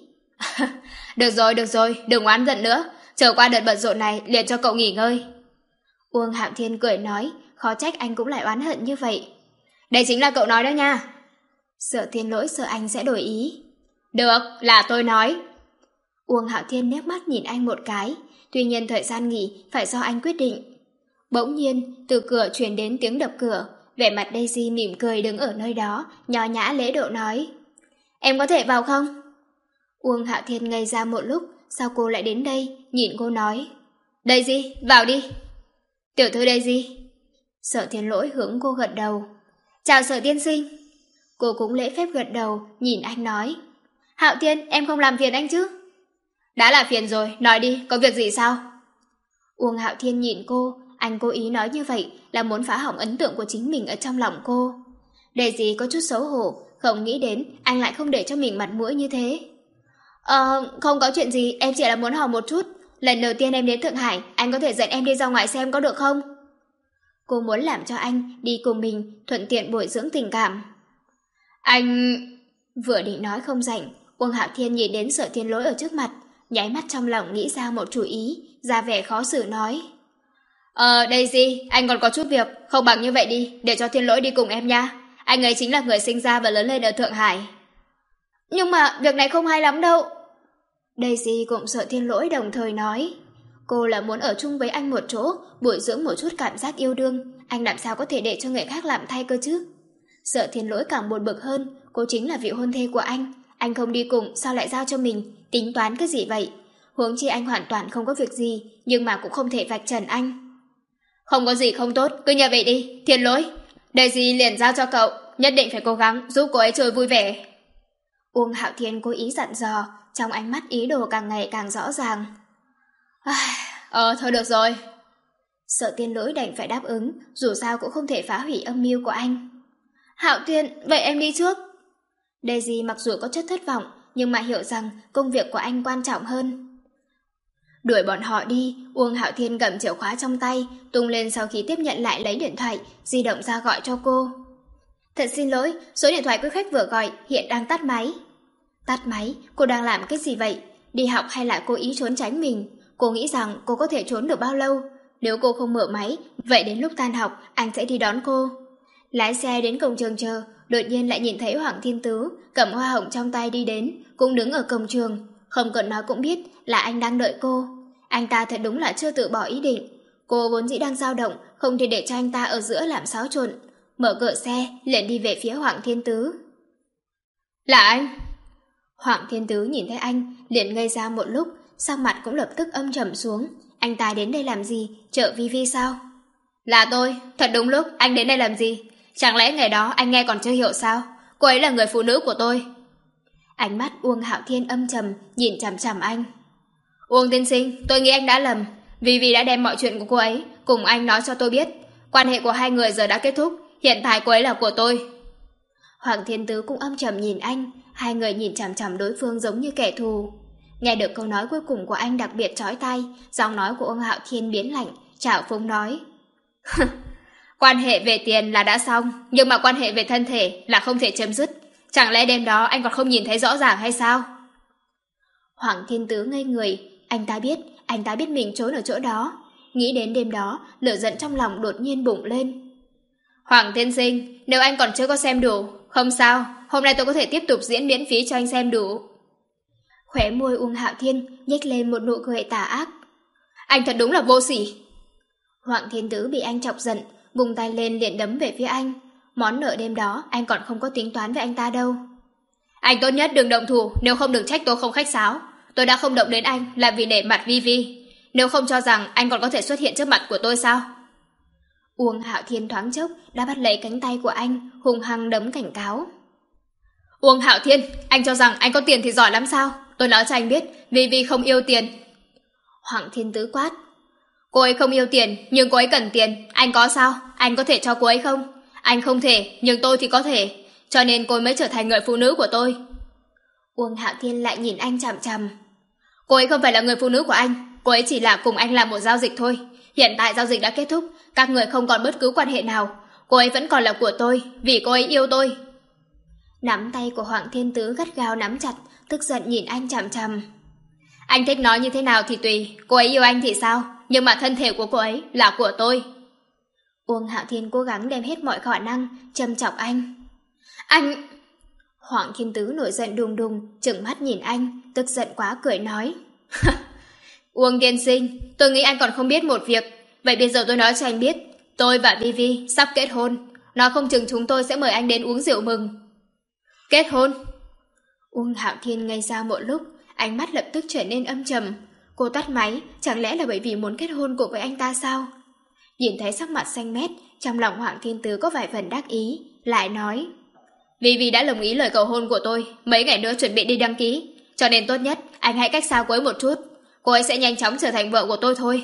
Được rồi, được rồi, đừng oán giận nữa, chờ qua đợt bận rộn này liền cho cậu nghỉ ngơi. Uông Hạo Thiên cười nói, khó trách anh cũng lại oán hận như vậy. Đây chính là cậu nói đó nha. Sở Thiên Lỗi sợ anh sẽ đổi ý. Được, là tôi nói. Uông Hạo Thiên nép mắt nhìn anh một cái, tuy nhiên thời gian nghỉ phải do anh quyết định. Bỗng nhiên, từ cửa truyền đến tiếng đập cửa, vẻ mặt Daisy mỉm cười đứng ở nơi đó, nho nhã lễ độ nói. Em có thể vào không? Uông Hạo Thiên ngây ra một lúc, sao cô lại đến đây, nhìn cô nói. Daisy, vào đi. Tiểu thư Daisy. Sở Thiên Lỗi hướng cô gật đầu. Chào Sở tiên sinh. Cô cũng lễ phép gật đầu, nhìn anh nói. Hạo Thiên, em không làm phiền anh chứ? Đã là phiền rồi, nói đi, có việc gì sao? Uông Hạo Thiên nhìn cô, anh cố ý nói như vậy là muốn phá hỏng ấn tượng của chính mình ở trong lòng cô. Daisy có chút xấu hổ, không nghĩ đến anh lại không để cho mình mặt mũi như thế. Ờ, không có chuyện gì, em chỉ là muốn hỏi một chút. Lần đầu tiên em đến Thượng Hải, anh có thể dẫn em đi ra ngoài xem có được không? Cô muốn làm cho anh đi cùng mình, thuận tiện bồi dưỡng tình cảm. Anh... Vừa định nói không rảnh, Uông Hạo Thiên nhìn đến Sở Thiên Lỗi ở trước mặt, nháy mắt trong lòng nghĩ ra một chủ ý, ra vẻ khó xử nói. Ờ, Daisy, anh còn có chút việc, không bằng như vậy đi, để cho Thiên Lỗi đi cùng em nha. Anh ấy chính là người sinh ra và lớn lên ở Thượng Hải. Nhưng mà việc này không hay lắm đâu. Daisy cũng Sở Thiên Lỗi đồng thời nói. Cô là muốn ở chung với anh một chỗ, bồi dưỡng một chút cảm giác yêu đương, anh làm sao có thể để cho người khác làm thay cơ chứ? Sở Thiên Lỗi càng buồn bực hơn, cô chính là vị hôn thê của anh, anh không đi cùng sao lại giao cho mình, tính toán cái gì vậy? Huống chi anh hoàn toàn không có việc gì, nhưng mà cũng không thể vạch trần anh. Không có gì không tốt, cứ như vậy đi, Thiên Lỗi. Daisy liền giao cho cậu, nhất định phải cố gắng giúp cô ấy chơi vui vẻ. Uông Hạo Thiên cố ý dặn dò, trong ánh mắt ý đồ càng ngày càng rõ ràng. Ờ, thôi được rồi. Sở Thiên Lỗi đành phải đáp ứng, dù sao cũng không thể phá hủy âm mưu của anh. Hạo Thiên, vậy em đi trước. Daisy mặc dù có chút thất vọng, nhưng mà hiểu rằng công việc của anh quan trọng hơn. Đuổi bọn họ đi, Uông Hạo Thiên cầm chìa khóa trong tay, tung lên sau khi tiếp nhận lại lấy điện thoại, di động ra gọi cho cô. Thật xin lỗi, số điện thoại quý khách vừa gọi hiện đang tắt máy. Tắt máy? Cô đang làm cái gì vậy? Đi học hay là cố ý trốn tránh mình? Cô nghĩ rằng cô có thể trốn được bao lâu? Nếu cô không mở máy, vậy đến lúc tan học, anh sẽ đi đón cô. Lái xe đến cổng trường chờ, đột nhiên lại nhìn thấy Hoàng Thiên Tứ cầm hoa hồng trong tay đi đến, cũng đứng ở cổng trường. Không cần nói cũng biết là anh đang đợi cô. Anh ta thật đúng là chưa tự bỏ ý định. Cô vốn dĩ đang dao động, không thể để cho anh ta ở giữa làm xáo trộn. Mở cửa xe, liền đi về phía Hoàng Thiên Tứ. Là anh! Hoàng Thiên Tứ nhìn thấy anh, liền ngây ra một lúc, sắc mặt cũng lập tức âm trầm xuống. Anh ta đến đây làm gì? Chợ Vi Vi sao? Là tôi, thật đúng lúc, anh đến đây làm gì? Chẳng lẽ ngày đó anh nghe còn chưa hiểu sao? Cô ấy là người phụ nữ của tôi. Ánh mắt Uông Hạo Thiên âm trầm, nhìn chằm chằm anh. Uông tiên sinh, tôi nghĩ anh đã lầm. Vi Vi đã đem mọi chuyện của cô ấy cùng anh nói cho tôi biết. Quan hệ của hai người giờ đã kết thúc, hiện tại cô ấy là của tôi. Hoàng Thiên Tứ cũng âm trầm nhìn anh, hai người nhìn chằm chằm đối phương giống như kẻ thù. Nghe được câu nói cuối cùng của anh đặc biệt chói tai, giọng nói của Uông Hạo Thiên biến lạnh, trào phúng nói. Quan hệ về tiền là đã xong, nhưng mà quan hệ về thân thể là không thể chấm dứt. Chẳng lẽ đêm đó anh còn không nhìn thấy rõ ràng hay sao? Hoàng Thiên Tứ ngây người, anh ta biết, anh ta biết mình trốn ở chỗ đó. Nghĩ đến đêm đó, lửa giận trong lòng đột nhiên bùng lên. Hoàng Thiên Sinh, nếu anh còn chưa có xem đủ, không sao, hôm nay tôi có thể tiếp tục diễn miễn phí cho anh xem đủ. Khóe môi Uông Hạo Thiên nhếch lên một nụ cười tà ác. Anh thật đúng là vô sỉ. Hoàng Thiên Tứ bị anh chọc giận, vùng tay lên liền đấm về phía anh. Món nợ đêm đó anh còn không có tính toán với anh ta đâu. Anh tốt nhất đừng động thủ, nếu không đừng trách tôi không khách sáo. Tôi đã không động đến anh là vì để mặt Vi Vi. Nếu không cho rằng anh còn có thể xuất hiện trước mặt của tôi sao? Uông Hạo Thiên thoáng chốc đã bắt lấy cánh tay của anh, hung hăng đấm cảnh cáo. Uông Hạo Thiên, anh cho rằng anh có tiền thì giỏi lắm sao? Tôi nói cho anh biết, Vi Vi không yêu tiền. Hoàng Thiên Tứ quát. Cô ấy không yêu tiền, nhưng cô ấy cần tiền. Anh có sao? Anh có thể cho cô ấy không? Anh không thể, nhưng tôi thì có thể. Cho nên cô ấy mới trở thành người phụ nữ của tôi. Uông Hạo Thiên lại nhìn anh chằm chằm. Cô ấy không phải là người phụ nữ của anh. Cô ấy chỉ là cùng anh làm một giao dịch thôi. Hiện tại giao dịch đã kết thúc, các người không còn bất cứ quan hệ nào. Cô ấy vẫn còn là của tôi, vì cô ấy yêu tôi. Nắm tay của Hoàng Thiên Tứ gắt gao nắm chặt, tức giận nhìn anh chằm chằm. Anh thích nói như thế nào thì tùy, cô ấy yêu anh thì sao? Nhưng mà thân thể của cô ấy là của tôi. Uông Hạo Thiên cố gắng đem hết mọi khả năng châm chọc anh. Anh... Hoàng Thiên Tứ nổi giận đùng đùng, trừng mắt nhìn anh, tức giận quá cười nói. Uông tiên sinh, tôi nghĩ anh còn không biết một việc. Vậy bây giờ tôi nói cho anh biết, tôi và Vi Vi sắp kết hôn. Nói không chừng chúng tôi sẽ mời anh đến uống rượu mừng. Kết hôn? Uông Hạo Thiên ngây ra một lúc, ánh mắt lập tức trở nên âm trầm. Cô tắt máy, chẳng lẽ là bởi vì muốn kết hôn cùng với anh ta sao? Nhìn thấy sắc mặt xanh mét, trong lòng Hoàng Thiên Tứ có vài phần đắc ý, lại nói. Vi Vi đã đồng ý lời cầu hôn của tôi, mấy ngày nữa chuẩn bị đi đăng ký. Cho nên tốt nhất, anh hãy cách xa cô ấy một chút. Cô ấy sẽ nhanh chóng trở thành vợ của tôi thôi.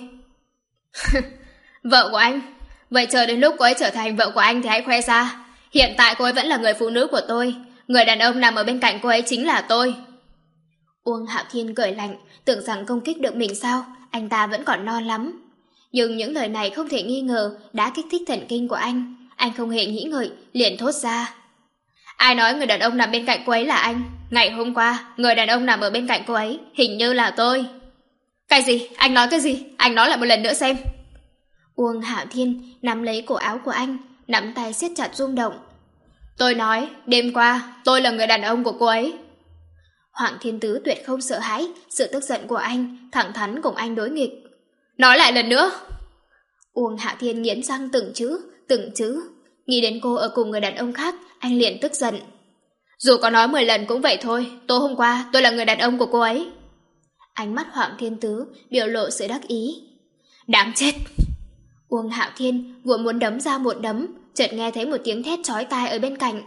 Vợ của anh? Vậy chờ đến lúc cô ấy trở thành vợ của anh thì hãy khoe ra. Hiện tại cô ấy vẫn là người phụ nữ của tôi. Người đàn ông nằm ở bên cạnh cô ấy chính là tôi. Uông Hạo Thiên cười lạnh, tưởng rằng công kích được mình sao, anh ta vẫn còn non lắm. Nhưng những lời này không thể nghi ngờ đã kích thích thần kinh của anh. Anh không hề nghĩ ngợi, liền thốt ra. Ai nói người đàn ông nằm bên cạnh cô ấy là anh? Ngày hôm qua, người đàn ông nằm ở bên cạnh cô ấy, hình như là tôi. Cái gì? Anh nói cái gì? Anh nói lại một lần nữa xem. Uông Hạo Thiên nắm lấy cổ áo của anh, nắm tay siết chặt rung động. Tôi nói, đêm qua, tôi là người đàn ông của cô ấy. Hoàng Thiên Tứ tuyệt không sợ hãi sự tức giận của anh, thẳng thắn cùng anh đối nghịch. Nói lại lần nữa. Uông Hạo Thiên nghiến răng từng chữ, từng chữ. Nghĩ đến cô ở cùng người đàn ông khác, anh liền tức giận. Dù có nói mười lần cũng vậy thôi, tối hôm qua tôi là người đàn ông của cô ấy. Ánh mắt Hoàng Thiên Tứ biểu lộ sự đắc ý. Đáng chết. Uông Hạo Thiên vừa muốn đấm ra một đấm, chợt nghe thấy một tiếng thét chói tai ở bên cạnh.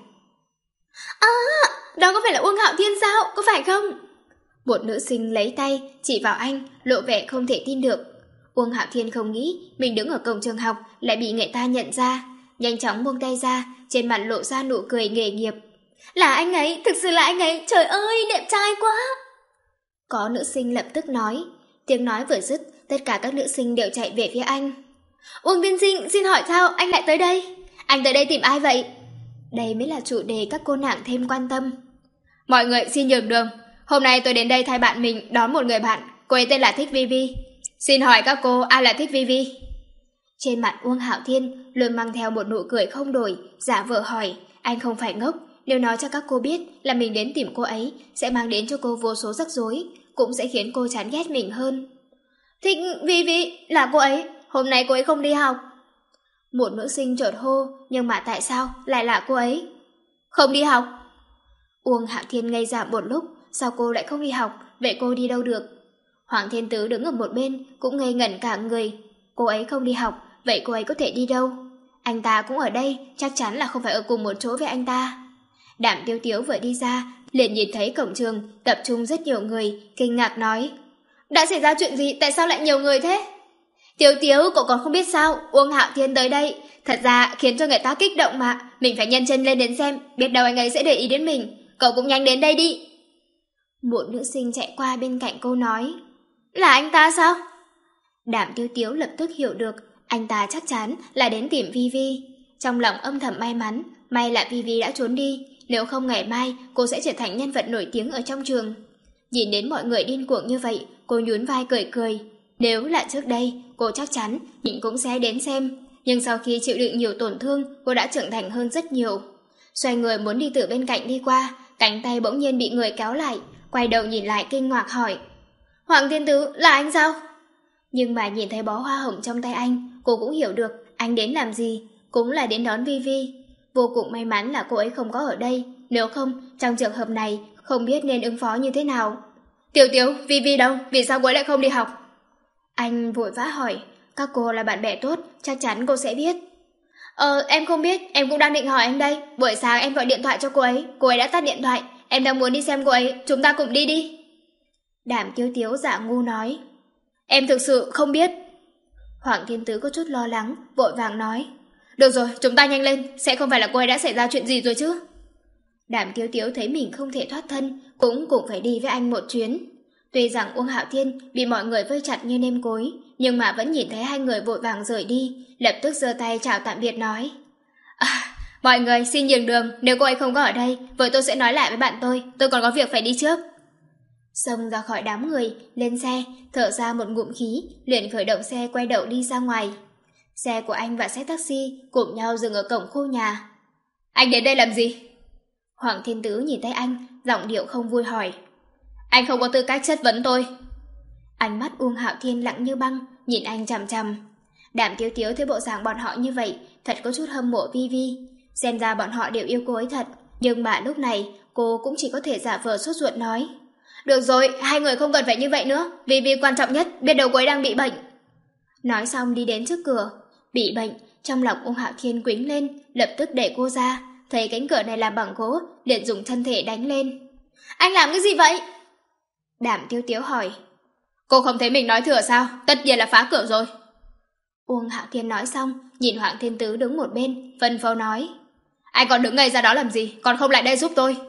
À, đó có phải là Uông Hạo Thiên sao? Có phải không? Một nữ sinh lấy tay chỉ vào anh, lộ vẻ không thể tin được. Uông Hạo Thiên không nghĩ mình đứng ở cổng trường học lại bị người ta nhận ra, nhanh chóng buông tay ra, trên mặt lộ ra nụ cười nghề nghiệp. Là anh ấy, thực sự là anh ấy, trời ơi, đẹp trai quá. Có nữ sinh lập tức nói. Tiếng nói vừa dứt, tất cả các nữ sinh đều chạy về phía anh. Uông tiên sinh, xin hỏi sao anh lại tới đây? Anh tới đây tìm ai vậy? Đây mới là chủ đề các cô nàng thêm quan tâm. Mọi người xin nhường đường. Hôm nay tôi đến đây thay bạn mình đón một người bạn. Cô ấy tên là Thích Vi Vi. Xin hỏi các cô ai là Thích Vi Vi? Trên mặt Uông Hạo Thiên luôn mang theo một nụ cười không đổi, giả vờ hỏi. Anh không phải ngốc. Nếu nói cho các cô biết là mình đến tìm cô ấy, sẽ mang đến cho cô vô số rắc rối, cũng sẽ khiến cô chán ghét mình hơn. Thích Vi Vi là cô ấy. Hôm nay cô ấy không đi học. Một nữ sinh chợt hô, nhưng mà tại sao lại là cô ấy? Không đi học. Uông Hạo Thiên ngây ra một lúc, sao cô lại không đi học, vậy cô đi đâu được? Hoàng Thiên Tứ đứng ở một bên, cũng ngây ngẩn cả người. Cô ấy không đi học, vậy cô ấy có thể đi đâu? Anh ta cũng ở đây, chắc chắn là không phải ở cùng một chỗ với anh ta. Đàm Tiêu Tiếu vừa đi ra, liền nhìn thấy cổng trường tập trung rất nhiều người, kinh ngạc nói. Đã xảy ra chuyện gì, tại sao lại nhiều người thế? Tiếu Tiếu, cậu còn không biết sao, Uông Hạo Thiên tới đây. Thật ra khiến cho người ta kích động mà, mình phải nhân chân lên đến xem, biết đâu anh ấy sẽ để ý đến mình. Cậu cũng nhanh đến đây đi. Một nữ sinh chạy qua bên cạnh cô nói. Là anh ta sao? Đàm Tiêu Tiếu lập tức hiểu được, anh ta chắc chắn là đến tìm Vi Vi. Trong lòng âm thầm may mắn, may là Vi Vi đã trốn đi, nếu không ngày mai cô sẽ trở thành nhân vật nổi tiếng ở trong trường. Nhìn đến mọi người điên cuồng như vậy, cô nhún vai cười cười. Nếu là trước đây, cô chắc chắn nhịn cũng sẽ đến xem. Nhưng sau khi chịu đựng nhiều tổn thương, cô đã trưởng thành hơn rất nhiều. Xoay người muốn đi từ bên cạnh đi qua, cánh tay bỗng nhiên bị người kéo lại, quay đầu nhìn lại kinh ngạc hỏi. Hoàng Thiên Tứ, là anh sao? Nhưng mà nhìn thấy bó hoa hồng trong tay anh, cô cũng hiểu được anh đến làm gì, cũng là đến đón Vi Vi. Vô cùng may mắn là cô ấy không có ở đây, nếu không, trong trường hợp này, không biết nên ứng phó như thế nào. Tiểu Tiếu, Vi Vi đâu? Vì sao cô ấy lại không đi học? Anh vội vã hỏi, các cô là bạn bè tốt, chắc chắn cô sẽ biết. Ờ, em không biết, em cũng đang định hỏi anh đây. Buổi sáng em gọi điện thoại cho cô ấy, cô ấy đã tắt điện thoại, em đang muốn đi xem cô ấy, chúng ta cùng đi đi. Đàm Tiêu Tiếu giả ngu nói. Em thực sự không biết. Hoàng Thiên Tứ có chút lo lắng, vội vàng nói. Được rồi, chúng ta nhanh lên, sẽ không phải là cô ấy đã xảy ra chuyện gì rồi chứ? Đàm Tiêu Tiếu thấy mình không thể thoát thân, cũng cũng phải đi với anh một chuyến. Tuy rằng Uông Hạo Thiên bị mọi người vây chặt như nêm cối, nhưng mà vẫn nhìn thấy hai người vội vàng rời đi, lập tức giơ tay chào tạm biệt nói. À, mọi người xin nhường đường, nếu cô ấy không có ở đây, vậy tôi sẽ nói lại với bạn tôi, tôi còn có việc phải đi trước. Xông ra khỏi đám người, lên xe, thở ra một ngụm khí, liền khởi động xe quay đậu đi ra ngoài. Xe của anh và xe taxi cùng nhau dừng ở cổng khu nhà. Anh đến đây làm gì? Hoàng Thiên Tứ nhìn thấy anh, giọng điệu không vui hỏi. Anh không có tư cách chất vấn tôi. Ánh mắt Uông Hạo Thiên lặng như băng, nhìn anh chằm chằm. Đàm Tiếu Tiếu thấy bộ dạng bọn họ như vậy, thật có chút hâm mộ Vi Vi. Xem ra bọn họ đều yêu cô ấy thật, nhưng mà lúc này cô cũng chỉ có thể giả vờ sốt ruột nói. Được rồi, hai người không cần phải như vậy nữa, Vi Vi quan trọng nhất, biết đâu cô ấy đang bị bệnh. Nói xong đi đến trước cửa. Bị bệnh, trong lòng Uông Hạo Thiên quĩnh lên, lập tức đẩy cô ra, thấy cánh cửa này làm bằng gỗ, liền dùng thân thể đánh lên. Anh làm cái gì vậy? Đàm Tiêu Tiếu hỏi. Cô không thấy mình nói thừa sao? Tất nhiên là phá cửa rồi. Uông Hạo Thiên nói xong, nhìn Hoàng Thiên Tứ đứng một bên, phân phó nói. Anh còn đứng ngây ra đó làm gì, còn không lại đây giúp tôi.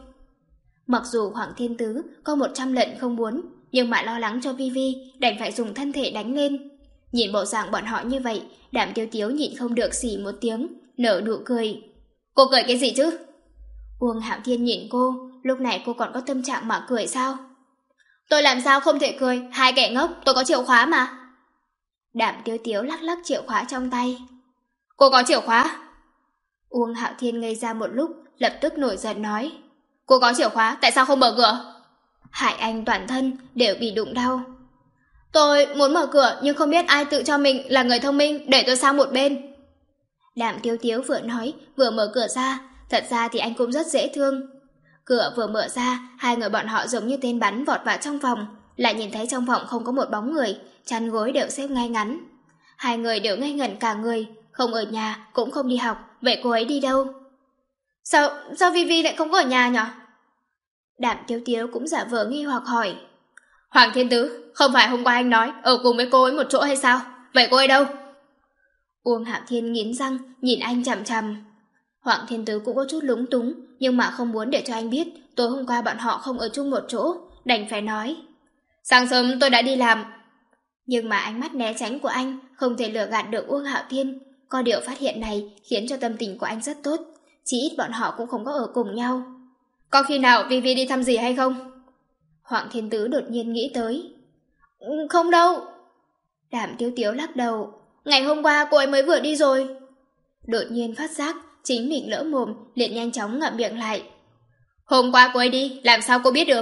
Mặc dù Hoàng Thiên Tứ có một trăm lần không muốn, nhưng mà lo lắng cho Vi Vi, đành phải dùng thân thể đánh lên. Nhìn bộ dạng bọn họ như vậy, Đàm Tiêu Tiếu nhịn không được xỉ một tiếng, nở nụ cười. Cô cười cái gì chứ? Uông Hạo Thiên nhìn cô, lúc này cô còn có tâm trạng mà cười sao? Tôi làm sao không thể cười, hai kẻ ngốc, tôi có chìa khóa mà. Đàm Tiếu Tiếu lắc lắc chìa khóa trong tay. Cô có chìa khóa? Uông Hạo Thiên ngây ra một lúc, lập tức nổi giận nói. Cô có chìa khóa, tại sao không mở cửa? Hải Anh toàn thân đều bị đụng đau. Tôi muốn mở cửa nhưng không biết ai tự cho mình là người thông minh, để tôi sang một bên. Đàm Tiếu Tiếu vừa nói vừa mở cửa ra, thật ra thì anh cũng rất dễ thương. Cửa vừa mở ra, hai người bọn họ giống như tên bắn vọt vào trong phòng, lại nhìn thấy trong phòng không có một bóng người, chăn gối đều xếp ngay ngắn. Hai người đều ngây ngẩn cả người, không ở nhà cũng không đi học, vậy cô ấy đi đâu? Sao, sao Vi Vi lại không có ở nhà nhỉ? Đàm Tiếu Tiếu cũng giả vờ nghi hoặc hỏi. Hoàng Thiên Tứ, không phải hôm qua anh nói ở cùng với cô ấy một chỗ hay sao? Vậy cô ấy đâu? Uông Hạo Thiên nghiến răng nhìn anh chằm chằm. Hoàng Thiên Tứ cũng có chút lúng túng, nhưng mà không muốn để cho anh biết tối hôm qua bọn họ không ở chung một chỗ, đành phải nói. Sáng sớm tôi đã đi làm. Nhưng mà ánh mắt né tránh của anh không thể lừa gạt được Uông Hạo Thiên. Có điều phát hiện này khiến cho tâm tình của anh rất tốt, chỉ ít bọn họ cũng không có ở cùng nhau. Có khi nào Vi Vi đi thăm gì hay không? Hoàng Thiên Tứ đột nhiên nghĩ tới. Không đâu. Đàm Tiếu Tiếu lắc đầu. Ngày hôm qua cô ấy mới vừa đi rồi. Đột nhiên phát giác chính mình lỡ mồm, liền nhanh chóng ngậm miệng lại. Hôm qua cô ấy đi, làm sao cô biết được?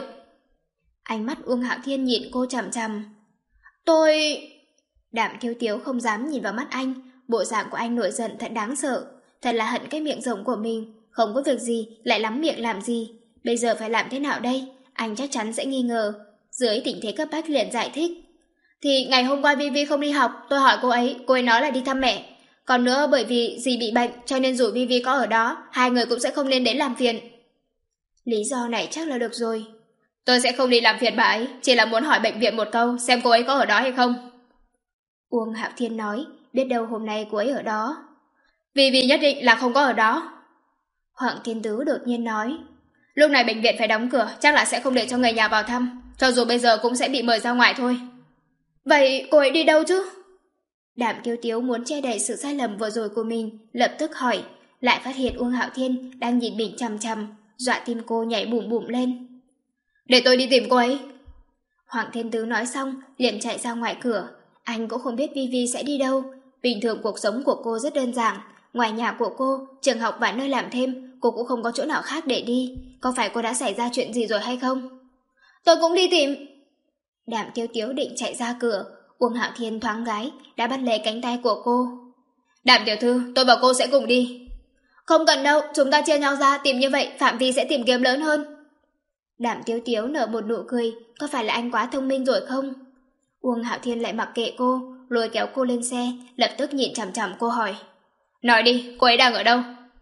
Ánh mắt Uông Hạo Thiên nhìn cô chằm chằm. Tôi... Đàm Tiếu Tiếu không dám nhìn vào mắt anh, bộ dạng của anh nổi giận thật đáng sợ, thật là hận cái miệng rộng của mình, không có việc gì lại lắm miệng làm gì, bây giờ phải làm thế nào đây? Anh chắc chắn sẽ nghi ngờ. Dưới tình thế cấp bách liền giải thích. Thì ngày hôm qua Vi Vi không đi học, tôi hỏi cô ấy, cô ấy nói là đi thăm mẹ. Còn nữa bởi vì dì bị bệnh cho nên dù Vi Vi có ở đó, hai người cũng sẽ không nên đến làm phiền. Lý do này chắc là được rồi. Tôi sẽ không đi làm phiền bà ấy, chỉ là muốn hỏi bệnh viện một câu xem cô ấy có ở đó hay không. Uông Hạo Thiên nói, biết đâu hôm nay cô ấy ở đó. Vi Vi nhất định là không có ở đó. Hoàng Thiên Tứ đột nhiên nói. Lúc này bệnh viện phải đóng cửa, chắc là sẽ không để cho người nhà vào thăm, cho dù bây giờ cũng sẽ bị mời ra ngoài thôi. Vậy cô ấy đi đâu chứ? Đàm Tiếu Tiếu muốn che đậy sự sai lầm vừa rồi của mình, lập tức hỏi, lại phát hiện Uông Hạo Thiên đang nhìn mình chằm chằm, dọa tim cô nhảy bùm bùm lên. Để tôi đi tìm cô ấy. Hoàng Thiên Tứ nói xong, liền chạy ra ngoài cửa. Anh cũng không biết Vi Vi sẽ đi đâu. Bình thường cuộc sống của cô rất đơn giản, ngoài nhà của cô, trường học và nơi làm thêm, cô cũng không có chỗ nào khác để đi. Có phải cô đã xảy ra chuyện gì rồi hay không? Tôi cũng đi tìm. Đàm Tiếu Tiếu định chạy ra cửa, Uông Hạo Thiên thoáng gái đã bắt lấy cánh tay của cô. Đàm tiểu thư, tôi bảo cô sẽ cùng đi. Không cần đâu, chúng ta chia nhau ra, tìm như vậy phạm vi sẽ tìm kiếm lớn hơn. Đàm Tiếu Tiếu nở một nụ cười, có phải là anh quá thông minh rồi không? Uông Hạo Thiên lại mặc kệ cô, lôi kéo cô lên xe, lập tức nhìn chằm chằm cô hỏi. Nói đi, cô ấy đang ở đâu?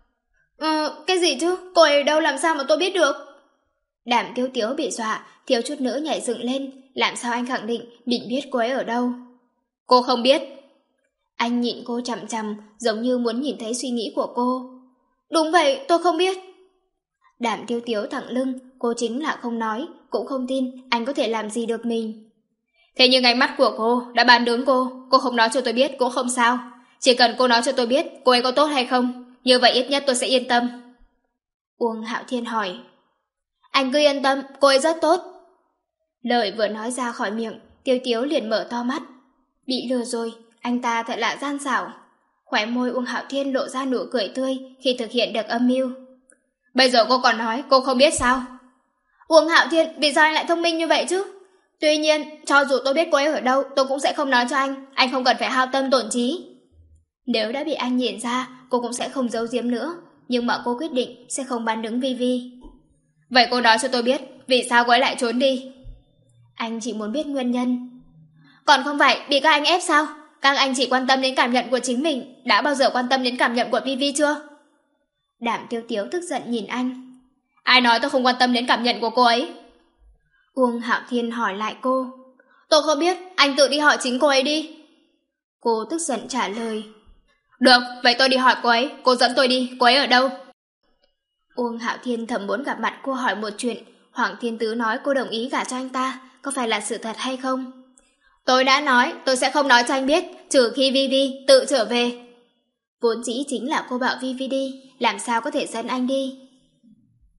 Ừ, cái gì chứ? Cô ấy ở đâu làm sao mà tôi biết được? Đàm Tiếu Tiếu bị dọa, thiếu chút nữa nhảy dựng lên, làm sao anh khẳng định định biết cô ấy ở đâu? Cô không biết. Anh nhìn cô chằm chằm, giống như muốn nhìn thấy suy nghĩ của cô. Đúng vậy, tôi không biết. Đàm Tiếu Tiếu thẳng lưng, cô chính là không nói, cũng không tin anh có thể làm gì được mình. Thế nhưng ánh mắt của cô đã bán đứng cô, cô không nói cho tôi biết cũng không sao. Chỉ cần cô nói cho tôi biết cô ấy có tốt hay không, như vậy ít nhất tôi sẽ yên tâm. Uông Hạo Thiên hỏi. Anh cứ yên tâm, cô ấy rất tốt. Lời vừa nói ra khỏi miệng, Tiếu Tiếu liền mở to mắt. Bị lừa rồi, anh ta thật là gian xảo. Khóe môi Uông Hạo Thiên lộ ra nụ cười tươi khi thực hiện được âm mưu. Bây giờ cô còn nói cô không biết sao? Uông Hạo Thiên, vì sao anh lại thông minh như vậy chứ? Tuy nhiên, cho dù tôi biết cô ấy ở đâu, tôi cũng sẽ không nói cho anh. Anh không cần phải hao tâm tổn trí. Nếu đã bị anh nhìn ra, cô cũng sẽ không giấu giếm nữa. Nhưng mà cô quyết định sẽ không bán đứng Vi Vi. Vậy cô nói cho tôi biết, vì sao cô ấy lại trốn đi? Anh chỉ muốn biết nguyên nhân. Còn không phải bị các anh ép sao? Các anh chỉ quan tâm đến cảm nhận của chính mình, đã bao giờ quan tâm đến cảm nhận của Vi Vi chưa? Đàm Tiếu Tiếu tức giận nhìn anh. Ai nói tôi không quan tâm đến cảm nhận của cô ấy? Uông Hạo Thiên hỏi lại cô. Tôi không biết, anh tự đi hỏi chính cô ấy đi. Cô tức giận trả lời. Được, vậy tôi đi hỏi cô ấy, cô dẫn tôi đi, cô ấy ở đâu? Uông Hạo Thiên thầm muốn gặp mặt cô hỏi một chuyện. Hoàng Thiên Tứ nói cô đồng ý gả cho anh ta, có phải là sự thật hay không? Tôi đã nói, tôi sẽ không nói cho anh biết, trừ khi Vi Vi tự trở về. Vốn dĩ chính là cô bảo Vi Vi đi, làm sao có thể dẫn anh đi?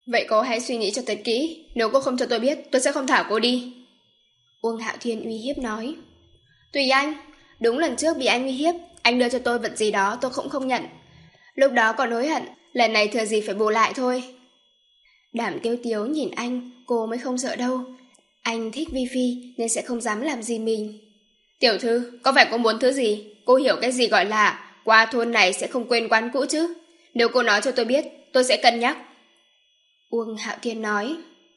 Vậy cô hãy suy nghĩ cho thật kỹ, nếu cô không cho tôi biết, tôi sẽ không thả cô đi. Uông Hạo Thiên uy hiếp nói. Tùy anh, đúng lần trước bị anh uy hiếp, anh đưa cho tôi vật gì đó tôi cũng không nhận. Lúc đó còn hối hận, lần này thừa gì phải bù lại thôi. Đàm Tiêu Tiếu nhìn anh, cô mới không sợ đâu. Anh thích Vi Phi nên sẽ không dám làm gì mình. Tiểu thư, có phải cô muốn thứ gì? Cô hiểu cái gì gọi là qua thôn này sẽ không quên quán cũ chứ? Nếu cô nói cho tôi biết, tôi sẽ cân nhắc. Uông Hạo Thiên nói.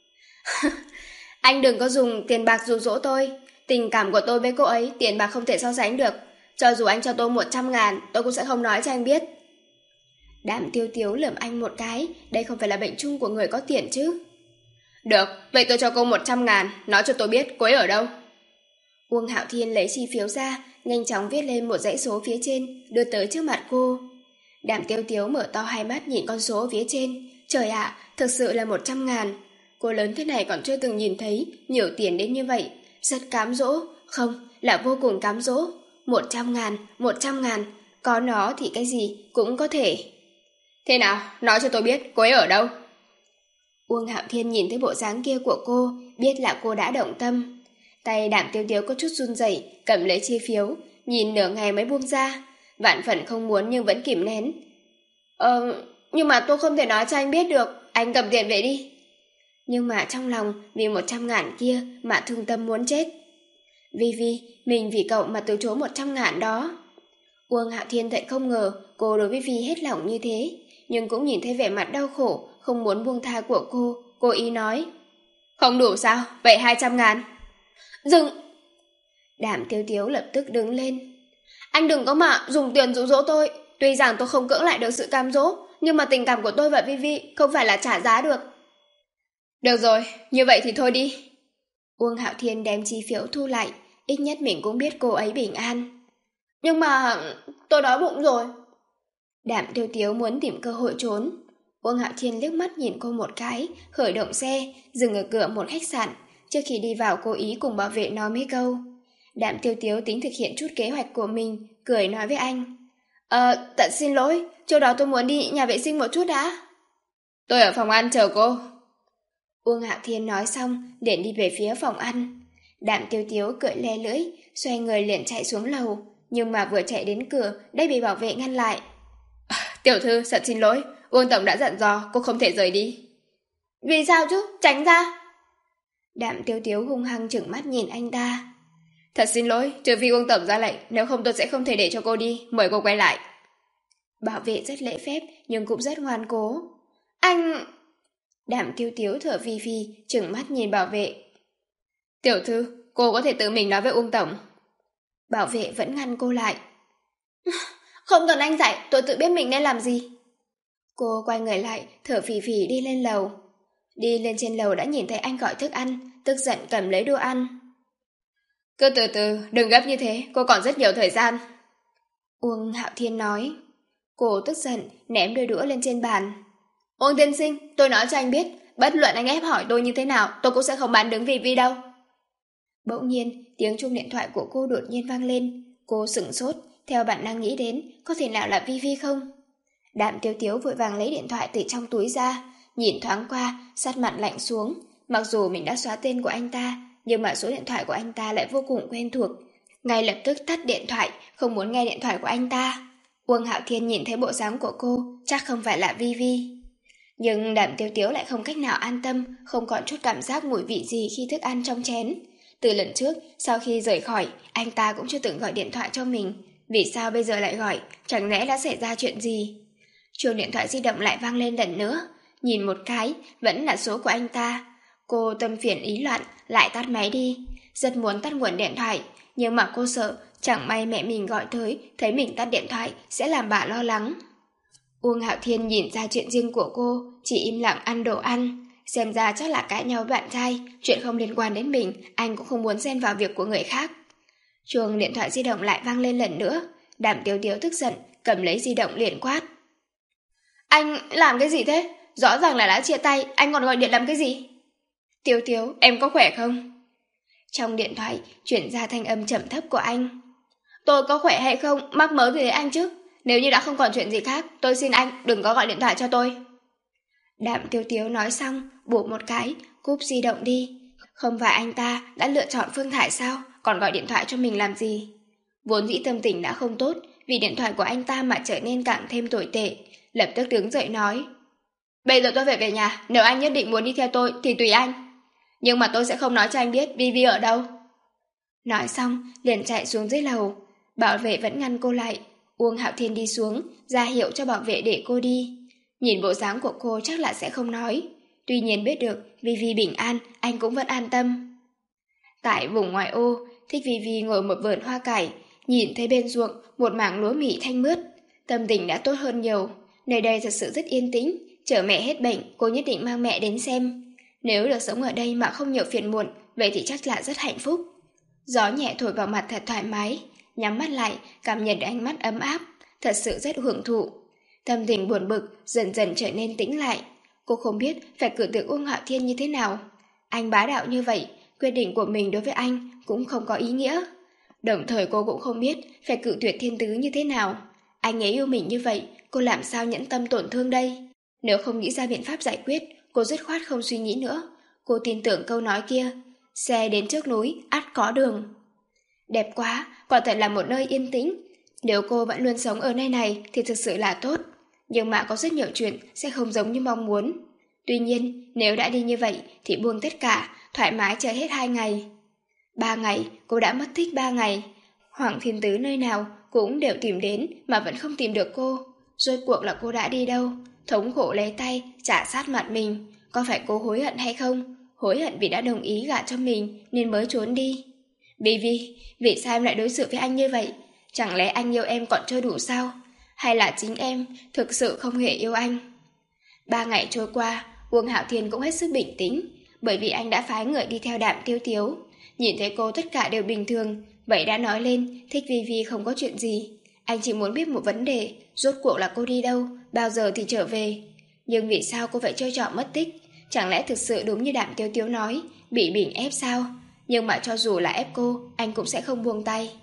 Anh đừng có dùng tiền bạc dụ dỗ tôi. Tình cảm của tôi với cô ấy tiền bạc không thể so sánh được. Cho dù anh cho tôi một trăm ngàn, tôi cũng sẽ không nói cho anh biết. Đàm Tiêu Tiếu lườm anh một cái. Đây không phải là bệnh chung của người có tiền chứ. Được, vậy tôi cho cô một trăm ngàn. Nói cho tôi biết cô ấy ở đâu. Uông Hạo Thiên lấy chi phiếu ra, nhanh chóng viết lên một dãy số phía trên, đưa tới trước mặt cô. Đàm Tiêu Tiếu mở to hai mắt nhìn con số phía trên. Trời ạ, thực sự là một trăm ngàn. Cô lớn thế này còn chưa từng nhìn thấy nhiều tiền đến như vậy. Rất cám dỗ, không, là vô cùng cám dỗ. Một trăm ngàn, một trăm ngàn, có nó thì cái gì cũng có thể. Thế nào, nói cho tôi biết cô ấy ở đâu. Uông Hạo Thiên nhìn thấy bộ dáng kia của cô, biết là cô đã động tâm. Tay Đàm Tiêu Tiếu có chút run rẩy, cầm lấy chi phiếu, nhìn nửa ngày mới buông ra. Vạn phần không muốn nhưng vẫn kìm nén. Ờ, nhưng mà tôi không thể nói cho anh biết được, anh cầm tiền về đi. Nhưng mà trong lòng vì một trăm ngàn kia mà thương tâm muốn chết. Vi Vi, mình vì cậu mà từ chối một trăm ngàn đó. Uông Hạo Thiên thật không ngờ cô đối với Vi hết lòng như thế, nhưng cũng nhìn thấy vẻ mặt đau khổ, không muốn buông tha của cô, cô ý nói. Không đủ sao, vậy hai trăm ngàn. Dừng! Đàm Tiêu Tiếu lập tức đứng lên. Anh đừng có mà dùng tiền dụ dỗ tôi. Tuy rằng tôi không cưỡng lại được sự cam dỗ, nhưng mà tình cảm của tôi và Vi Vi không phải là trả giá được. Được rồi, như vậy thì thôi đi. Uông Hạo Thiên đem chi phiếu thu lại, ít nhất mình cũng biết cô ấy bình an. Nhưng mà tôi đói bụng rồi. Đàm Tiêu Tiếu muốn tìm cơ hội trốn. Uông Hạo Thiên liếc mắt nhìn cô một cái, khởi động xe, dừng ở cửa một khách sạn. Trước khi đi vào cố ý cùng bảo vệ nói mấy câu. Đàm Tiêu Tiếu tính thực hiện chút kế hoạch của mình, cười nói với anh. Ờ, tận xin lỗi, chỗ đó tôi muốn đi nhà vệ sinh một chút đã. Tôi ở phòng ăn chờ cô. Uông Hạo Thiên nói xong, liền đi về phía phòng ăn. Đàm Tiêu Tiếu cười le lưỡi, xoay người liền chạy xuống lầu. Nhưng mà vừa chạy đến cửa, đã bị bảo vệ ngăn lại. Tiểu thư, thật xin lỗi, Uông tổng đã dặn dò, cô không thể rời đi. Vì sao chứ, tránh ra. Đàm Tiêu Tiếu hung hăng trừng mắt nhìn anh ta. Thật xin lỗi, trừ phi Uông tổng ra lệnh, nếu không tôi sẽ không thể để cho cô đi, mời cô quay lại. Bảo vệ rất lễ phép, nhưng cũng rất ngoan cố. Anh... Đàm Tiêu Tiếu thở phì phì, trừng mắt nhìn bảo vệ. Tiểu thư, cô có thể tự mình nói với Uông tổng. Bảo vệ vẫn ngăn cô lại. Không cần anh dạy, tôi tự biết mình nên làm gì. Cô quay người lại, thở phì phì đi lên lầu. Đi lên trên lầu đã nhìn thấy anh gọi thức ăn, tức giận cầm lấy đồ ăn. Cứ từ từ, đừng gấp như thế, cô còn rất nhiều thời gian. Uông Hạo Thiên nói. Cô tức giận, ném đôi đũa lên trên bàn. Uông tiên sinh, tôi nói cho anh biết, bất luận anh ép hỏi tôi như thế nào, tôi cũng sẽ không bán đứng Vi Vi đâu. Bỗng nhiên, tiếng chuông điện thoại của cô đột nhiên vang lên. Cô sửng sốt, theo bản năng nghĩ đến, có thể nào là Vi Vi không? Đàm Tiêu Tiếu vội vàng lấy điện thoại từ trong túi ra, nhìn thoáng qua, sát mặt lạnh xuống. Mặc dù mình đã xóa tên của anh ta, nhưng mà số điện thoại của anh ta lại vô cùng quen thuộc. Ngay lập tức tắt điện thoại, không muốn nghe điện thoại của anh ta. Uông Hạo Thiên nhìn thấy bộ dáng của cô, chắc không phải là Vi Vi. Nhưng Đàm Tiêu Tiếu lại không cách nào an tâm, không còn chút cảm giác mùi vị gì khi thức ăn trong chén. Từ lần trước, sau khi rời khỏi, anh ta cũng chưa từng gọi điện thoại cho mình. Vì sao bây giờ lại gọi? Chẳng lẽ đã xảy ra chuyện gì? Chuông điện thoại di động lại vang lên lần nữa. Nhìn một cái, vẫn là số của anh ta. Cô tâm phiền ý loạn, lại tắt máy đi. Rất muốn tắt nguồn điện thoại, nhưng mà cô sợ, chẳng may mẹ mình gọi tới, thấy mình tắt điện thoại, sẽ làm bà lo lắng. Uông Hạo Thiên nhìn ra chuyện riêng của cô, chỉ im lặng ăn đồ ăn. Xem ra chắc là cãi nhau với bạn trai, chuyện không liên quan đến mình, anh cũng không muốn xen vào việc của người khác. Chuông điện thoại di động lại vang lên lần nữa. Đàm Tiêu Tiếu tức giận, cầm lấy di động liền quát. Anh làm cái gì thế? Rõ ràng là đã chia tay, anh còn gọi điện làm cái gì? Tiêu Tiếu, em có khỏe không? Trong điện thoại, chuyển ra thanh âm trầm thấp của anh. Tôi có khỏe hay không, mắc mớ gì đấy anh chứ? Nếu như đã không còn chuyện gì khác, tôi xin anh đừng có gọi điện thoại cho tôi. Đạm Tiêu Tiếu nói xong, bổ một cái, cúp di động đi. Không phải anh ta đã lựa chọn Phương Thải sao, còn gọi điện thoại cho mình làm gì? Vốn dĩ tâm tình đã không tốt, vì điện thoại của anh ta mà trở nên càng thêm tồi tệ. Lập tức đứng dậy nói: Bây giờ tôi phải về nhà, nếu anh nhất định muốn đi theo tôi thì tùy anh. Nhưng mà tôi sẽ không nói cho anh biết Vivi ở đâu. Nói xong, liền chạy xuống dưới lầu. Bảo vệ vẫn ngăn cô lại. Uông Hạo Thiên đi xuống, ra hiệu cho bảo vệ để cô đi. Nhìn bộ dáng của cô chắc là sẽ không nói. Tuy nhiên biết được Vivi bình an, anh cũng vẫn an tâm. Tại vùng ngoại ô, Thích Vivi ngồi một vườn hoa cải, nhìn thấy bên ruộng một mảng lúa mì thanh mướt. Tâm tình đã tốt hơn nhiều. Nơi đây thật sự rất yên tĩnh. Chờ mẹ hết bệnh, cô nhất định mang mẹ đến xem. Nếu được sống ở đây mà không nhiều phiền muộn, vậy thì chắc là rất hạnh phúc. Gió nhẹ thổi vào mặt thật thoải mái. Nhắm mắt lại, cảm nhận ánh mắt ấm áp, thật sự rất hưởng thụ. Tâm tình buồn bực dần dần trở nên tĩnh lại. Cô không biết phải cự tuyệt Uông Hạo Thiên như thế nào. Anh bá đạo như vậy, quyết định của mình đối với anh cũng không có ý nghĩa. Đồng thời cô cũng không biết phải cự tuyệt Thiên Tứ như thế nào. Anh ấy yêu mình như vậy, cô làm sao nhẫn tâm tổn thương đây? Nếu không nghĩ ra biện pháp giải quyết, cô dứt khoát không suy nghĩ nữa. Cô tin tưởng câu nói kia: xe đến trước núi, ắt có đường. Đẹp quá, quả thật là một nơi yên tĩnh. Nếu cô vẫn luôn sống ở nơi này thì thực sự là tốt. Nhưng mà có rất nhiều chuyện sẽ không giống như mong muốn. Tuy nhiên, nếu đã đi như vậy thì buông tất cả, thoải mái chờ hết hai ngày. Ba ngày, cô đã mất tích ba ngày. Hoàng Thiên Tứ nơi nào cũng đều tìm đến mà vẫn không tìm được cô. Rốt cuộc là cô đã đi đâu? Thống khổ lấy tay, trả sát mặt mình. Có phải cô hối hận hay không? Hối hận vì đã đồng ý gả cho mình nên mới trốn đi. Vivi, vì sao em lại đối xử với anh như vậy? Chẳng lẽ anh yêu em còn chưa đủ sao? Hay là chính em thực sự không hề yêu anh? Ba ngày trôi qua, Uông Hạo Thiên cũng hết sức bình tĩnh, bởi vì anh đã phái người đi theo Đạm Tiêu Tiếu. Nhìn thấy cô tất cả đều bình thường, vậy đã nói lên Thích Vivi không có chuyện gì. Anh chỉ muốn biết một vấn đề, rốt cuộc là cô đi đâu, bao giờ thì trở về. Nhưng vì sao cô phải chơi trò mất tích? Chẳng lẽ thực sự đúng như Đạm Tiêu Tiếu nói, bị Bình ép sao? Nhưng mà cho dù là ép cô, anh cũng sẽ không buông tay.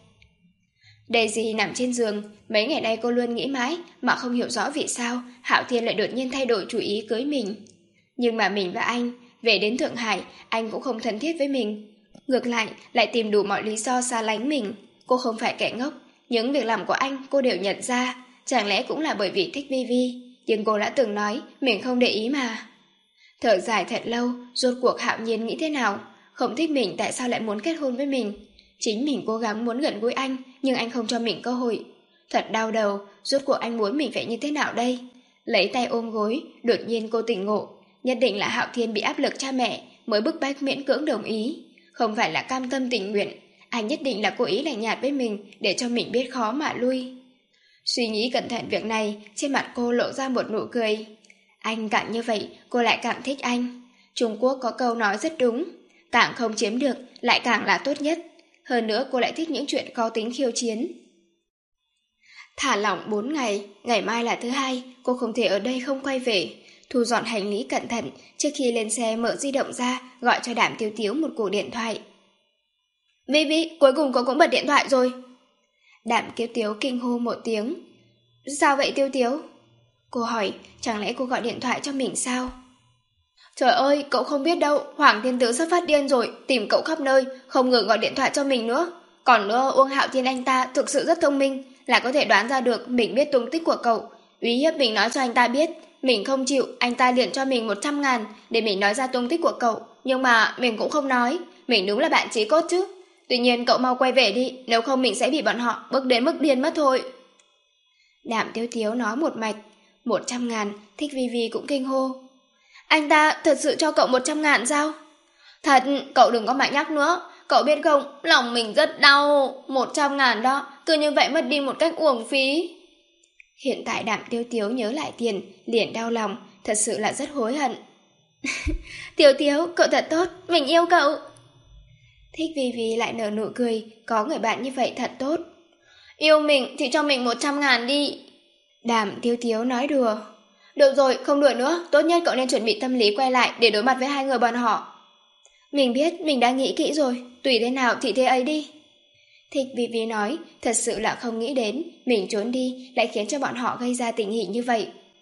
Daisy nằm trên giường, mấy ngày nay cô luôn nghĩ mãi mà không hiểu rõ vì sao Hạo Thiên lại đột nhiên thay đổi chủ ý cưới mình. Nhưng mà mình và anh, về đến Thượng Hải, anh cũng không thân thiết với mình. Ngược lại, lại tìm đủ mọi lý do xa lánh mình. Cô không phải kẻ ngốc, những việc làm của anh cô đều nhận ra. Chẳng lẽ cũng là bởi vì thích Vivi? Nhưng cô đã từng nói mình không để ý mà. Thở dài thật lâu, rốt cuộc Hạo Nhiên nghĩ thế nào? Không thích mình tại sao lại muốn kết hôn với mình? Chính mình cố gắng muốn gần gũi anh, nhưng anh không cho mình cơ hội. Thật đau đầu, rốt cuộc anh muốn mình phải như thế nào đây? Lấy tay ôm gối, đột nhiên cô tỉnh ngộ. Nhất định là Hạo Thiên bị áp lực cha mẹ mới bức bách miễn cưỡng đồng ý. Không phải là cam tâm tình nguyện. Anh nhất định là cố ý lạnh nhạt với mình để cho mình biết khó mà lui. Suy nghĩ cẩn thận việc này, trên mặt cô lộ ra một nụ cười. Anh càng như vậy, cô lại càng thích anh. Trung Quốc có câu nói rất đúng. Càng không chiếm được, lại càng là tốt nhất. Hơn nữa cô lại thích những chuyện có tính khiêu chiến. Thả lỏng bốn ngày, ngày mai là thứ hai, cô không thể ở đây không quay về. Thu dọn hành lý cẩn thận, trước khi lên xe mở di động ra, gọi cho Đạm Tiêu Tiếu một cuộc điện thoại. Vivi, cuối cùng cô cũng bật điện thoại rồi. Đạm Tiêu Tiếu kinh hô một tiếng. Sao vậy Tiêu Tiếu? Cô hỏi, chẳng lẽ cô gọi điện thoại cho mình sao? Trời ơi, cậu không biết đâu, Hoàng Thiên Tứ sắp phát điên rồi, tìm cậu khắp nơi, không ngừng gọi điện thoại cho mình nữa. Còn nữa, Uông Hạo Thiên anh ta thực sự rất thông minh, là có thể đoán ra được mình biết tung tích của cậu. Uy hiếp mình nói cho anh ta biết, mình không chịu, anh ta liền cho mình một trăm ngàn để mình nói ra tung tích của cậu. Nhưng mà mình cũng không nói, mình đúng là bạn chí cốt chứ. Tuy nhiên cậu mau quay về đi, nếu không mình sẽ bị bọn họ bước đến mức điên mất thôi. Đạm Tiêu Tiếu nói một mạch, một trăm ngàn, Thích Vivi cũng kinh hô. Anh ta thật sự cho cậu một trăm ngàn sao? Thật, cậu đừng có mà nhắc nữa. Cậu biết không, lòng mình rất đau. Một trăm ngàn đó, cứ như vậy mất đi một cách uổng phí. Hiện tại Đạm Tiêu Tiếu nhớ lại tiền, liền đau lòng, thật sự là rất hối hận. Tiêu Tiếu, cậu thật tốt, mình yêu cậu. Thích Vivi lại nở nụ cười, có người bạn như vậy thật tốt. Yêu mình thì cho mình một trăm ngàn đi. Đạm Tiêu Tiếu nói đùa. Được rồi, không đùa nữa, tốt nhất cậu nên chuẩn bị tâm lý quay lại để đối mặt với hai người bọn họ. Mình biết, mình đã nghĩ kỹ rồi, tùy thế nào thì thế ấy đi. Thích Vivi nói, thật sự là không nghĩ đến, mình trốn đi lại khiến cho bọn họ gây ra tình hình như vậy.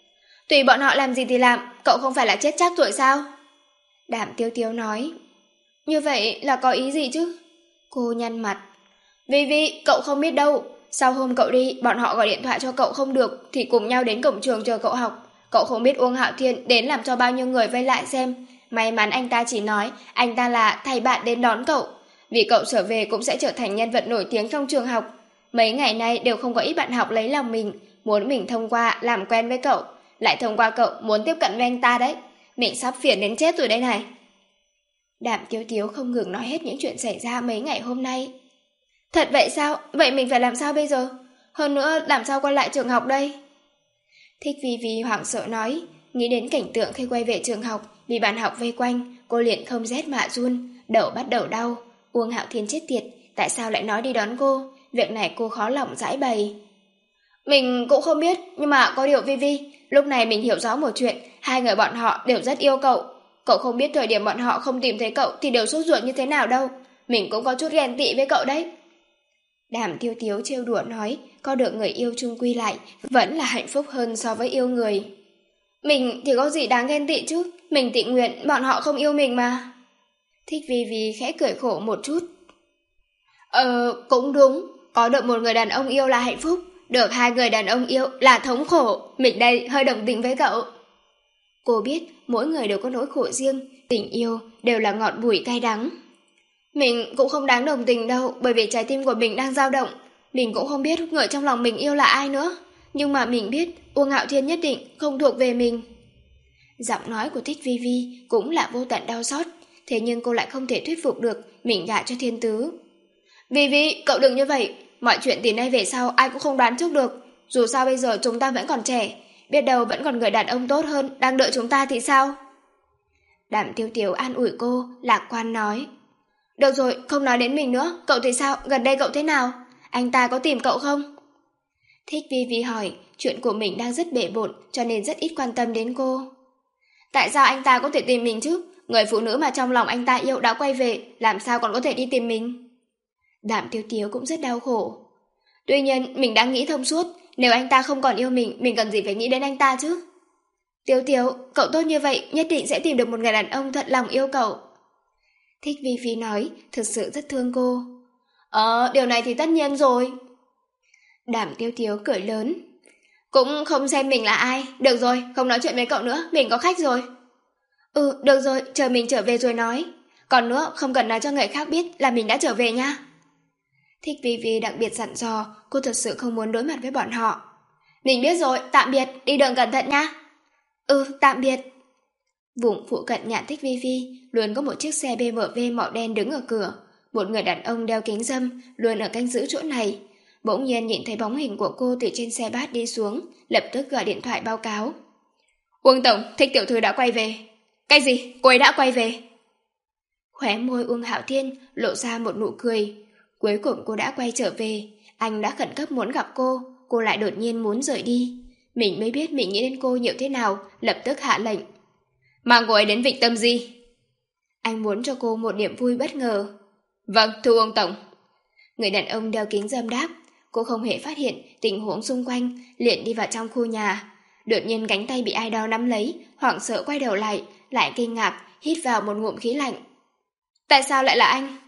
Tùy bọn họ làm gì thì làm, cậu không phải là chết chắc rồi sao? Đàm Tiêu Tiêu nói. Như vậy là có ý gì chứ? Cô nhăn mặt. Vi Vi, cậu không biết đâu. Sau hôm cậu đi, bọn họ gọi điện thoại cho cậu không được, thì cùng nhau đến cổng trường chờ cậu học. Cậu không biết Uông Hạo Thiên đến làm cho bao nhiêu người vây lại xem. May mắn anh ta chỉ nói anh ta là thầy bạn đến đón cậu. Vì cậu trở về cũng sẽ trở thành nhân vật nổi tiếng trong trường học. Mấy ngày nay đều không có ít bạn học lấy lòng mình, muốn mình thông qua làm quen với cậu. Lại thông qua cậu muốn tiếp cận với anh ta đấy. Mình sắp phiền đến chết rồi đây này. Đàm Tiếu Tiếu không ngừng nói hết những chuyện xảy ra mấy ngày hôm nay. Thật vậy sao? Vậy mình phải làm sao bây giờ? Hơn nữa làm sao quay lại trường học đây? Thích Vi Vi hoảng sợ nói. Nghĩ đến cảnh tượng khi quay về trường học, bị bạn học vây quanh, cô liền không rét mà run, đầu bắt đầu đau. Uông Hạo Thiên chết tiệt, tại sao lại nói đi đón cô? Việc này cô khó lòng giải bày. Mình cũng không biết, nhưng mà có điều Vi Vi, lúc này mình hiểu rõ một chuyện, hai người bọn họ đều rất yêu cậu. Cậu không biết thời điểm bọn họ không tìm thấy cậu thì đều sốt ruột như thế nào đâu. Mình cũng có chút ghen tị với cậu đấy. Đàm Tiêu Tiếu trêu đùa nói, có được người yêu chung quy lại, vẫn là hạnh phúc hơn so với yêu người. Mình thì có gì đáng ghen tị chứ, mình tự nguyện, bọn họ không yêu mình mà. Thích Vi Vi khẽ cười khổ một chút. Ờ, cũng đúng, có được một người đàn ông yêu là hạnh phúc, được hai người đàn ông yêu là thống khổ, mình đây hơi đồng tình với cậu. Cô biết mỗi người đều có nỗi khổ riêng, tình yêu đều là ngọt bùi cay đắng. Mình cũng không đáng đồng tình đâu, bởi vì trái tim của mình đang dao động. Mình cũng không biết người trong lòng mình yêu là ai nữa, nhưng mà mình biết Uông Hạo Thiên nhất định không thuộc về mình. Giọng nói của Thích Vi Vi cũng là vô tận đau xót, thế nhưng cô lại không thể thuyết phục được mình gả cho Thiên Tứ. Vi Vi, cậu đừng như vậy, mọi chuyện từ nay về sau ai cũng không đoán trước được. Dù sao bây giờ chúng ta vẫn còn trẻ, biết đâu vẫn còn người đàn ông tốt hơn đang đợi chúng ta thì sao? Đàm Tiêu Tiếu an ủi cô, lạc quan nói. Được rồi, không nói đến mình nữa, cậu thì sao, gần đây cậu thế nào? Anh ta có tìm cậu không? Thích Vi Vi hỏi, chuyện của mình đang rất bể bộn cho nên rất ít quan tâm đến cô. Tại sao anh ta có thể tìm mình chứ? Người phụ nữ mà trong lòng anh ta yêu đã quay về, làm sao còn có thể đi tìm mình? Đàm Tiêu Tiếu cũng rất đau khổ. Tuy nhiên, mình đang nghĩ thông suốt, nếu anh ta không còn yêu mình, mình cần gì phải nghĩ đến anh ta chứ? Tiếu Tiếu, cậu tốt như vậy, nhất định sẽ tìm được một người đàn ông thật lòng yêu cậu. Thích Vi Vi nói, thực sự rất thương cô. Ờ, điều này thì tất nhiên rồi. Đàm Tiêu Tiếu cười lớn. Cũng không xem mình là ai, được rồi, không nói chuyện với cậu nữa, mình có khách rồi. Ừ, được rồi, chờ mình trở về rồi nói. Còn nữa, không cần nói cho người khác biết là mình đã trở về nha. Thích Vi Vi đặc biệt dặn dò, cô thật sự không muốn đối mặt với bọn họ. Mình biết rồi, tạm biệt, đi đường cẩn thận nha. Ừ, tạm biệt. Vùng phụ cận nhà Thích Vi Vi luôn có một chiếc xe bê em vê màu đen đứng ở cửa. Một người đàn ông đeo kính râm luôn ở canh giữ chỗ này. Bỗng nhiên nhìn thấy bóng hình của cô từ trên xe bát đi xuống, lập tức gọi điện thoại báo cáo. Uông Tổng, Thích tiểu thư đã quay về. Cái gì? Cô ấy đã quay về? Khóe môi Uông Hạo Thiên lộ ra một nụ cười. Cuối cùng cô đã quay trở về. Anh đã khẩn cấp muốn gặp cô, cô lại đột nhiên muốn rời đi. Mình mới biết mình nghĩ đến cô nhiều thế nào, lập tức hạ lệnh. Mang cô ấy đến Vịnh Tâm Di. Anh muốn cho cô một niềm vui bất ngờ. Vâng, thưa Uông Tổng. Người đàn ông đeo kính râm đáp. Cô không hề phát hiện tình huống xung quanh, liền đi vào trong khu nhà. Đột nhiên cánh tay bị ai đó nắm lấy, hoảng sợ quay đầu lại, lại kinh ngạc, hít vào một ngụm khí lạnh. Tại sao lại là anh?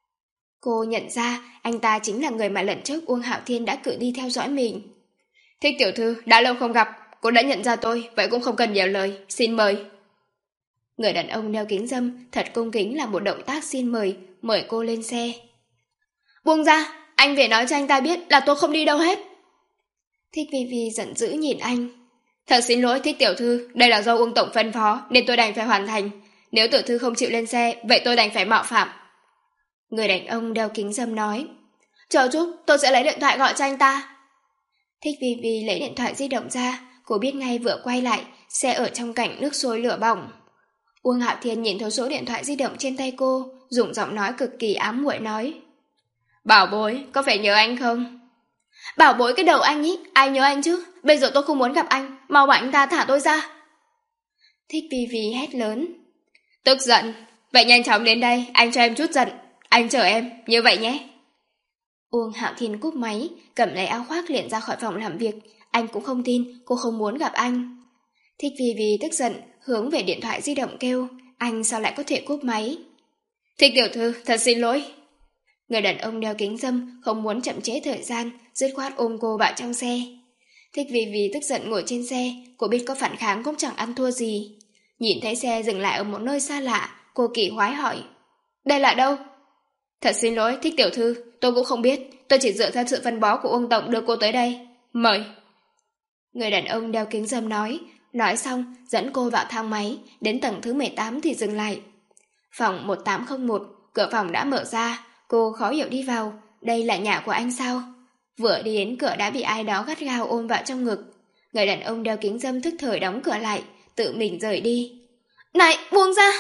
Cô nhận ra anh ta chính là người mà lần trước Uông Hạo Thiên đã cử đi theo dõi mình. Thích tiểu thư, đã lâu không gặp, cô đã nhận ra tôi, vậy cũng không cần nhiều lời, xin mời. Người đàn ông đeo kính râm thật cung kính là một động tác xin mời, mời cô lên xe. Buông ra, anh về nói cho anh ta biết là tôi không đi đâu hết. Thích Vi Vi giận dữ nhìn anh. Thật xin lỗi Thích tiểu thư, đây là do Uông Tổng phân phó nên tôi đành phải hoàn thành. Nếu tiểu thư không chịu lên xe, vậy tôi đành phải mạo phạm. Người đàn ông đeo kính râm nói. Chờ chút, tôi sẽ lấy điện thoại gọi cho anh ta. Thích Vi Vi lấy điện thoại di động ra, cô biết ngay vừa quay lại, xe ở trong cảnh nước sôi lửa bỏng. Uông Hạo Thiên nhìn thấy số điện thoại di động trên tay cô, dùng giọng nói cực kỳ ám muội nói. Bảo bối, có phải nhớ anh không? Bảo bối cái đầu anh ý, ai nhớ anh chứ? Bây giờ tôi không muốn gặp anh, mau bảo anh ta thả tôi ra. Thích Vi Vi hét lớn. Tức giận, vậy nhanh chóng đến đây, anh cho em chút giận. Anh chờ em, như vậy nhé. Uông Hạo Thiên cúp máy, cầm lấy áo khoác liền ra khỏi phòng làm việc. Anh cũng không tin cô không muốn gặp anh. Thích Vi Vi tức giận, hướng về điện thoại di động kêu, anh sao lại có thể cúp máy? Thích tiểu thư, thật xin lỗi. Người đàn ông đeo kính râm không muốn chậm trễ thời gian, dứt khoát ôm cô vào trong xe. Thích Vi Vi tức giận ngồi trên xe, cô biết có phản kháng cũng chẳng ăn thua gì. Nhìn thấy xe dừng lại ở một nơi xa lạ, cô kỳ quái hỏi, đây là đâu? Thật xin lỗi, Thích tiểu thư, tôi cũng không biết, tôi chỉ dựa theo sự phân bó của Uông tổng đưa cô tới đây. Mời. Người đàn ông đeo kính râm nói, nói xong dẫn cô vào thang máy, đến tầng thứ mười tám thì dừng lại. Phòng một tám không một, cửa phòng đã mở ra, cô khó hiểu đi vào, đây là nhà của anh sao? Vừa đi đến cửa đã bị ai đó gắt gao ôm vào trong ngực. Người đàn ông đeo kính râm thức thời đóng cửa lại, tự mình rời đi. Này, buông ra!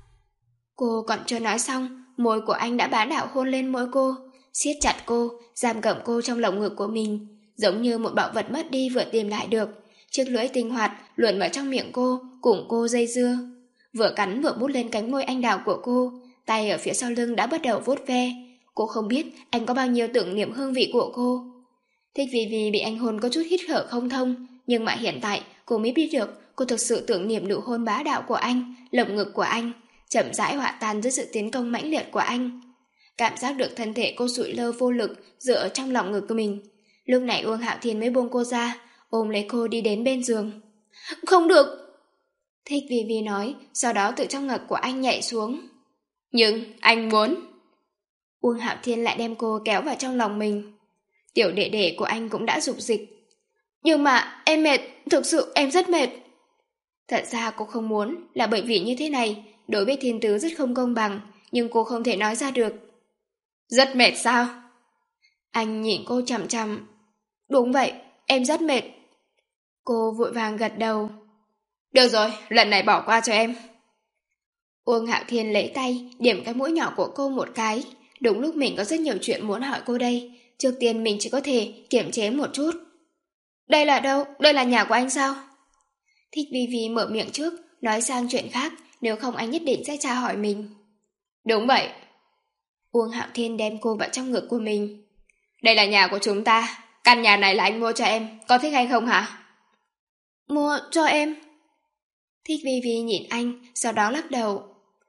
Cô còn chưa nói xong, môi của anh đã bá đạo hôn lên môi cô, siết chặt cô, giam cầm cô trong lồng ngực của mình, giống như một bảo vật mất đi vừa tìm lại được. Chiếc lưỡi tinh hoạt luồn vào trong miệng cô, cùng cô dây dưa. Vừa cắn vừa bút lên cánh môi anh đào của cô, tay ở phía sau lưng đã bắt đầu vuốt ve. Cô không biết anh có bao nhiêu tưởng niệm hương vị của cô. Thích Vi Vi bị anh hôn có chút hít thở không thông, nhưng mà hiện tại cô mới biết được cô thực sự tưởng niệm nụ hôn bá đạo của anh, lồng ngực của anh, chậm rãi hòa tan dưới sự tiến công mãnh liệt của anh. Cảm giác được thân thể cô sụi lơ vô lực dựa ở trong lòng ngực của mình. Lúc này Uông Hạo Thiên mới buông cô ra, ôm lấy cô đi đến bên giường. Không được! Thích Vi Vi nói, sau đó từ trong ngực của anh nhảy xuống. Nhưng anh muốn... Uông Hạo Thiên lại đem cô kéo vào trong lòng mình. Tiểu đệ đệ của anh cũng đã dục dịch. Nhưng mà em mệt, thực sự em rất mệt. Thật ra cô không muốn, là bởi vì như thế này, đối với thiên tứ rất không công bằng, nhưng cô không thể nói ra được. Rất mệt sao? Anh nhìn cô chằm chằm. Đúng vậy, em rất mệt. Cô vội vàng gật đầu. Được rồi, lần này bỏ qua cho em. Uông Hạo Thiên lấy tay, điểm cái mũi nhỏ của cô một cái. Đúng lúc mình có rất nhiều chuyện muốn hỏi cô đây. Trước tiên mình chỉ có thể kiềm chế một chút. Đây là đâu? Đây là nhà của anh sao? Thích Vi Vi mở miệng trước, nói sang chuyện khác, nếu không anh nhất định sẽ tra hỏi mình. Đúng vậy. Uông Hạo Thiên đem cô vào trong ngực của mình. Đây là nhà của chúng ta, căn nhà này là anh mua cho em, có thích hay không hả? Mua cho em? Thích Vi Vi nhìn anh, sau đó lắc đầu.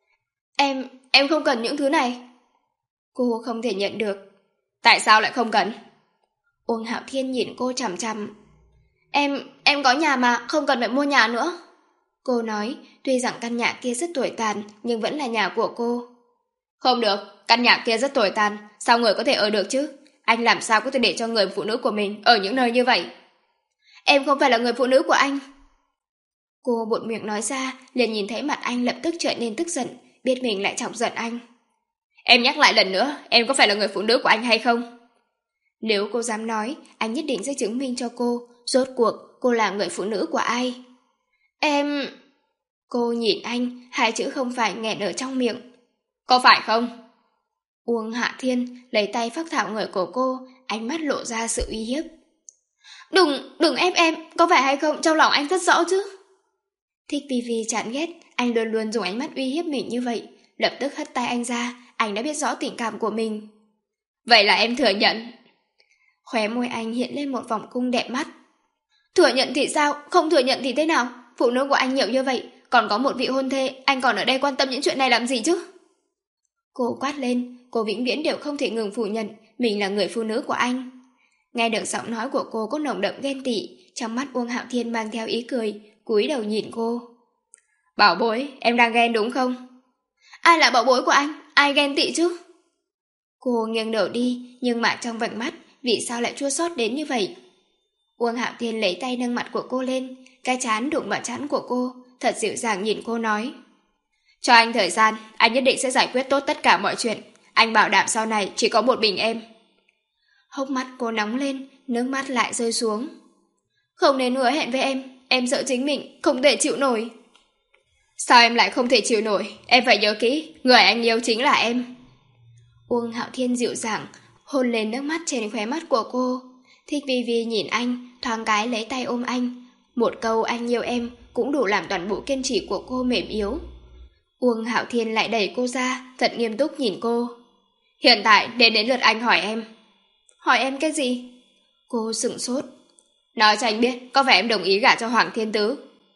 Em, em không cần những thứ này. Cô không thể nhận được. Tại sao lại không cần? Uông Hạo Thiên nhìn cô chằm chằm. Em, em có nhà mà, không cần phải mua nhà nữa. Cô nói, tuy rằng căn nhà kia rất tồi tàn, nhưng vẫn là nhà của cô. Không được, căn nhà kia rất tồi tàn, sao người có thể ở được chứ? Anh làm sao có thể để cho người phụ nữ của mình ở những nơi như vậy? Em không phải là người phụ nữ của anh. Cô buột miệng nói ra, liền nhìn thấy mặt anh lập tức trở nên tức giận, biết mình lại chọc giận anh. Em nhắc lại lần nữa, em có phải là người phụ nữ của anh hay không? Nếu cô dám nói, anh nhất định sẽ chứng minh cho cô, rốt cuộc cô là người phụ nữ của ai. Em... Cô nhìn anh, hai chữ không phải nghẹn ở trong miệng. Có phải không? Uông Hạ Thiên lấy tay phác thảo người của cô, ánh mắt lộ ra sự uy hiếp. Đừng, đừng ép em, có phải hay không, trong lòng anh rất rõ chứ. Thích Vi Vi chán ghét, anh luôn luôn dùng ánh mắt uy hiếp mình như vậy, lập tức hất tay anh ra, anh đã biết rõ tình cảm của mình. Vậy là em thừa nhận. Khóe môi anh hiện lên một vòng cung đẹp mắt. Thừa nhận thì sao, không thừa nhận thì thế nào? Phụ nữ của anh nhiều như vậy, còn có một vị hôn thê, anh còn ở đây quan tâm những chuyện này làm gì chứ? Cô quát lên, cô vĩnh viễn đều không thể ngừng phủ nhận mình là người phụ nữ của anh. Nghe được giọng nói của cô có nồng đậm ghen tị, trong mắt Uông Hạo Thiên mang theo ý cười, cúi đầu nhìn cô. Bảo bối, em đang ghen đúng không? Ai là bảo bối của anh? Ai ghen tị chứ? Cô nghiêng đầu đi, nhưng mà trong vành mắt, vì sao lại chua xót đến như vậy? Uông Hạo Thiên lấy tay nâng mặt của cô lên, cái trán đụng vào trán của cô, thật dịu dàng nhìn cô nói. Cho anh thời gian, anh nhất định sẽ giải quyết tốt tất cả mọi chuyện. Anh bảo đảm sau này chỉ có một mình em. Hốc mắt cô nóng lên, nước mắt lại rơi xuống. Không nên hứa hẹn với em, em sợ chính mình không thể chịu nổi. Sao em lại không thể chịu nổi? Em phải nhớ kỹ, người anh yêu chính là em. Uông Hạo Thiên dịu dàng, hôn lên nước mắt trên khóe mắt của cô. Thích Vi Vi nhìn anh, thoáng cái lấy tay ôm anh. Một câu anh yêu em cũng đủ làm toàn bộ kiên trì của cô mềm yếu. Uông Hạo Thiên lại đẩy cô ra, thật nghiêm túc nhìn cô. Hiện tại đến đến lượt anh hỏi em. Hỏi em cái gì? Cô sửng sốt. Nói cho anh biết, có phải em đồng ý gả cho Hoàng Thiên Tứ?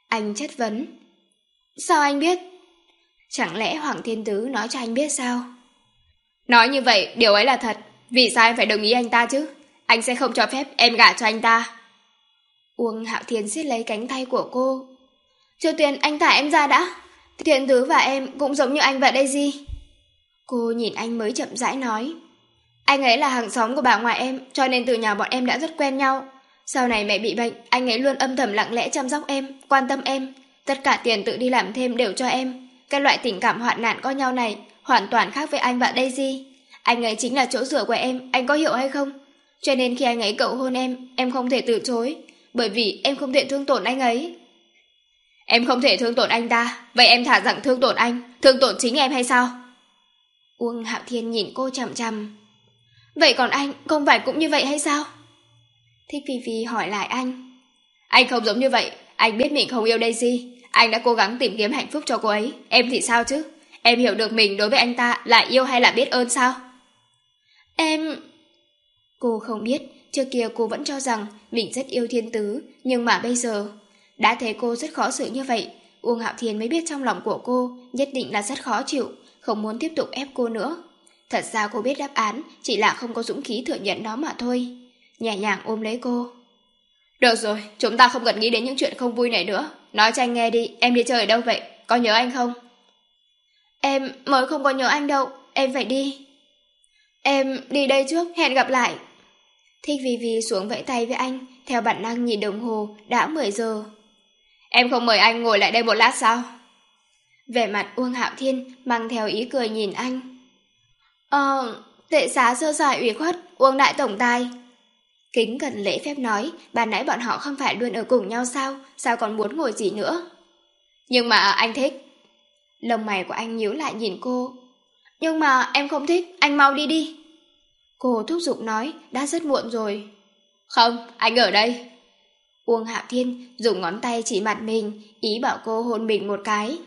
Anh chất vấn. Sao anh biết? Chẳng lẽ Hoàng Thiên Tứ nói cho anh biết sao? Nói như vậy, điều ấy là thật. Vì sao em phải đồng ý anh ta chứ? Anh sẽ không cho phép em gả cho anh ta. Uông Hạo Thiên siết lấy cánh tay của cô. Trước tiên anh thả em ra đã. Thiên Tứ và em cũng giống như anh vậy đây gì? Cô nhìn anh mới chậm rãi nói. Anh ấy là hàng xóm của bà ngoại em, cho nên từ nhỏ bọn em đã rất quen nhau. Sau này mẹ bị bệnh, anh ấy luôn âm thầm lặng lẽ chăm sóc em, quan tâm em. Tất cả tiền tự đi làm thêm đều cho em. Cái loại tình cảm hoạn nạn có nhau này hoàn toàn khác với anh và Daisy. Anh ấy chính là chỗ dựa của em, anh có hiểu hay không? Cho nên khi anh ấy cầu hôn em, em không thể từ chối. Bởi vì em không thể thương tổn anh ấy. Em không thể thương tổn anh ta. Vậy em thả rằng thương tổn anh, thương tổn chính em hay sao? Uông Hạo Thiên nhìn cô chằm chằm. Vậy còn anh, không phải cũng như vậy hay sao? Thích Phi Phi hỏi lại anh. Anh không giống như vậy. Anh biết mình không yêu Daisy. Anh đã cố gắng tìm kiếm hạnh phúc cho cô ấy. Em thì sao chứ? Em hiểu được mình đối với anh ta là yêu hay là biết ơn sao? Em... Cô không biết. Trước kia cô vẫn cho rằng mình rất yêu Thiên Tứ. Nhưng mà bây giờ đã thấy cô rất khó xử như vậy, Uông Hạo Thiên mới biết trong lòng của cô nhất định là rất khó chịu, không muốn tiếp tục ép cô nữa. Thật ra cô biết đáp án, chỉ là không có dũng khí thừa nhận nó mà thôi. Nhẹ nhàng ôm lấy cô. Được rồi, chúng ta không cần nghĩ đến những chuyện không vui này nữa. Nói cho anh nghe đi, em đi chơi ở đâu vậy? Có nhớ anh không? Em mới không có nhớ anh đâu, em phải đi. Em đi đây trước, hẹn gặp lại. Thích Vi Vi xuống vẫy tay với anh, theo bản năng nhìn đồng hồ, đã mười giờ. Em không mời anh ngồi lại đây một lát sao? Vẻ mặt Uông Hạo Thiên mang theo ý cười nhìn anh. Ờ, tệ xá sơ sài ủy khuất, Uông đại tổng tài. Kính cẩn lễ phép nói, ban nãy bọn họ không phải luôn ở cùng nhau sao, sao còn muốn ngồi gì nữa? Nhưng mà anh thích. Lông mày của anh nhíu lại nhìn cô. Nhưng mà em không thích, anh mau đi đi. Cô thúc giục nói, đã rất muộn rồi. Không, anh ở đây. Uông Hạo Thiên dùng ngón tay chỉ mặt mình, ý bảo cô hôn mình một cái.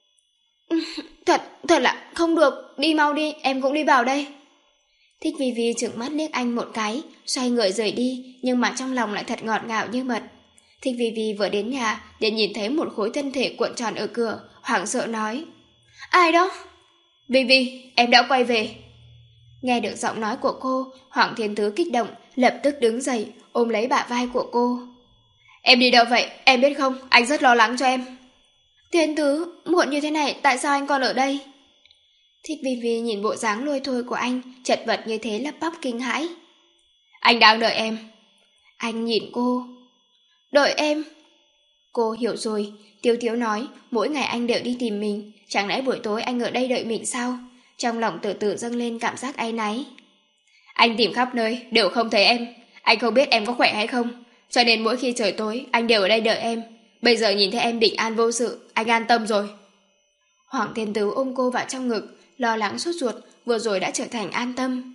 Thật, thật là không được, đi mau đi, em cũng đi vào đây. Thích Vi Vi trừng mắt liếc anh một cái, xoay người rời đi, nhưng mà trong lòng lại thật ngọt ngào như mật. Thích Vi Vi vừa đến nhà, liền nhìn thấy một khối thân thể cuộn tròn ở cửa, hoảng sợ nói. Ai đó? Vi Vi, em đã quay về. Nghe được giọng nói của cô, Hoàng Thiên Tứ kích động, lập tức đứng dậy, ôm lấy bả vai của cô. Em đi đâu vậy? Em biết không, anh rất lo lắng cho em. Thiên Tứ, muộn như thế này, tại sao anh còn ở đây? Thích Vi Vi nhìn bộ dáng lôi thôi của anh, chật vật như thế lắp bắp kinh hãi. Anh đang đợi em. Anh nhìn cô. Đợi em? Cô hiểu rồi, Tiếu Tiếu nói, mỗi ngày anh đều đi tìm mình, chẳng lẽ buổi tối anh ở đây đợi mình sao? Trong lòng từ từ dâng lên cảm giác áy náy. Anh tìm khắp nơi, đều không thấy em. Anh không biết em có khỏe hay không, cho nên mỗi khi trời tối, anh đều ở đây đợi em. Bây giờ nhìn thấy em bình an vô sự, anh an tâm rồi. Hoàng Thiên Tứ ôm cô vào trong ngực, lo lắng sốt ruột, vừa rồi đã trở thành an tâm.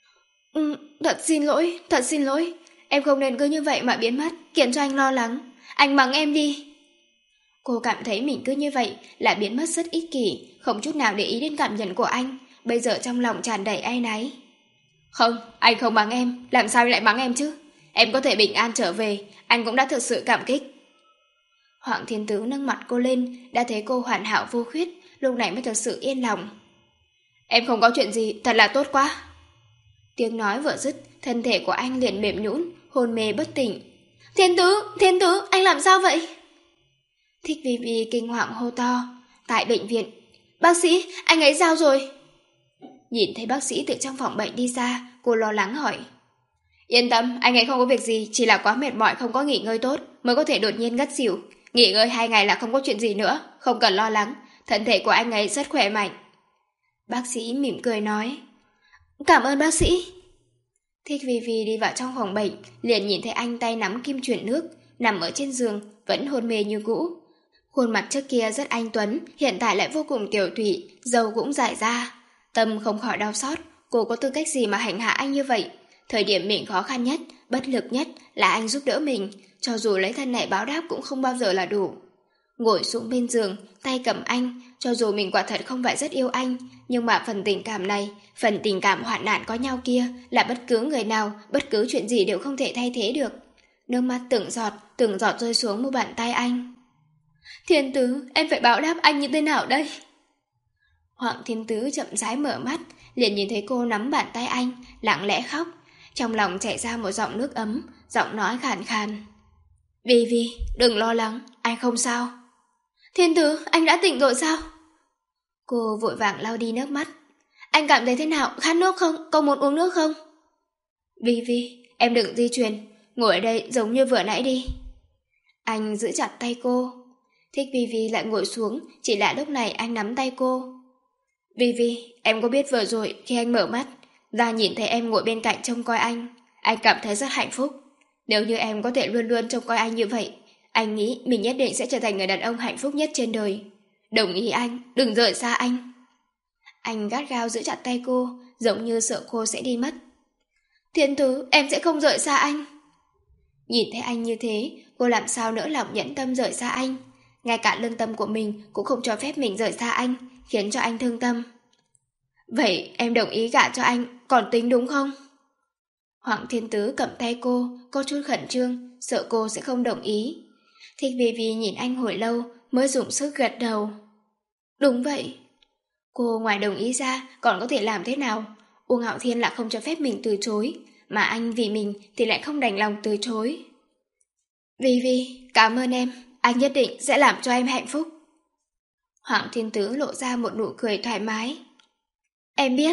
Ừ, thật xin lỗi, thật xin lỗi. Em không nên cứ như vậy mà biến mất, khiến cho anh lo lắng. Anh mắng em đi. Cô cảm thấy mình cứ như vậy là biến mất rất ích kỷ, không chút nào để ý đến cảm nhận của anh. Bây giờ trong lòng tràn đầy áy náy. Không, anh không mắng em, làm sao lại mắng em chứ? Em có thể bình an trở về, anh cũng đã thực sự cảm kích. Hoàng Thiên Tứ nâng mặt cô lên, đã thấy cô hoàn hảo vô khuyết, lúc này mới thật sự yên lòng. Em không có chuyện gì, thật là tốt quá. Tiếng nói vừa dứt, thân thể của anh liền mềm nhũn, hôn mê bất tỉnh. Thiên Tứ, Thiên Tứ, anh làm sao vậy? Thích Vi Vi kinh hoàng hô to. Tại bệnh viện, bác sĩ, anh ấy sao rồi? Nhìn thấy bác sĩ từ trong phòng bệnh đi ra, cô lo lắng hỏi. Yên tâm, anh ấy không có việc gì, chỉ là quá mệt mỏi không có nghỉ ngơi tốt, mới có thể đột nhiên ngất xỉu. Nghỉ ngơi hai ngày là không có chuyện gì nữa, không cần lo lắng, thân thể của anh ấy rất khỏe mạnh. Bác sĩ mỉm cười nói. Cảm ơn bác sĩ. Thích Vi Vi đi vào trong phòng bệnh, liền nhìn thấy anh tay nắm kim chuyển nước, nằm ở trên giường, vẫn hôn mê như cũ. Khuôn mặt trước kia rất anh tuấn, hiện tại lại vô cùng tiểu thụy, râu cũng rải ra. Tâm không khỏi đau xót, cô có tư cách gì mà hành hạ anh như vậy? Thời điểm mình khó khăn nhất, bất lực nhất là anh giúp đỡ mình, cho dù lấy thân này báo đáp cũng không bao giờ là đủ. Ngồi xuống bên giường, tay cầm anh, cho dù mình quả thật không phải rất yêu anh, nhưng mà phần tình cảm này, phần tình cảm hoạn nạn có nhau kia là bất cứ người nào, bất cứ chuyện gì đều không thể thay thế được. Nước mắt từng giọt, từng giọt rơi xuống mu bàn tay anh. Thiên Tứ, em phải báo đáp anh như thế nào đây? Hoàng Thiên Tứ chậm rãi mở mắt, liền nhìn thấy cô nắm bàn tay anh, lặng lẽ khóc. Trong lòng chảy ra một giọng nước ấm, giọng nói khàn khàn. Vì Vì, đừng lo lắng, anh không sao. Thiên Tứ, anh đã tỉnh rồi sao? Cô vội vàng lau đi nước mắt. Anh cảm thấy thế nào, khát nước không? Có muốn uống nước không? Vì Vì, em đừng di chuyển, ngồi ở đây giống như vừa nãy đi. Anh giữ chặt tay cô. Thích Vi Vi lại ngồi xuống, chỉ là lúc này anh nắm tay cô. Vi Vi, em có biết vừa rồi khi anh mở mắt ra nhìn thấy em ngồi bên cạnh trông coi anh, anh cảm thấy rất hạnh phúc. Nếu như em có thể luôn luôn trông coi anh như vậy, anh nghĩ mình nhất định sẽ trở thành người đàn ông hạnh phúc nhất trên đời. Đồng ý anh, đừng rời xa anh. Anh gắt gao giữ chặt tay cô, giống như sợ cô sẽ đi mất. Thiên Tứ, em sẽ không rời xa anh. Nhìn thấy anh như thế, cô làm sao nỡ lòng nhẫn tâm rời xa anh. Ngay cả lương tâm của mình cũng không cho phép mình rời xa anh, khiến cho anh thương tâm. Vậy em đồng ý gả cho anh, còn tính đúng không? Hoàng Thiên Tứ cầm tay cô, có chút khẩn trương, sợ cô sẽ không đồng ý. Thích Vi Vi nhìn anh hồi lâu, mới dùng sức gật đầu. Đúng vậy. Cô ngoài đồng ý ra, còn có thể làm thế nào? Uông Hạo Thiên lại không cho phép mình từ chối, mà anh vì mình thì lại không đành lòng từ chối. Vi Vi, cảm ơn em, anh nhất định sẽ làm cho em hạnh phúc. Hoàng Thiên Tứ lộ ra một nụ cười thoải mái. Em biết.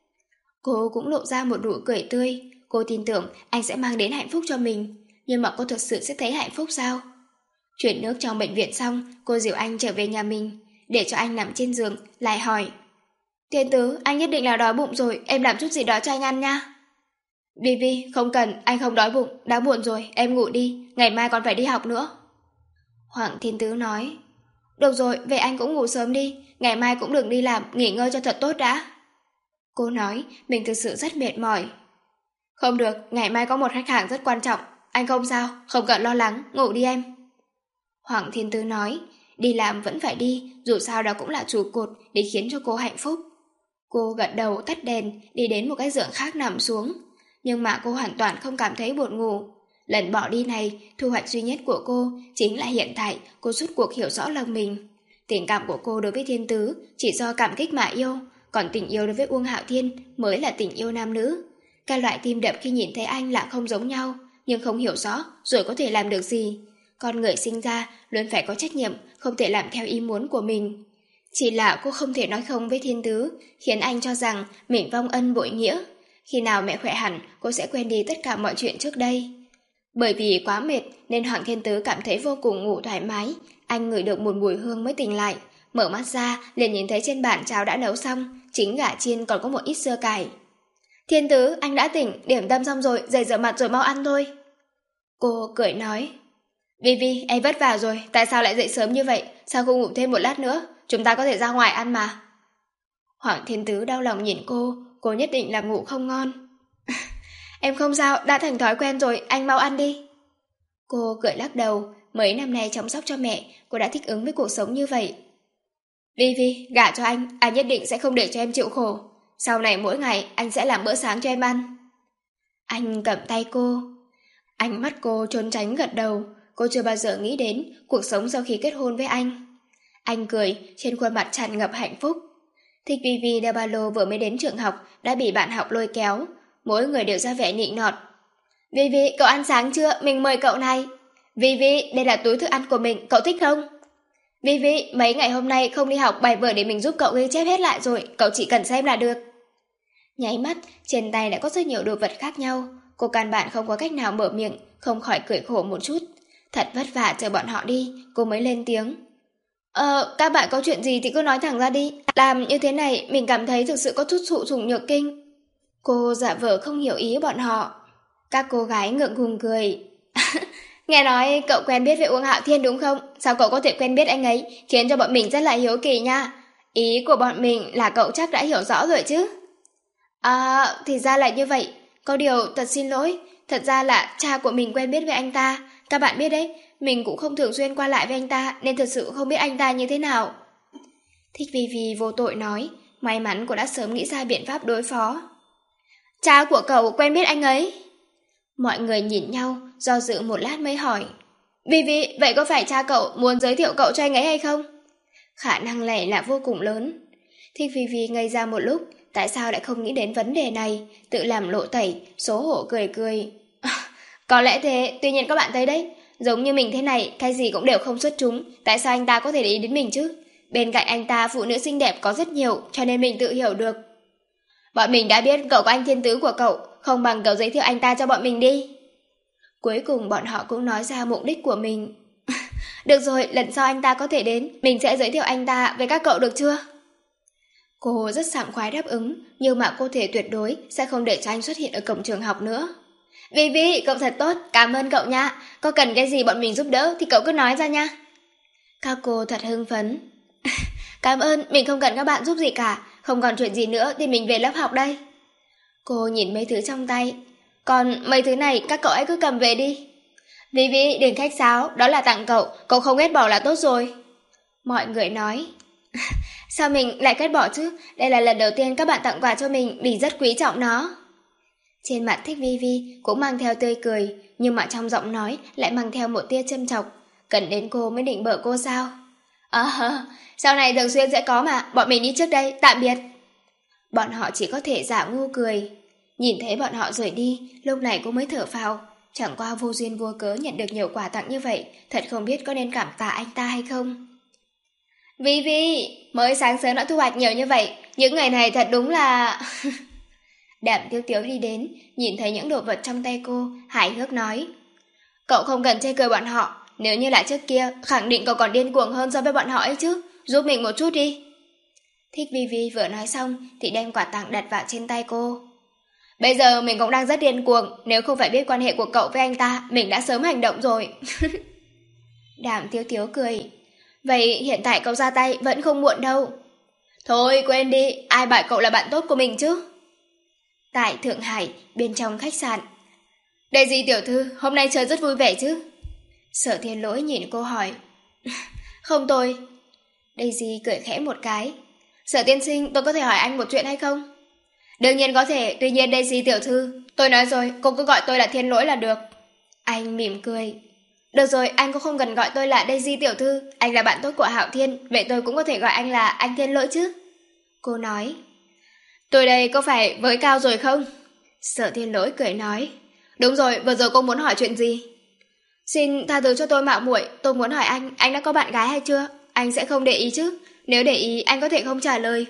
Cô cũng lộ ra một nụ cười tươi. Cô tin tưởng anh sẽ mang đến hạnh phúc cho mình. Nhưng mà cô thực sự sẽ thấy hạnh phúc sao? Chuyển nước trong bệnh viện xong, cô dìu anh trở về nhà mình, để cho anh nằm trên giường, lại hỏi. Thiên Tứ, anh nhất định là đói bụng rồi, em làm chút gì đó cho anh ăn nha. Vi Vi, không cần, anh không đói bụng, đã muộn rồi, em ngủ đi, ngày mai còn phải đi học nữa. Hoàng Thiên Tứ nói. Được rồi, vậy anh cũng ngủ sớm đi, ngày mai cũng đừng đi làm, nghỉ ngơi cho thật tốt đã. Cô nói, mình thực sự rất mệt mỏi. Không được, ngày mai có một khách hàng rất quan trọng, anh không sao, không cần lo lắng, ngủ đi em. Hoàng Thiên Tứ nói, đi làm vẫn phải đi, dù sao đó cũng là trụ cột để khiến cho cô hạnh phúc. Cô gật đầu tắt đèn, đi đến một cái giường khác nằm xuống. Nhưng mà cô hoàn toàn không cảm thấy buồn ngủ. Lần bỏ đi này, thu hoạch duy nhất của cô chính là hiện tại cô rút cuộc hiểu rõ lòng mình. Tình cảm của cô đối với Thiên Tứ chỉ do cảm kích mà yêu, còn tình yêu đối với Uông Hạo Thiên mới là tình yêu nam nữ. Các loại tim đập khi nhìn thấy anh là không giống nhau, nhưng không hiểu rõ rồi có thể làm được gì. Con người sinh ra luôn phải có trách nhiệm, không thể làm theo ý muốn của mình. Chỉ là cô không thể nói không với Thiên Tứ, khiến anh cho rằng mình vong ân bội nghĩa. Khi nào mẹ khỏe hẳn, cô sẽ quên đi tất cả mọi chuyện trước đây. Bởi vì quá mệt nên Hoàng Thiên Tứ cảm thấy vô cùng ngủ thoải mái. Anh ngửi được một mùi hương mới tỉnh lại, mở mắt ra liền nhìn thấy trên bàn cháo đã nấu xong, chính gà chiên còn có một ít sơ cải. Thiên Tứ, anh đã tỉnh, điểm tâm xong rồi, giày rửa mặt rồi mau ăn thôi. Cô cười nói. Vi Vi, em vất vả rồi, tại sao lại dậy sớm như vậy? Sao không ngủ thêm một lát nữa? Chúng ta có thể ra ngoài ăn mà. Hoàng Thiên Tứ đau lòng nhìn cô, cô nhất định là ngủ không ngon. Em không sao, đã thành thói quen rồi, anh mau ăn đi. Cô cười lắc đầu, mấy năm nay chăm sóc cho mẹ, cô đã thích ứng với cuộc sống như vậy. Vi Vi, gả cho anh, anh nhất định sẽ không để cho em chịu khổ. Sau này mỗi ngày anh sẽ làm bữa sáng cho em ăn. Anh cầm tay cô. Ánh mắt cô trốn tránh gật đầu. Cô chưa bao giờ nghĩ đến cuộc sống sau khi kết hôn với anh. Anh cười, trên khuôn mặt tràn ngập hạnh phúc. Thích Vi Vi đeo ba lô vừa mới đến trường học đã bị bạn học lôi kéo. Mỗi người đều ra vẻ nịnh nọt. Vi Vi, cậu ăn sáng chưa? Mình mời cậu này. Vi Vi, đây là túi thức ăn của mình, cậu thích không? Vi Vi, mấy ngày hôm nay không đi học, bài vở để mình giúp cậu ghi chép hết lại rồi, cậu chỉ cần xem là được. Nháy mắt, trên tay đã có rất nhiều đồ vật khác nhau. Cô căn bản không có cách nào mở miệng, không khỏi cười khổ một chút. Thật vất vả chờ bọn họ đi, cô mới lên tiếng. Ờ, các bạn có chuyện gì thì cứ nói thẳng ra đi. Làm như thế này, mình cảm thấy thực sự có chút thụ sủng nhược kinh. Cô giả vờ không hiểu ý bọn họ. Các cô gái ngượng ngùng cười. Nghe nói cậu quen biết với Uông Hạo Thiên đúng không? Sao cậu có thể quen biết anh ấy, khiến cho bọn mình rất là hiếu kỳ nha. Ý của bọn mình là cậu chắc đã hiểu rõ rồi chứ. À, thì ra là như vậy. Có điều thật xin lỗi, thật ra là cha của mình quen biết với anh ta. Các bạn biết đấy, mình cũng không thường xuyên qua lại với anh ta, nên thật sự không biết anh ta như thế nào. Thích Vi Vi vô tội nói, may mắn cô đã sớm nghĩ ra biện pháp đối phó. Cha của cậu quen biết anh ấy? Mọi người nhìn nhau, do dự một lát mới hỏi. Vì vì, vậy có phải cha cậu muốn giới thiệu cậu cho anh ấy hay không? Khả năng này là vô cùng lớn. Thích Vì Vì ngây ra một lúc, tại sao lại không nghĩ đến vấn đề này, tự làm lộ tẩy, xấu hổ cười cười. Có lẽ thế, tuy nhiên các bạn thấy đấy, giống như mình thế này, cái gì cũng đều không xuất chúng, tại sao anh ta có thể để ý đến mình chứ? Bên cạnh anh ta phụ nữ xinh đẹp có rất nhiều, cho nên mình tự hiểu được. Bọn mình đã biết cậu có anh thiên tứ của cậu, không bằng cậu giới thiệu anh ta cho bọn mình đi. Cuối cùng bọn họ cũng nói ra mục đích của mình. Được rồi, lần sau anh ta có thể đến, mình sẽ giới thiệu anh ta với các cậu được chưa? Cô rất sảng khoái đáp ứng, nhưng mà cô thể tuyệt đối sẽ không để cho anh xuất hiện ở cổng trường học nữa. Vì vì, cậu thật tốt, cảm ơn cậu nha. Có cần cái gì bọn mình giúp đỡ thì cậu cứ nói ra nha. Các cô thật hưng phấn. Cảm ơn, mình không cần các bạn giúp gì cả. Không còn chuyện gì nữa thì mình về lớp học đây. Cô nhìn mấy thứ trong tay. Còn mấy thứ này các cậu ấy cứ cầm về đi. Vì vì, đừng khách sáo, đó là tặng cậu, cậu không ghét bỏ là tốt rồi. Mọi người nói. Sao mình lại ghét bỏ chứ? Đây là lần đầu tiên các bạn tặng quà cho mình, mình rất quý trọng nó. Trên mặt Thích Vi Vi cũng mang theo tươi cười, nhưng mà trong giọng nói lại mang theo một tia châm chọc. Cần đến cô mới định bợ cô sao? À, sau này thường xuyên sẽ có mà, bọn mình đi trước đây, tạm biệt. Bọn họ chỉ có thể giả ngu cười. Nhìn thấy bọn họ rời đi, lúc này cô mới thở phào. Chẳng qua vô duyên vô cớ nhận được nhiều quà tặng như vậy, thật không biết có nên cảm tạ anh ta hay không. Vi Vi, mới sáng sớm đã thu hoạch nhiều như vậy, những ngày này thật đúng là... Đàm Tiếu Tiếu đi đến, nhìn thấy những đồ vật trong tay cô, hài hước nói. Cậu không cần chê cười bọn họ, nếu như là trước kia, khẳng định cậu còn điên cuồng hơn so với bọn họ ấy chứ, giúp mình một chút đi. Thích Vi Vi vừa nói xong thì đem quà tặng đặt vào trên tay cô. Bây giờ mình cũng đang rất điên cuồng, nếu không phải biết quan hệ của cậu với anh ta, mình đã sớm hành động rồi. Đàm Tiếu Tiếu cười. Vậy hiện tại cậu ra tay vẫn không muộn đâu. Thôi quên đi, ai bảo cậu là bạn tốt của mình chứ. Tại Thượng Hải, bên trong khách sạn. Đây gì tiểu thư, hôm nay chơi rất vui vẻ chứ? Sở Thiên Lỗi nhìn cô hỏi. Không tôi. Daisy cười khẽ một cái. Sở tiên sinh, tôi có thể hỏi anh một chuyện hay không? Đương nhiên có thể, tuy nhiên Daisy tiểu thư, tôi nói rồi, cô cứ gọi tôi là Thiên Lỗi là được. Anh mỉm cười. Được rồi, anh cũng không cần gọi tôi là Daisy tiểu thư, anh là bạn tốt của Hạo Thiên, vậy tôi cũng có thể gọi anh là anh Thiên Lỗi chứ? Cô nói. Tôi đây có phải với cao rồi không? Sở Thiên Lỗi cười nói. Đúng rồi, vừa rồi cô muốn hỏi chuyện gì? Xin tha thứ cho tôi mạo muội, tôi muốn hỏi anh, anh đã có bạn gái hay chưa? Anh sẽ không để ý chứ? Nếu để ý, anh có thể không trả lời.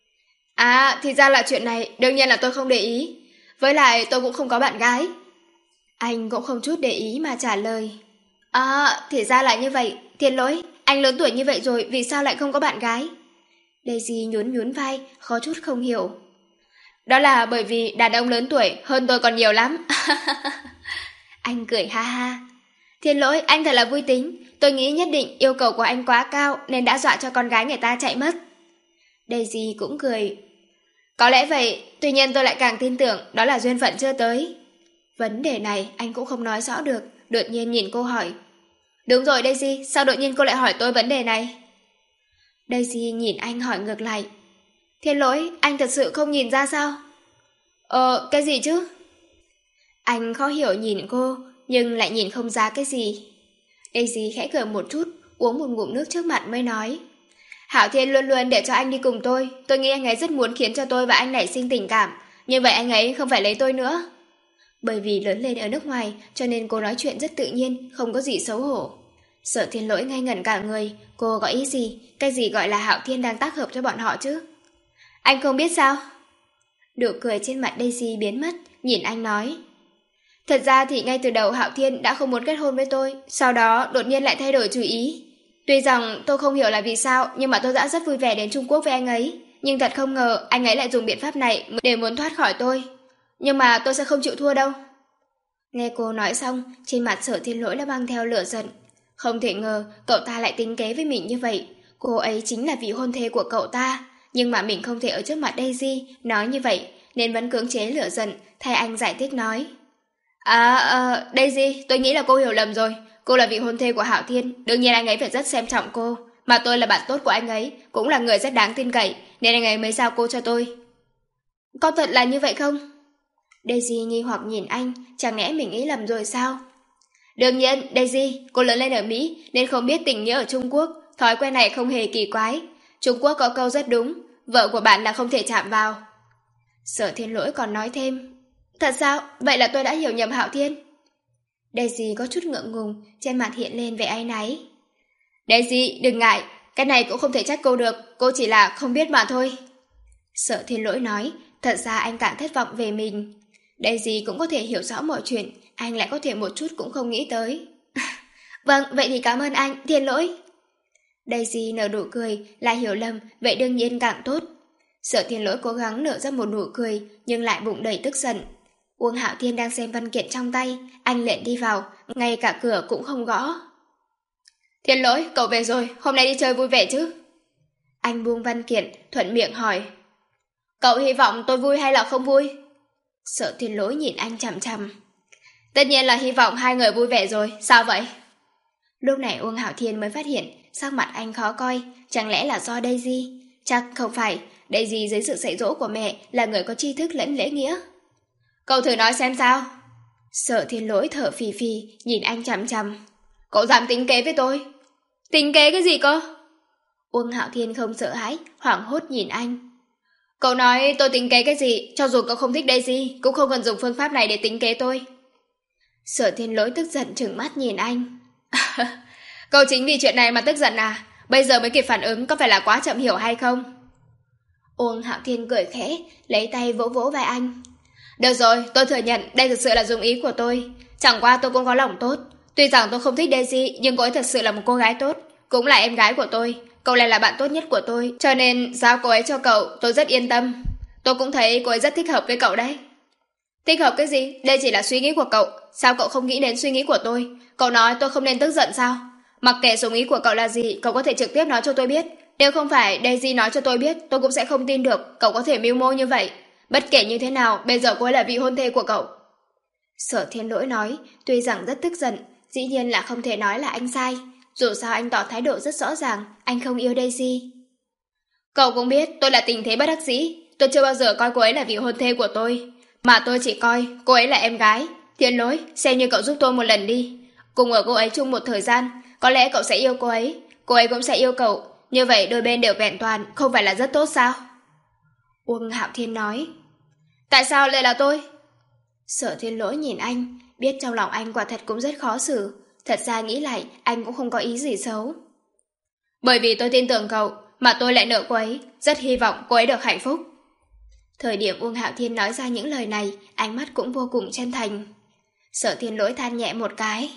À, thì ra là chuyện này, đương nhiên là tôi không để ý. Với lại tôi cũng không có bạn gái. Anh cũng không chút để ý mà trả lời. À, thì ra là như vậy. Thiên Lỗi, anh lớn tuổi như vậy rồi, vì sao lại không có bạn gái? Daisy nhún nhún vai, khó chút không hiểu. Đó là bởi vì đàn ông lớn tuổi hơn tôi còn nhiều lắm. Anh cười ha ha. Thiên Lỗi, anh thật là vui tính. Tôi nghĩ nhất định yêu cầu của anh quá cao nên đã dọa cho con gái người ta chạy mất. Daisy cũng cười. Có lẽ vậy, tuy nhiên tôi lại càng tin tưởng đó là duyên phận chưa tới. Vấn đề này anh cũng không nói rõ được, đột nhiên nhìn cô hỏi. Đúng rồi Daisy, sao đột nhiên cô lại hỏi tôi vấn đề này? Daisy nhìn anh hỏi ngược lại. Thiên Lỗi, anh thật sự không nhìn ra sao? Ờ, cái gì chứ? Anh khó hiểu nhìn cô, nhưng lại nhìn không ra cái gì. Daisy khẽ cười một chút, uống một ngụm nước trước mặt mới nói. Hạo Thiên luôn luôn để cho anh đi cùng tôi, tôi nghĩ anh ấy rất muốn khiến cho tôi và anh nảy sinh tình cảm, như vậy anh ấy không phải lấy tôi nữa. Bởi vì lớn lên ở nước ngoài, cho nên cô nói chuyện rất tự nhiên, không có gì xấu hổ. Sở Thiên Lỗi ngây ngẩn cả người, cô có ý gì, cái gì gọi là Hạo Thiên đang tác hợp cho bọn họ chứ? Anh không biết sao? Nụ cười trên mặt Daisy biến mất, nhìn anh nói. Thật ra thì ngay từ đầu Hạo Thiên đã không muốn kết hôn với tôi, sau đó đột nhiên lại thay đổi chủ ý. Tuy rằng tôi không hiểu là vì sao, nhưng mà tôi đã rất vui vẻ đến Trung Quốc với anh ấy. Nhưng thật không ngờ anh ấy lại dùng biện pháp này để muốn thoát khỏi tôi. Nhưng mà tôi sẽ không chịu thua đâu. Nghe cô nói xong, trên mặt Sở Thiên Lỗi đã mang theo lửa giận. Không thể ngờ cậu ta lại tính kế với mình như vậy. Cô ấy chính là vị hôn thê của cậu ta. Nhưng mà mình không thể ở trước mặt Daisy nói như vậy, nên vẫn cưỡng chế lửa giận, thay anh giải thích nói. À, à, Daisy, tôi nghĩ là cô hiểu lầm rồi. Cô là vị hôn thê của Hạo Thiên, đương nhiên anh ấy phải rất xem trọng cô. Mà tôi là bạn tốt của anh ấy, cũng là người rất đáng tin cậy, nên anh ấy mới giao cô cho tôi. Có thật là như vậy không? Daisy nghi hoặc nhìn anh, chẳng lẽ mình nghĩ lầm rồi sao? Đương nhiên, Daisy, cô lớn lên ở Mỹ nên không biết tình nghĩa ở Trung Quốc, thói quen này không hề kỳ quái. Trung Quốc có câu rất đúng, vợ của bạn là không thể chạm vào. Sở Thiên Lỗi còn nói thêm, thật sao? Vậy là tôi đã hiểu nhầm Hạo Thiên. Daisy có chút ngượng ngùng, trên mặt hiện lên vẻ áy náy. Daisy, đừng ngại, cái này cũng không thể trách cô được, cô chỉ là không biết mà thôi. Sở Thiên Lỗi nói, thật ra anh càng thất vọng về mình. Daisy cũng có thể hiểu rõ mọi chuyện, anh lại có thể một chút cũng không nghĩ tới. Vâng, vậy thì cảm ơn anh, Thiên Lỗi. Daisy nở nụ cười, là hiểu lầm, vậy đương nhiên càng tốt. Sở Thiên Lỗi cố gắng nở ra một nụ cười, nhưng lại bụng đầy tức giận. Uông Hạo Thiên đang xem văn kiện trong tay, anh liền đi vào, ngay cả cửa cũng không gõ. Thiên Lỗi, cậu về rồi, hôm nay đi chơi vui vẻ chứ? Anh buông văn kiện, thuận miệng hỏi. Cậu hy vọng tôi vui hay là không vui? Sở Thiên Lỗi nhìn anh chằm chằm. Tất nhiên là hy vọng hai người vui vẻ rồi, sao vậy? Lúc này Uông Hạo Thiên mới phát hiện sắc mặt anh khó coi, chẳng lẽ là do Daisy? Chắc không phải, Daisy dưới sự dạy dỗ của mẹ là người có tri thức lẫn lễ nghĩa. Cậu thử nói xem sao? Sở Thiên Lỗi thở phì phì, nhìn anh chằm chằm. Cậu dám tính kế với tôi? Tính kế cái gì cơ? Uông Hạo Thiên không sợ hãi, hoảng hốt nhìn anh. Cậu nói tôi tính kế cái gì, cho dù cậu không thích Daisy, cũng không cần dùng phương pháp này để tính kế tôi. Sở Thiên Lỗi tức giận trừng mắt nhìn anh. Cậu chính vì chuyện này mà tức giận à? Bây giờ mới kịp phản ứng, có phải là quá chậm hiểu hay không? Uông Hạo Thiên cười khẽ, lấy tay vỗ vỗ vai anh. Được rồi, tôi thừa nhận đây thực sự là dụng ý của tôi. Chẳng qua tôi cũng có lòng tốt. Tuy rằng tôi không thích Daisy, nhưng cô ấy thật sự là một cô gái tốt, cũng là em gái của tôi. Cậu lại là bạn tốt nhất của tôi, cho nên giao cô ấy cho cậu, tôi rất yên tâm. Tôi cũng thấy cô ấy rất thích hợp với cậu đấy. Thích hợp cái gì? Đây chỉ là suy nghĩ của cậu. Sao cậu không nghĩ đến suy nghĩ của tôi? Cậu nói tôi không nên tức giận sao? Mặc kệ dụng ý của cậu là gì, cậu có thể trực tiếp nói cho tôi biết. Nếu không phải Daisy nói cho tôi biết, tôi cũng sẽ không tin được cậu có thể mưu mô như vậy. Bất kể như thế nào, bây giờ cô ấy là vị hôn thê của cậu. Sở Thiên Lỗi nói, tuy rằng rất tức giận, dĩ nhiên là không thể nói là anh sai. Dù sao anh tỏ thái độ rất rõ ràng, anh không yêu Daisy. Cậu cũng biết tôi là tình thế bất đắc dĩ, tôi chưa bao giờ coi cô ấy là vị hôn thê của tôi, mà tôi chỉ coi cô ấy là em gái. Thiên Lỗi, xem như cậu giúp tôi một lần đi. Cùng ở cô ấy chung một thời gian, có lẽ cậu sẽ yêu cô ấy, cô ấy cũng sẽ yêu cậu. Như vậy đôi bên đều vẹn toàn, không phải là rất tốt sao? Uông Hạo Thiên nói. Tại sao lại là tôi? Sở Thiên Lỗi nhìn anh, biết trong lòng anh quả thật cũng rất khó xử. Thật ra nghĩ lại, anh cũng không có ý gì xấu. Bởi vì tôi tin tưởng cậu, mà tôi lại nợ cô ấy, rất hy vọng cô ấy được hạnh phúc. Thời điểm Uông Hạo Thiên nói ra những lời này, ánh mắt cũng vô cùng chân thành. Sở Thiên Lỗi than nhẹ một cái.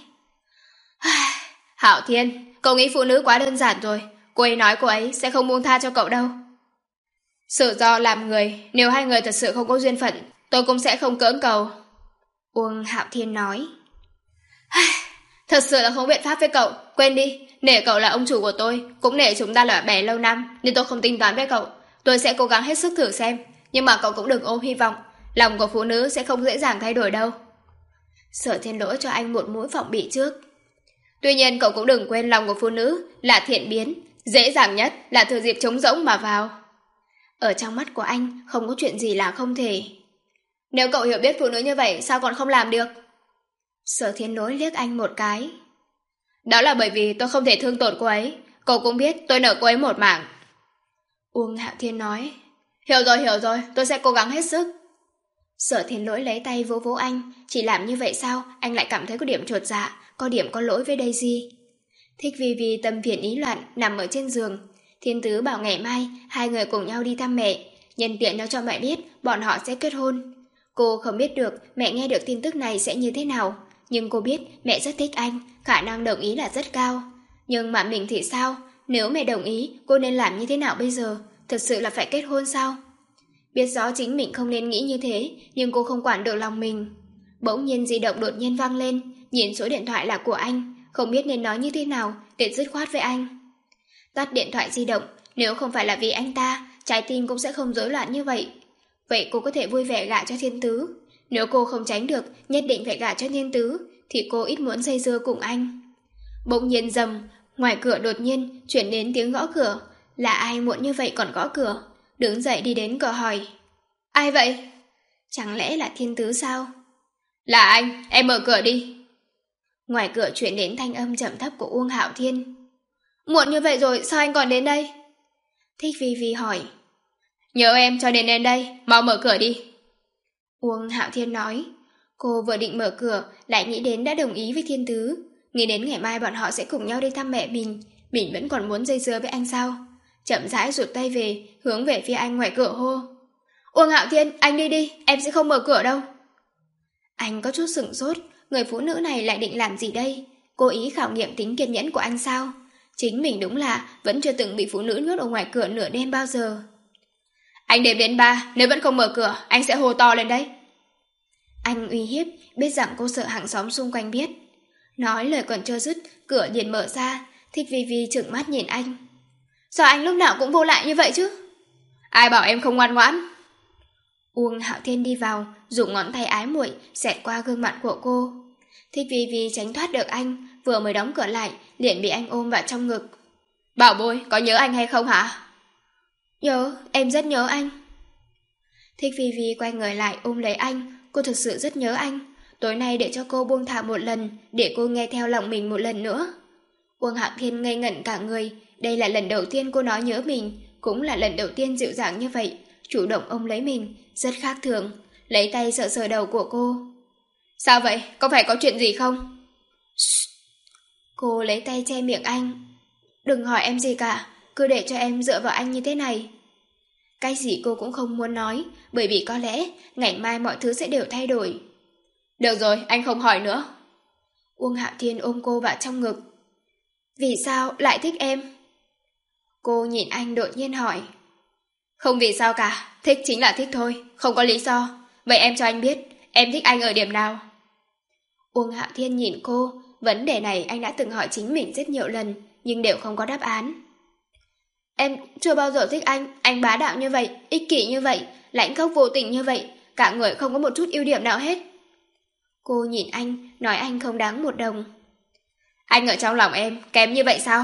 Hạo Thiên, cậu nghĩ phụ nữ quá đơn giản rồi. Cô ấy nói cô ấy sẽ không buông tha cho cậu đâu. Sự do làm người, nếu hai người thật sự không có duyên phận, tôi cũng sẽ không cưỡng cầu. Uông Hạo Thiên nói. Thật sự là không biện pháp với cậu, quên đi. Nể cậu là ông chủ của tôi, cũng nể chúng ta là bạn bè lâu năm, nên tôi không tính toán với cậu. Tôi sẽ cố gắng hết sức thử xem, nhưng mà cậu cũng đừng ôm hy vọng. Lòng của phụ nữ sẽ không dễ dàng thay đổi đâu. Sở Thiên Lỗi cho anh một mũi phỏng bị trước. Tuy nhiên cậu cũng đừng quên lòng của phụ nữ là thiện biến, dễ dàng nhất là thừa dịp trống rỗng mà vào. Ở trong mắt của anh không có chuyện gì là không thể. Nếu cậu hiểu biết phụ nữ như vậy, sao còn không làm được? Sở Thiên Lỗi liếc anh một cái. Đó là bởi vì tôi không thể thương tổn cô ấy. Cậu cũng biết tôi nợ cô ấy một mạng. Uông Hạo Thiên nói. Hiểu rồi, hiểu rồi, tôi sẽ cố gắng hết sức. Sở Thiên Lỗi lấy tay vỗ vỗ anh. Chỉ làm như vậy sao anh lại cảm thấy có điểm chột dạ, có điểm có lỗi với Daisy. Thích Vi Vi tâm phiền ý loạn nằm ở trên giường. Thiên Tứ bảo ngày mai hai người cùng nhau đi thăm mẹ, nhân tiện nói cho mẹ biết bọn họ sẽ kết hôn. Cô không biết được mẹ nghe được tin tức này sẽ như thế nào, nhưng cô biết mẹ rất thích anh, khả năng đồng ý là rất cao. Nhưng mà mình thì sao? Nếu mẹ đồng ý, cô nên làm như thế nào bây giờ? Thật sự là phải kết hôn sao? Biết rõ chính mình không nên nghĩ như thế, nhưng cô không quản được lòng mình. Bỗng nhiên di động đột nhiên vang lên, nhìn số điện thoại là của anh, không biết nên nói như thế nào để dứt khoát với anh. Tắt điện thoại di động, nếu không phải là vì anh ta, trái tim cũng sẽ không rối loạn như vậy. Vậy cô có thể vui vẻ gả cho Thiên Tứ. Nếu cô không tránh được nhất định phải gả cho Thiên Tứ, thì cô ít muốn dây dưa cùng anh. Bỗng nhiên rầm, ngoài cửa đột nhiên chuyển đến tiếng gõ cửa. Là ai muộn như vậy còn gõ cửa? Đứng dậy đi đến cửa hỏi. Ai vậy? Chẳng lẽ là Thiên Tứ sao? Là anh, em mở cửa đi. Ngoài cửa truyền đến thanh âm trầm thấp của Uông Hạo Thiên. Muộn như vậy rồi, sao anh còn đến đây? Thích Vi Vi hỏi. Nhớ em cho nên đến đây, mau mở cửa đi. Uông Hạo Thiên nói. Cô vừa định mở cửa, lại nghĩ đến đã đồng ý với Thiên Tứ. Nghĩ đến ngày mai bọn họ sẽ cùng nhau đi thăm mẹ mình. Mình vẫn còn muốn dây dưa với anh sao? Chậm rãi rụt tay về, hướng về phía anh ngoài cửa hô. Uông Hạo Thiên, anh đi đi, em sẽ không mở cửa đâu. Anh có chút sửng sốt, người phụ nữ này lại định làm gì đây? Cố ý khảo nghiệm tính kiên nhẫn của anh sao? Chính mình đúng là vẫn chưa từng bị phụ nữ nhốt ở ngoài cửa nửa đêm bao giờ. Anh đếm đến ba, nếu vẫn không mở cửa, anh sẽ hô to lên đấy. Anh uy hiếp, biết rằng cô sợ hàng xóm xung quanh biết. Nói lời còn chưa dứt, cửa liền mở ra. Thích Vi Vi trừng mắt nhìn anh. Sao anh lúc nào cũng vô lại như vậy chứ? Ai bảo em không ngoan ngoãn? Uông Hạo Thiên đi vào, dùng ngón tay ái muội xẹt qua gương mặt của cô. Thích Vi Vi tránh thoát được anh, vừa mới đóng cửa lại, liền bị anh ôm vào trong ngực. Bảo bối, có nhớ anh hay không hả? Nhớ, em rất nhớ anh. Thích Vi Vi quay người lại ôm lấy anh, cô thực sự rất nhớ anh. Tối nay để cho cô buông thả một lần, để cô nghe theo lòng mình một lần nữa. Uông Hạo Thiên ngây ngẩn cả người, đây là lần đầu tiên cô nói nhớ mình, cũng là lần đầu tiên dịu dàng như vậy, chủ động ôm lấy mình, rất khác thường, lấy tay sờ sờ đầu của cô. Sao vậy, có phải có chuyện gì không? Cô lấy tay che miệng anh. Đừng hỏi em gì cả, cứ để cho em dựa vào anh như thế này. Cái gì cô cũng không muốn nói, bởi vì có lẽ ngày mai mọi thứ sẽ đều thay đổi. Được rồi, anh không hỏi nữa. Uông Hạo Thiên ôm cô vào trong ngực. Vì sao lại thích em? Cô nhìn anh đột nhiên hỏi. Không vì sao cả, thích chính là thích thôi, không có lý do. Vậy em cho anh biết, em thích anh ở điểm nào? Uông Hạo Thiên nhìn cô, vấn đề này anh đã từng hỏi chính mình rất nhiều lần, nhưng đều không có đáp án. Em chưa bao giờ thích anh, anh bá đạo như vậy, ích kỷ như vậy, lãnh khốc vô tình như vậy, cả người không có một chút ưu điểm nào hết. Cô nhìn anh, nói anh không đáng một đồng. Anh ở trong lòng em, kém như vậy sao?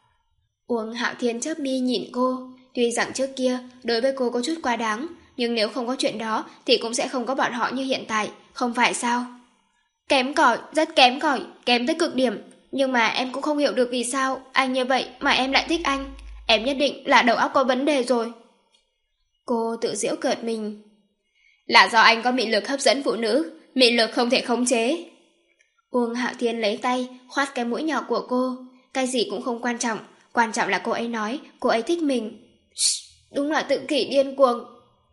Uông Hạo Thiên chớp mi nhìn cô, tuy rằng trước kia đối với cô có chút quá đáng, nhưng nếu không có chuyện đó thì cũng sẽ không có bọn họ như hiện tại, không phải sao? Kém cỏi, rất kém cỏi, kém tới cực điểm, nhưng mà em cũng không hiểu được vì sao anh như vậy mà em lại thích anh. Em nhất định là đầu óc có vấn đề rồi. Cô tự giễu cợt mình. Là do anh có mị lực hấp dẫn phụ nữ, mị lực không thể khống chế. Uông Hạo Thiên lấy tay khoát cái mũi nhỏ của cô. Cái gì cũng không quan trọng, quan trọng là cô ấy nói cô ấy thích mình. Đúng là tự kỷ điên cuồng.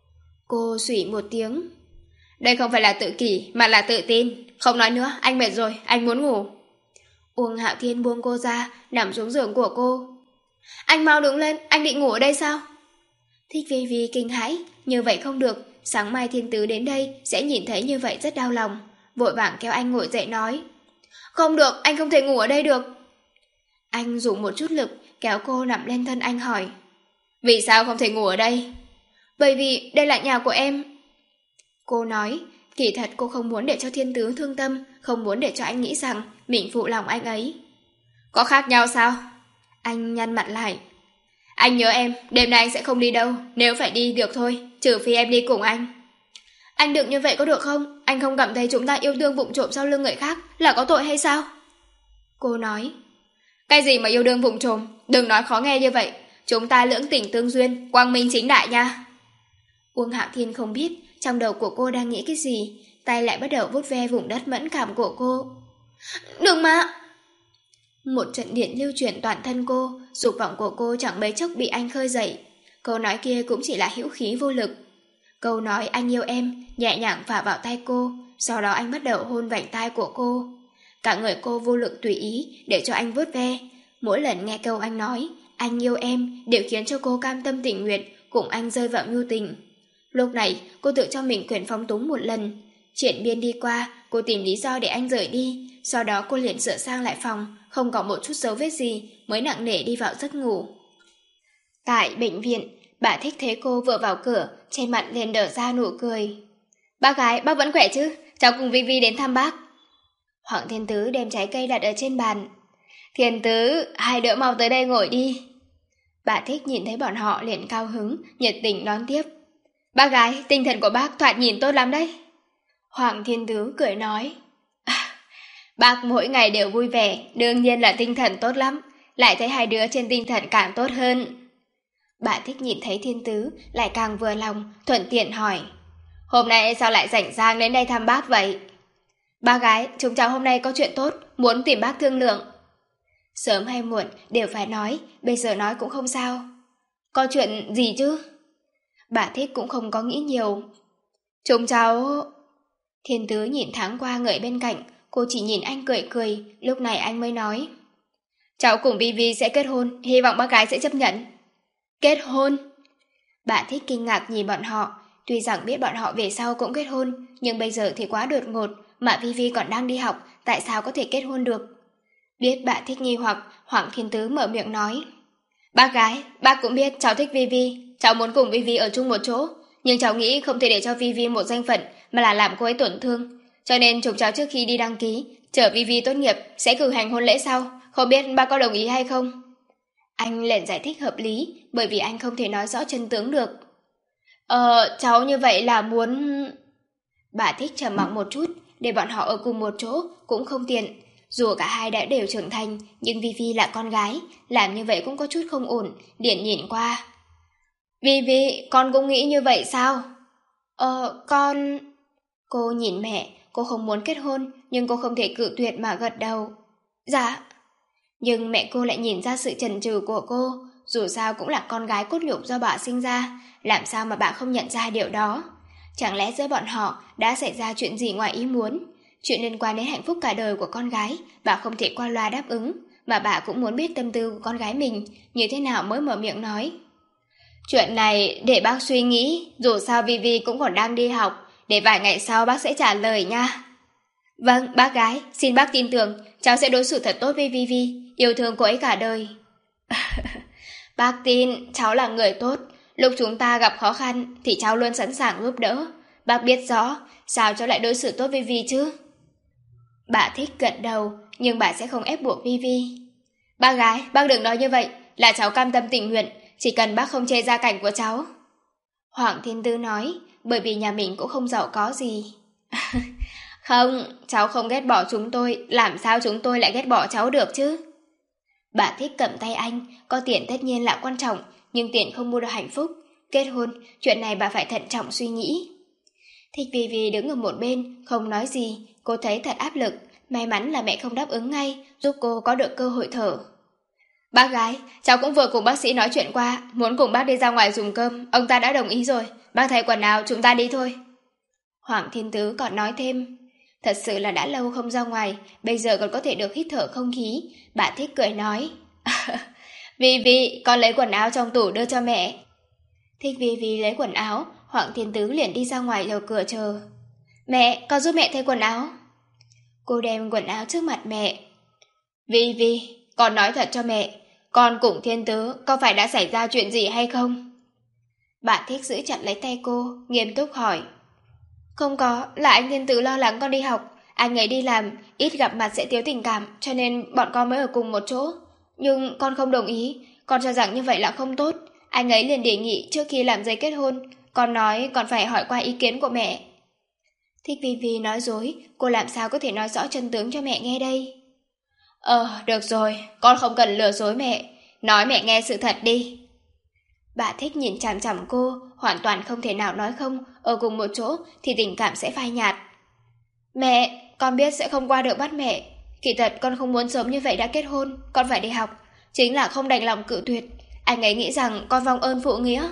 Cô xủy một tiếng. Đây không phải là tự kỷ mà là tự tin. Không nói nữa, anh mệt rồi, anh muốn ngủ. Uông Hạo Thiên buông cô ra, nằm xuống giường của cô. Anh mau đứng lên, anh định ngủ ở đây sao? Thích Vi Vi kinh hãi, như vậy không được, sáng mai Thiên Tứ đến đây sẽ nhìn thấy như vậy rất đau lòng. Vội vàng kéo anh ngồi dậy nói. Không được, anh không thể ngủ ở đây được. Anh dùng một chút lực kéo cô nằm lên thân anh hỏi. Vì sao không thể ngủ ở đây? Bởi vì đây là nhà của em. Cô nói, kỳ thật cô không muốn để cho Thiên Tứ thương tâm, không muốn để cho anh nghĩ rằng mình phụ lòng anh ấy. Có khác nhau sao? Anh nhăn mặt lại. Anh nhớ em, đêm nay anh sẽ không đi đâu, nếu phải đi được thôi, trừ phi em đi cùng anh. Anh đừng như vậy có được không? Anh không cảm thấy chúng ta yêu đương vụng trộm sau lưng người khác là có tội hay sao? Cô nói. Cái gì mà yêu đương vụng trộm? Đừng nói khó nghe như vậy. Chúng ta lưỡng tình tương duyên, quang minh chính đại nha. Uông Hạo Thiên không biết trong đầu của cô đang nghĩ cái gì, tay lại bắt đầu vuốt ve vùng đất mẫn cảm của cô. Đừng mà! Một trận điện lưu chuyển toàn thân cô, dục vọng của cô chẳng mấy chốc bị anh khơi dậy. Câu nói kia cũng chỉ là hữu khí vô lực. Câu nói anh yêu em nhẹ nhàng phả vào tay cô, sau đó anh bắt đầu hôn vành tai của cô. Cả người cô vô lực tùy ý để cho anh vuốt ve. Mỗi lần nghe câu anh nói anh yêu em đều khiến cho cô cam tâm tình nguyện cùng anh rơi vào nhu tình. Lúc này cô tự cho mình quyền phóng túng một lần. Chuyện biên đi qua, cô tìm lý do để anh rời đi. Sau đó cô liền sửa sang lại phòng, không có một chút dấu vết gì, mới nặng nề đi vào giấc ngủ. Tại bệnh viện, bà Thích thấy cô vừa vào cửa, trên mặt liền nở ra nụ cười. Bác gái, bác vẫn khỏe chứ? Cháu cùng Vi Vi đến thăm bác. Hoàng Thiên Tứ đem trái cây đặt ở trên bàn. Thiên Tứ, hai đứa mau tới đây ngồi đi. Bà Thích nhìn thấy bọn họ liền cao hứng, nhiệt tình đón tiếp. Bác gái, tinh thần của bác thoạt nhìn tốt lắm đấy. Hoàng Thiên Tứ cười nói. À, Bác mỗi ngày đều vui vẻ, đương nhiên là tinh thần tốt lắm, lại thấy hai đứa trên tinh thần càng tốt hơn. Bà Thích nhìn thấy Thiên Tứ, lại càng vừa lòng, thuận tiện hỏi. Hôm nay sao lại rảnh rang đến đây thăm bác vậy? Ba gái, chúng cháu hôm nay có chuyện tốt, muốn tìm bác thương lượng. Sớm hay muộn đều phải nói, bây giờ nói cũng không sao. Có chuyện gì chứ? Bà Thích cũng không có nghĩ nhiều. Chúng cháu... Thiên Tứ nhìn thoáng qua người bên cạnh, cô chỉ nhìn anh cười cười, lúc này anh mới nói. Cháu cùng Vi Vi sẽ kết hôn, hy vọng bác gái sẽ chấp nhận. Kết hôn? Bà Thích kinh ngạc nhìn bọn họ, tuy rằng biết bọn họ về sau cũng kết hôn, nhưng bây giờ thì quá đột ngột, mà Vi Vi còn đang đi học, tại sao có thể kết hôn được? Biết bà Thích nghi hoặc, Hoàng Thiên Tứ mở miệng nói. Bác gái, bác cũng biết cháu thích Vi Vi, cháu muốn cùng Vi Vi ở chung một chỗ, nhưng cháu nghĩ không thể để cho Vi Vi một danh phận mà là làm cô ấy tổn thương. Cho nên chúng cháu trước khi đi đăng ký, chờ Vi Vi tốt nghiệp sẽ cử hành hôn lễ sau, không biết bác có đồng ý hay không? Anh liền giải thích hợp lý, bởi vì anh không thể nói rõ chân tướng được. Ờ, cháu như vậy là muốn... Bà Thích trầm mặc một chút, để bọn họ ở cùng một chỗ cũng không tiện. Dù cả hai đã đều trưởng thành, nhưng Vi Vi là con gái, làm như vậy cũng có chút không ổn, liền nhìn qua. Vi Vi, con cũng nghĩ như vậy sao? Ờ, con... Cô nhìn mẹ, cô không muốn kết hôn, nhưng cô không thể cự tuyệt mà gật đầu. Dạ. Nhưng mẹ cô lại nhìn ra sự chần chừ của cô, dù sao cũng là con gái cốt nhục do bà sinh ra, làm sao mà bà không nhận ra điều đó? Chẳng lẽ giữa bọn họ đã xảy ra chuyện gì ngoài ý muốn? Chuyện liên quan đến hạnh phúc cả đời của con gái, bà không thể qua loa đáp ứng, mà bà cũng muốn biết tâm tư của con gái mình, như thế nào mới mở miệng nói. Chuyện này để bác suy nghĩ, dù sao Vi Vi cũng còn đang đi học, để vài ngày sau bác sẽ trả lời nha. Vâng, bác gái, xin bác tin tưởng, cháu sẽ đối xử thật tốt với Vi Vi, yêu thương cô ấy cả đời. Bác tin, cháu là người tốt, lúc chúng ta gặp khó khăn thì cháu luôn sẵn sàng giúp đỡ. Bác biết rõ, sao cháu lại đối xử tốt với Vi chứ? Bà Thích gật đầu, nhưng bà sẽ không ép buộc Vi Vi. Bác gái, bác đừng nói như vậy, là cháu cam tâm tình nguyện, chỉ cần bác không chê gia cảnh của cháu. Hoàng Thiên Tư nói, bởi vì nhà mình cũng không giàu có gì. Không, cháu không ghét bỏ chúng tôi, làm sao chúng tôi lại ghét bỏ cháu được chứ? Bà Thích cầm tay anh, có tiền tất nhiên là quan trọng, nhưng tiền không mua được hạnh phúc. Kết hôn, chuyện này bà phải thận trọng suy nghĩ. Thích Vi Vi đứng ở một bên, không nói gì, cô thấy thật áp lực, may mắn là mẹ không đáp ứng ngay, giúp cô có được cơ hội thở. Bác gái, cháu cũng vừa cùng bác sĩ nói chuyện qua, muốn cùng bác đi ra ngoài dùng cơm, ông ta đã đồng ý rồi, bác thay quần áo, chúng ta đi thôi. Hoàng Thiên Tứ còn nói thêm, thật sự là đã lâu không ra ngoài, bây giờ còn có thể được hít thở không khí. Bà Thích cười nói, Vi Vi, con lấy quần áo trong tủ đưa cho mẹ. Thích Vi Vi lấy quần áo, Hoàng Thiên Tứ liền đi ra ngoài ở cửa chờ. Mẹ, con giúp mẹ thay quần áo. Cô đem quần áo trước mặt mẹ. Vi Vi, con nói thật cho mẹ, con cùng Thiên Tứ có phải đã xảy ra chuyện gì hay không? Bà Thích giữ chặt lấy tay cô, nghiêm túc hỏi. Không có, là anh Thiên Tứ lo lắng con đi học, anh ấy đi làm, ít gặp mặt sẽ thiếu tình cảm, cho nên bọn con mới ở cùng một chỗ. Nhưng con không đồng ý, con cho rằng như vậy là không tốt. Anh ấy liền đề nghị trước khi làm giấy kết hôn, con nói còn phải hỏi qua ý kiến của mẹ. Thích Vi Vi nói dối, cô làm sao có thể nói rõ chân tướng cho mẹ nghe đây? Ờ, được rồi, con không cần lừa dối mẹ, nói mẹ nghe sự thật đi. Bà Thích nhìn chằm chằm cô, hoàn toàn không thể nào nói không, ở cùng một chỗ thì tình cảm sẽ phai nhạt. Mẹ, con biết sẽ không qua được bắt mẹ. Kỳ thật con không muốn sớm như vậy đã kết hôn, con phải đi học. Chính là không đành lòng cự tuyệt. Anh ấy nghĩ rằng con vong ơn phụ nghĩa.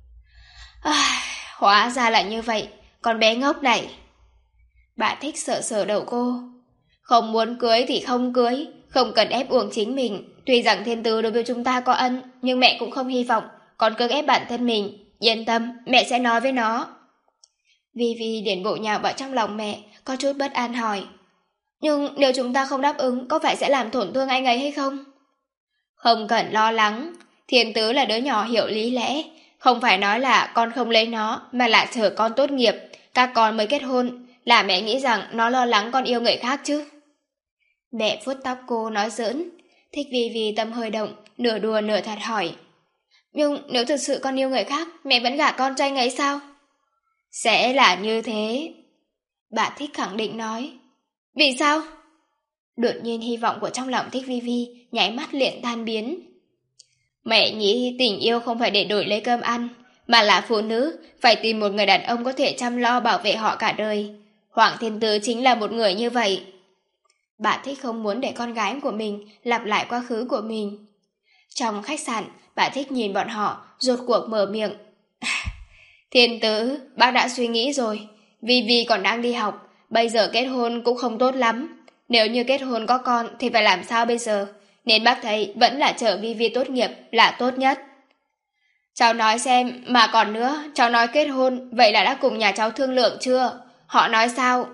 À, hóa ra là như vậy, con bé ngốc này. Bà Thích sợ sờ đầu cô. Không muốn cưới thì không cưới, không cần ép uổng chính mình. Tuy rằng Thiên Tứ đối với chúng ta có ân, nhưng mẹ cũng không hy vọng con cưỡng ép bản thân mình. Yên tâm, mẹ sẽ nói với nó. Vi Vi điền bộ nhào vào trong lòng mẹ, có chút bất an hỏi. Nhưng nếu chúng ta không đáp ứng, có phải sẽ làm tổn thương anh ấy hay không? Không cần lo lắng, Thiên Tứ là đứa nhỏ hiểu lý lẽ. Không phải nói là con không lấy nó, mà là chờ con tốt nghiệp, các con mới kết hôn. Là mẹ nghĩ rằng nó lo lắng con yêu người khác chứ. Mẹ vuốt tóc cô nói giỡn. Thích Vi Vi tâm hơi động, nửa đùa nửa thật hỏi. Nhưng nếu thực sự con yêu người khác, mẹ vẫn gả con cho anh ấy sao? Sẽ là như thế. Bà Thích khẳng định nói. Vì sao? Đột nhiên hy vọng của trong lòng Thích Vi Vi nháy mắt liền tan biến. Mẹ nghĩ tình yêu không phải để đổi lấy cơm ăn, mà là phụ nữ phải tìm một người đàn ông có thể chăm lo bảo vệ họ cả đời. Hoàng Thiên Tứ chính là một người như vậy. Bà Thích không muốn để con gái của mình lặp lại quá khứ của mình. Trong khách sạn, bà Thích nhìn bọn họ, rốt cuộc mở miệng. Thiên Tứ, bác đã suy nghĩ rồi. Vi Vi còn đang đi học, bây giờ kết hôn cũng không tốt lắm. Nếu như kết hôn có con thì phải làm sao bây giờ? Nên bác thấy vẫn là chờ Vi Vi tốt nghiệp là tốt nhất. Cháu nói xem, mà còn nữa, cháu nói kết hôn, vậy là đã cùng nhà cháu thương lượng chưa? Họ nói sao?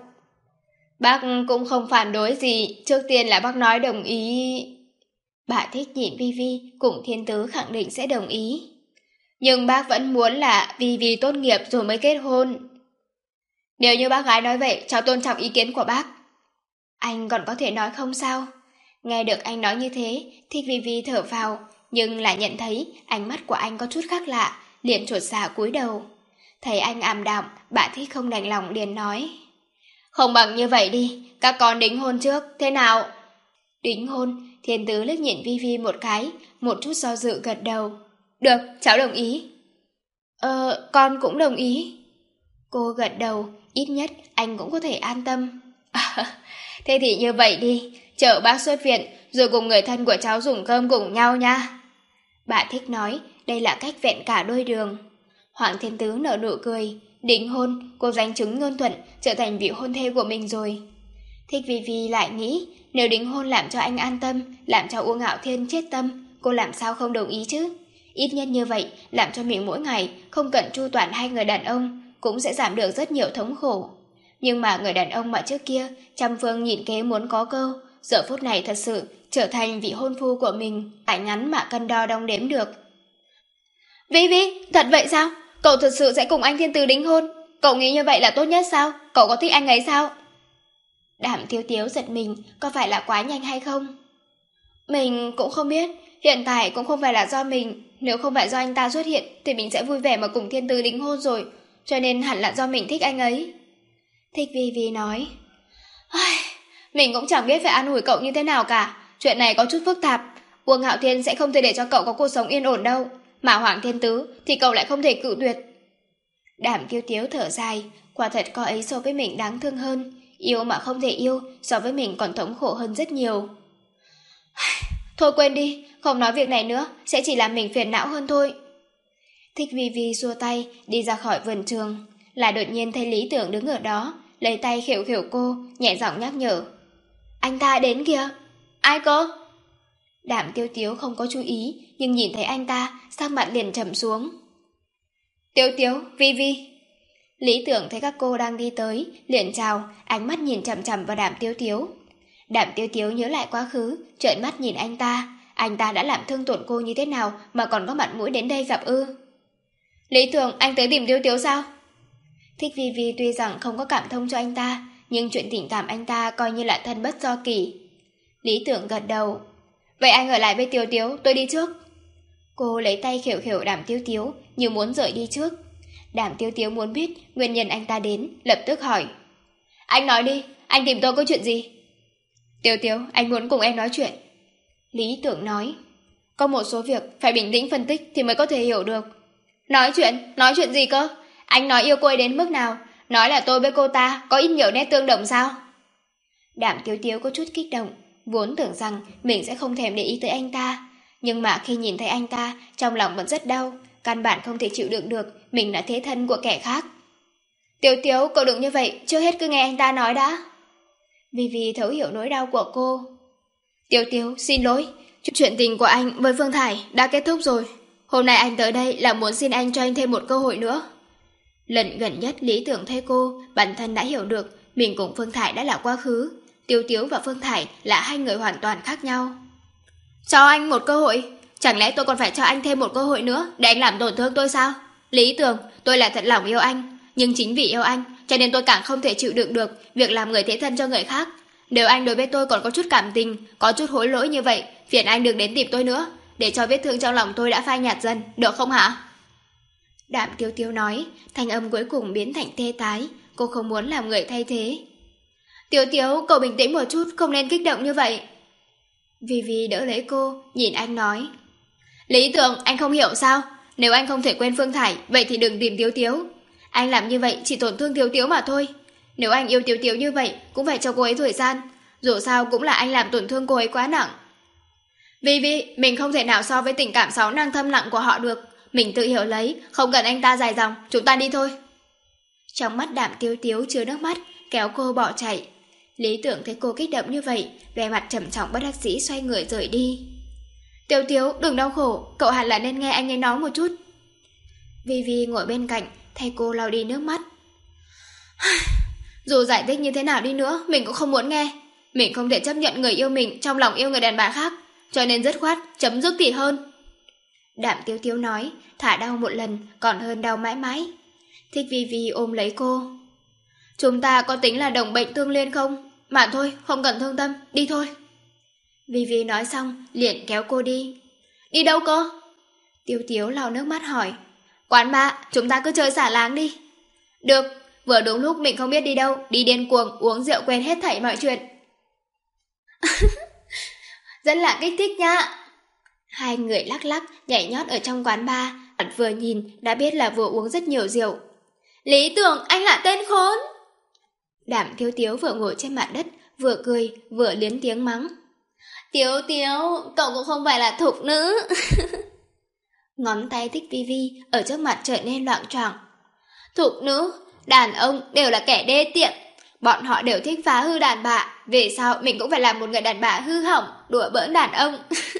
Bác cũng không phản đối gì, trước tiên là bác nói đồng ý. Bà Thích nhìn Vi Vi cùng Thiên Tứ khẳng định sẽ đồng ý. Nhưng bác vẫn muốn là Vi Vi tốt nghiệp rồi mới kết hôn. Nếu như bác gái nói vậy, cháu tôn trọng ý kiến của bác. Anh còn có thể nói không sao? Nghe được anh nói như thế, Thích Vi Vi thở vào, nhưng lại nhận thấy ánh mắt của anh có chút khác lạ, liền chột dạ cúi đầu. Thấy anh ảm đạm, bà Thích không đành lòng liền nói. Không bằng như vậy đi, các con đính hôn trước, thế nào? Đính hôn, Thiên Tứ liếc nhìn Vi Vi một cái, một chút do dự gật đầu. Được, cháu đồng ý. Ờ, con cũng đồng ý. Cô gật đầu, ít nhất anh cũng có thể an tâm. Thế thì như vậy đi, chờ bác xuất viện, rồi cùng người thân của cháu dùng cơm cùng nhau nha. Bà Thích nói, đây là cách vẹn cả đôi đường. Hoàng Thiên Tứ nở nụ cười, đính hôn, cô giành chứng ngôn thuận, trở thành vị hôn thê của mình rồi. Thích Vi Vi lại nghĩ, nếu đính hôn làm cho anh an tâm, làm cho Uông Hạo Thiên chết tâm, cô làm sao không đồng ý chứ? Ít nhất như vậy, làm cho mình mỗi ngày không cần chu toàn hai người đàn ông, cũng sẽ giảm được rất nhiều thống khổ. Nhưng mà người đàn ông mà trước kia, trăm phương nhìn kế muốn có câu, giờ phút này thật sự trở thành vị hôn phu của mình, phải ngắn mà cân đo đong đếm được. Vi Vi, thật vậy sao? Cậu thật sự sẽ cùng anh Thiên Tứ đính hôn? Cậu nghĩ như vậy là tốt nhất sao? Cậu có thích anh ấy sao? Đàm Tiếu Tiếu giật mình, có phải là quá nhanh hay không? Mình cũng không biết, hiện tại cũng không phải là do mình. Nếu không phải do anh ta xuất hiện thì mình sẽ vui vẻ mà cùng Thiên Tứ đính hôn rồi, cho nên hẳn là do mình thích anh ấy. Thích Vi Vi nói. Mình cũng chẳng biết phải an ủi cậu như thế nào cả. Chuyện này có chút phức tạp. Uông Hạo Thiên sẽ không thể để cho cậu có cuộc sống yên ổn đâu, mà Hoàng Thiên Tứ thì cậu lại không thể cự tuyệt. Đàm Kiêu Tiếu thở dài, quả thật cô ấy so với mình đáng thương hơn, yêu mà không thể yêu, so với mình còn thống khổ hơn rất nhiều. Thôi quên đi, không nói việc này nữa, sẽ chỉ làm mình phiền não hơn thôi. Thích Vi Vi xua tay, đi ra khỏi vườn trường, là đột nhiên thấy Lý Tưởng đứng ở đó, lấy tay khều khều cô, nhẹ giọng nhắc nhở. Anh ta đến kìa. Ai cơ? Đàm Tiêu Tiếu không có chú ý, nhưng nhìn thấy anh ta, sắc mặt liền trầm xuống. Tiêu Tiếu, Vi Vi. Lý Tưởng thấy các cô đang đi tới, liền chào, ánh mắt nhìn chằm chằm vào Đàm Tiêu Tiếu. Đàm Tiêu Tiếu nhớ lại quá khứ, trợn mắt nhìn anh ta. Anh ta đã làm thương tổn cô như thế nào mà còn có mặt mũi đến đây gặp ư? Lý Tưởng, anh tới tìm Tiêu Tiếu sao? Thích Vi Vi tuy rằng không có cảm thông cho anh ta, nhưng chuyện tình cảm anh ta coi như là thân bất do kỷ. Lý Tưởng gật đầu. Vậy anh ở lại với Tiêu Tiếu, tôi đi trước. Cô lấy tay khều khều Đàm Tiêu Tiếu, như muốn rời đi trước. Đàm Tiêu Tiếu muốn biết nguyên nhân anh ta đến, lập tức hỏi. Anh nói đi, anh tìm tôi có chuyện gì? Tiêu Tiếu, anh muốn cùng em nói chuyện. Lý Tưởng nói. Có một số việc phải bình tĩnh phân tích thì mới có thể hiểu được. Nói chuyện? Nói chuyện gì cơ? Anh nói yêu cô ấy đến mức nào? Nói là tôi với cô ta có ít nhiều nét tương đồng sao? Đàm Tiếu Tiếu có chút kích động, vốn tưởng rằng mình sẽ không thèm để ý tới anh ta. Nhưng mà khi nhìn thấy anh ta, trong lòng vẫn rất đau, căn bản không thể chịu đựng được mình là thế thân của kẻ khác. Tiếu Tiếu, cậu đừng như vậy, trước hết cứ nghe anh ta nói đã. Vi Vi thấu hiểu nỗi đau của cô. Tiếu Tiếu, xin lỗi, chuyện tình của anh với Phương Thải đã kết thúc rồi. Hôm nay anh tới đây là muốn xin anh cho anh thêm một cơ hội nữa. Lần gần nhất Lý Tưởng thấy cô, bản thân đã hiểu được mình cùng Phương Thải đã là quá khứ. Tiếu Tiếu và Phương Thải là hai người hoàn toàn khác nhau. Cho anh một cơ hội? Chẳng lẽ tôi còn phải cho anh thêm một cơ hội nữa để anh làm tổn thương tôi sao? Lý Tưởng, tôi là thật lòng yêu anh, nhưng chính vì yêu anh cho nên tôi càng không thể chịu đựng được việc làm người thế thân cho người khác. Nếu anh đối với tôi còn có chút cảm tình, có chút hối lỗi như vậy, phiền anh đừng đến tìm tôi nữa, để cho vết thương trong lòng tôi đã phai nhạt dần, được không hả? Đàm Tiêu Tiêu nói, thanh âm cuối cùng biến thành tê tái, cô không muốn làm người thay thế. Tiếu Tiếu, cậu bình tĩnh một chút, không nên kích động như vậy. Vì Vì đỡ lấy cô, nhìn anh nói. Lý Tưởng, anh không hiểu sao? Nếu anh không thể quên Phương Thải, vậy thì đừng tìm Tiếu Tiếu. Anh làm như vậy chỉ tổn thương Tiếu Tiếu mà thôi. Nếu anh yêu Tiếu Tiếu như vậy, cũng phải cho cô ấy thời gian. Dù sao cũng là anh làm tổn thương cô ấy quá nặng. Vì Vì, mình không thể nào so với tình cảm sáu năng thâm nặng của họ được. Mình tự hiểu lấy, không cần anh ta dài dòng, chúng ta đi thôi. Trong mắt Đạm Tiếu Tiếu chứa nước mắt, kéo cô bỏ chạy. Lý Tưởng thấy cô kích động như vậy, vẻ mặt trầm trọng bất đắc dĩ xoay người rời đi. Tiếu Tiếu, đừng đau khổ, cậu hẳn là nên nghe anh ấy nói một chút. Vi Vi ngồi bên cạnh, thay cô lau đi nước mắt. Dù giải thích như thế nào đi nữa, mình cũng không muốn nghe. Mình không thể chấp nhận người yêu mình trong lòng yêu người đàn bà khác, cho nên dứt khoát, chấm dứt thì hơn. Đạm Tiếu Tiếu nói, thả đau một lần còn hơn đau mãi mãi. Thích Vi Vi ôm lấy cô. Chúng ta có tính là đồng bệnh tương liên không? Mà thôi, không cần thương tâm, đi thôi. Vi Vi nói xong, liền kéo cô đi. Đi đâu cơ? Tiếu Tiếu lau nước mắt hỏi. Quán bar, chúng ta cứ chơi xả láng đi. Được, vừa đúng lúc mình không biết đi đâu, đi điên cuồng, uống rượu quên hết thảy mọi chuyện. Rất là kích thích nhá. Hai người lắc lắc, nhảy nhót ở trong quán bar, ẩn vừa nhìn đã biết là vừa uống rất nhiều rượu. Lý Tưởng, anh là tên khốn. Đạm Tiếu Tiếu vừa ngồi trên mặt đất, vừa cười, vừa liến tiếng mắng. Tiếu Tiếu, cậu cũng không phải là thục nữ. Ngón tay Thích Vi Vi ở trước mặt trở nên loạng choạng. Thục nữ, đàn ông đều là kẻ đê tiện. Bọn họ đều thích phá hư đàn bà. Về sau mình cũng phải làm một người đàn bà hư hỏng, đùa bỡn đàn ông.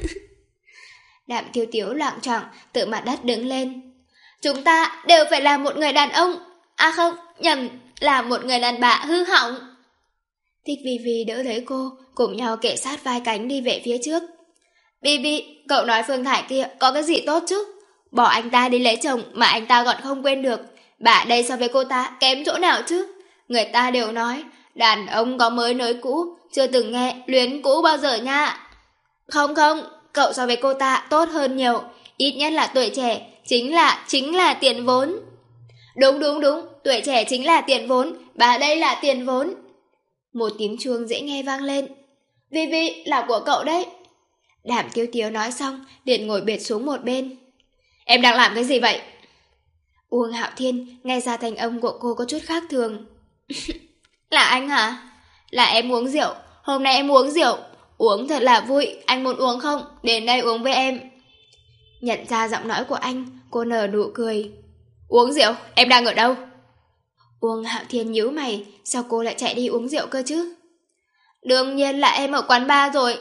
Đạm Tiếu Tiếu loạng choạng từ mặt đất đứng lên. Chúng ta đều phải là một người đàn ông. À không, nhầm, là một người đàn bà hư hỏng. Thích Vi Vi đỡ lấy cô, cùng nhau kề sát vai cánh đi về phía trước. Vi Vi, cậu nói Phương Thải kia có cái gì tốt chứ? Bỏ anh ta đi lấy chồng mà anh ta còn không quên được. Bà đây so với cô ta kém chỗ nào chứ? Người ta đều nói, đàn ông có mới nối cũ, chưa từng nghe luyến cũ bao giờ nha. Không không, cậu so với cô ta tốt hơn nhiều. Ít nhất là tuổi trẻ, chính là, chính là tiền vốn. Đúng đúng đúng, tuổi trẻ chính là tiền vốn, bà đây là tiền vốn. Một tiếng chuông dễ nghe vang lên. Vi Vi, là của cậu đấy. Đạm Tiếu Tiếu nói xong, liền ngồi bệt xuống một bên. Em đang làm cái gì vậy? Uông Hạo Thiên nghe ra thanh âm của cô có chút khác thường. Là anh hả? Là em uống rượu, hôm nay em uống rượu. Uống thật là vui, anh muốn uống không? Đến đây uống với em. Nhận ra giọng nói của anh, cô nở nụ cười. Uống rượu? Em đang ở đâu? Uông Hạo Thiên nhíu mày, sao cô lại chạy đi uống rượu cơ chứ? Đương nhiên là em ở quán bar rồi.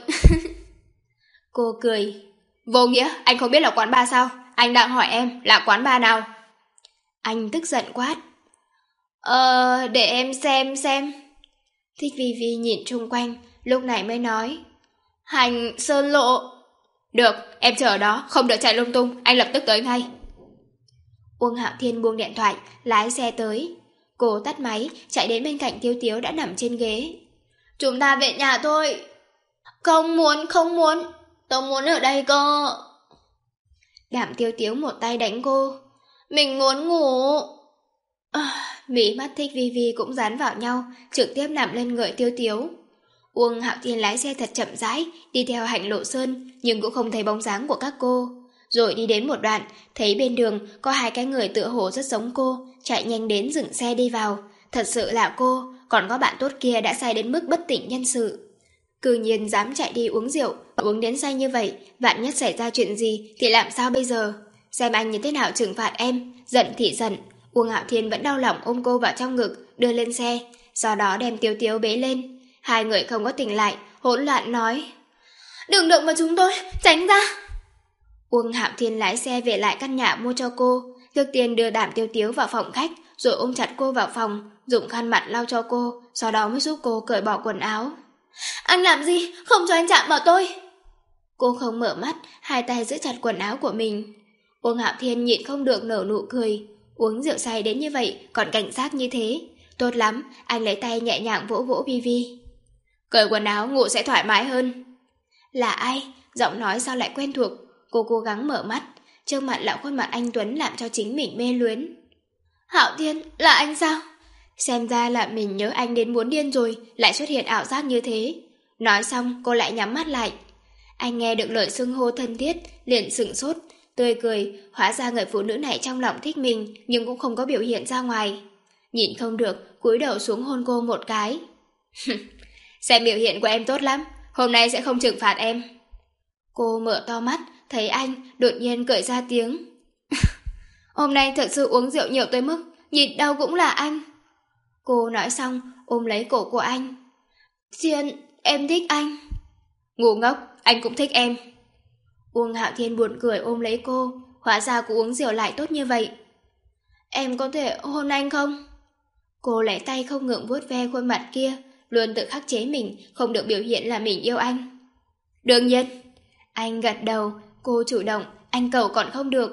Cô cười. Vô nghĩa, anh không biết là quán bar sao? Anh đang hỏi em là quán bar nào? Anh tức giận quát. Ờ, để em xem xem. Thích Vi Vi nhìn chung quanh, lúc này mới nói. Hành Sơn Lộ. Được, em chờ ở đó, không được chạy lung tung, anh lập tức tới ngay. Uông Hạo Thiên buông điện thoại, lái xe tới. Cô tắt máy, chạy đến bên cạnh Tiếu Tiếu đã nằm trên ghế. Chúng ta về nhà thôi. Không muốn, không muốn, tôi muốn ở đây cơ. Đạm Tiếu Tiếu một tay đánh cô. Mình muốn ngủ. À, mí mắt Thích Vi Vi cũng dán vào nhau, trực tiếp nằm lên người Tiếu Tiếu. Uông Hạo Thiên lái xe thật chậm rãi, đi theo hạnh lộ sơn, nhưng cũng không thấy bóng dáng của các cô. Rồi đi đến một đoạn, thấy bên đường có hai cái người tựa hồ rất giống cô, chạy nhanh đến dừng xe đi vào. Thật sự là cô, còn có bạn tốt kia đã say đến mức bất tỉnh nhân sự. Cư nhiên dám chạy đi uống rượu, uống đến say như vậy, vạn nhất xảy ra chuyện gì thì làm sao bây giờ? Xem anh như thế nào trừng phạt em, giận thì giận. Uông Hạo Thiên vẫn đau lòng ôm cô vào trong ngực, đưa lên xe, sau đó đem Tiếu Tiếu bế lên. Hai người không có tỉnh lại, hỗn loạn nói. Đừng động vào chúng tôi, tránh ra. Uông Hạo Thiên lái xe về lại căn nhà mua cho cô, trước tiên đưa Đạm Tiếu Tiếu vào phòng khách, rồi ôm chặt cô vào phòng, dùng khăn mặt lau cho cô, sau đó mới giúp cô cởi bỏ quần áo. Anh làm gì? Không cho anh chạm vào tôi. Cô không mở mắt, hai tay giữ chặt quần áo của mình. Uông Hạo Thiên nhịn không được nở nụ cười. Uống rượu say đến như vậy, còn cảnh giác như thế. Tốt lắm, anh lấy tay nhẹ nhàng vỗ vỗ Vi Vi. Cởi quần áo ngủ sẽ thoải mái hơn. Là ai? Giọng nói sao lại quen thuộc. Cô cố gắng mở mắt, trước mặt là khuôn mặt anh Tuấn làm cho chính mình mê luyến. Hạo Thiên, là anh sao? Xem ra là mình nhớ anh đến muốn điên rồi, lại xuất hiện ảo giác như thế. Nói xong cô lại nhắm mắt lại. Anh nghe được lời xưng hô thân thiết, liền sửng sốt, tươi cười, hóa ra người phụ nữ này trong lòng thích mình nhưng cũng không có biểu hiện ra ngoài. Nhìn không được, cúi đầu xuống hôn cô một cái. Xem biểu hiện của em tốt lắm, hôm nay sẽ không trừng phạt em. Cô mở to mắt, thấy anh, đột nhiên cười ra tiếng. Hôm nay thật sự uống rượu nhiều tới mức nhìn đâu cũng là anh. Cô nói xong, ôm lấy cổ của anh. Thiên, em thích anh. Ngu ngốc, anh cũng thích em. Uông Hạo Thiên buồn cười ôm lấy cô, hóa ra cô uống rượu lại tốt như vậy. Em có thể hôn anh không? Cô lấy tay không ngừng vuốt ve khuôn mặt kia, luôn tự khắc chế mình, không được biểu hiện là mình yêu anh. Đương nhiên. Anh gật đầu, cô chủ động, anh cầu còn không được.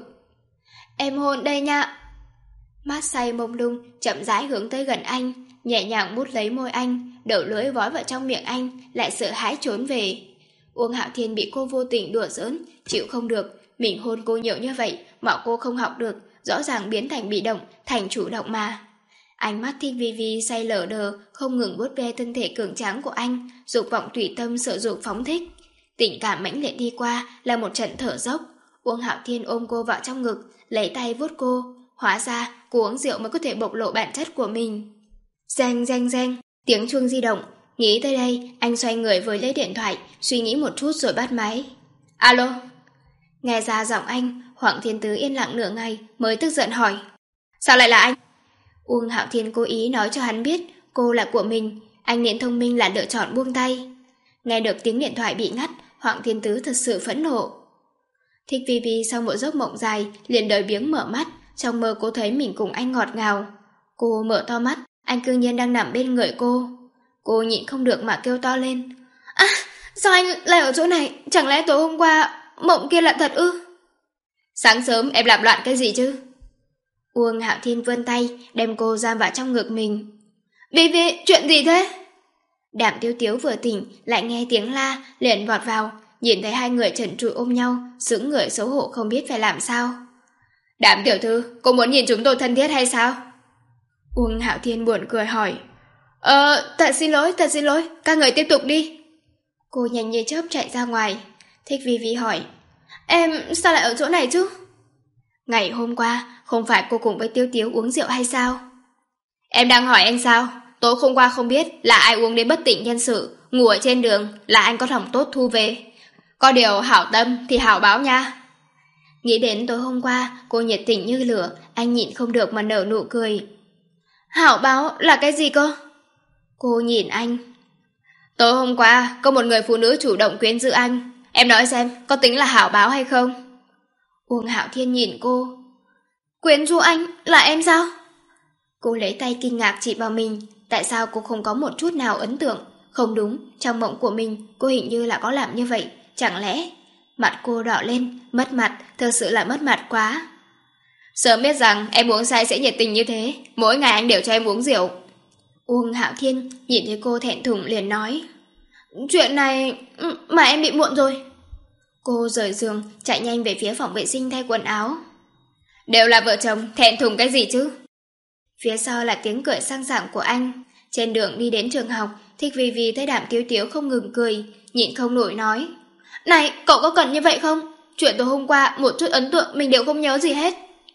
Em hôn đây nha. Mắt say mông lung, chậm rãi hướng tới gần anh, nhẹ nhàng mút lấy môi anh, đầu lưỡi vói vào trong miệng anh, lại sợ hãi trốn về. Uông Hạo Thiên bị cô vô tình đùa giỡn, chịu không được, mình hôn cô nhiều như vậy mà cô không học được, rõ ràng biến thành bị động, thành chủ động mà. Ánh mắt Thích Vi Vi say lờ đờ, không ngừng vuốt ve thân thể cường tráng của anh, dục vọng tùy tâm sở dục phóng thích. Tình cảm mãnh liệt đi qua là một trận thở dốc. Uông Hạo Thiên ôm cô vào trong ngực, lấy tay vuốt cô. Hóa ra cô uống rượu mới có thể bộc lộ bản chất của mình. Reng reng reng, tiếng chuông di động. Nghĩ tới đây, anh xoay người với lấy điện thoại, suy nghĩ một chút rồi bắt máy. Alo. Nghe ra giọng anh, Hoàng Thiên Tứ yên lặng nửa ngày mới tức giận hỏi. Sao lại là anh? Uông Hạo Thiên cố ý nói cho hắn biết cô là của mình, anh nên thông minh là lựa chọn buông tay. Nghe được tiếng điện thoại bị ngắt, Hoàng Thiên Tứ thật sự phẫn nộ. Thích Vi Vi sau một giấc mộng dài liền đời biếng mở mắt, trong mơ cô thấy mình cùng anh ngọt ngào. Cô mở to mắt, anh cư nhiên đang nằm bên người cô. Cô nhịn không được mà kêu to lên. À, sao anh lại ở chỗ này? Chẳng lẽ tối hôm qua mộng kia là thật ư? Sáng sớm em làm loạn cái gì chứ? Uông Hạo Thiên vươn tay đem cô giam vào trong ngực mình. Vi Vi, chuyện gì thế? Đàm Tiếu Tiếu vừa tỉnh lại nghe tiếng la, liền vọt vào, nhìn thấy hai người trần trụi ôm nhau, sững người xấu hổ không biết phải làm sao. Đàm tiểu thư, cô muốn nhìn chúng tôi thân thiết hay sao? Uông Hạo Thiên buồn cười hỏi. Ờ, thật xin lỗi, thật xin lỗi, các người tiếp tục đi. Cô nhanh như chớp chạy ra ngoài. Thích Vi Vi hỏi. Em sao lại ở chỗ này chứ? Ngày hôm qua, không phải cô cùng với Tiếu Tiếu uống rượu hay sao? Em đang hỏi anh sao? Tối hôm qua không biết là ai uống đến bất tỉnh nhân sự, ngủ ở trên đường là anh có lòng tốt thu về. Có điều hảo tâm thì hảo báo nha. Nghĩ đến tối hôm qua, cô nhiệt tình như lửa, anh nhịn không được mà nở nụ cười. Hảo báo là cái gì cơ? Cô nhìn anh. Tối hôm qua, có một người phụ nữ chủ động quyến rũ anh. Em nói xem, có tính là hảo báo hay không? Uông Hạo Thiên nhìn cô. Quyến rũ anh là em sao? Cô lấy tay kinh ngạc chỉ vào mình. Tại sao cô không có một chút nào ấn tượng? Không đúng, trong mộng của mình cô hình như là có làm như vậy. Chẳng lẽ... Mặt cô đỏ lên, mất mặt, thật sự là mất mặt quá. Sớm biết rằng em uống say sẽ nhiệt tình như thế, mỗi ngày anh đều cho em uống rượu. Uông Hạo Thiên nhìn thấy cô thẹn thùng liền nói. Chuyện này mà em bị muộn rồi. Cô rời giường, chạy nhanh về phía phòng vệ sinh thay quần áo. Đều là vợ chồng, thẹn thùng cái gì chứ? Phía sau là tiếng cười sang sảng của anh. Trên đường đi đến trường học, Thích Vi Vi thấy Đàm Tiếu Tiếu không ngừng cười, nhịn không nổi nói. Này, cậu có cần như vậy không? Chuyện tối hôm qua, một chút ấn tượng mình đều không nhớ gì hết.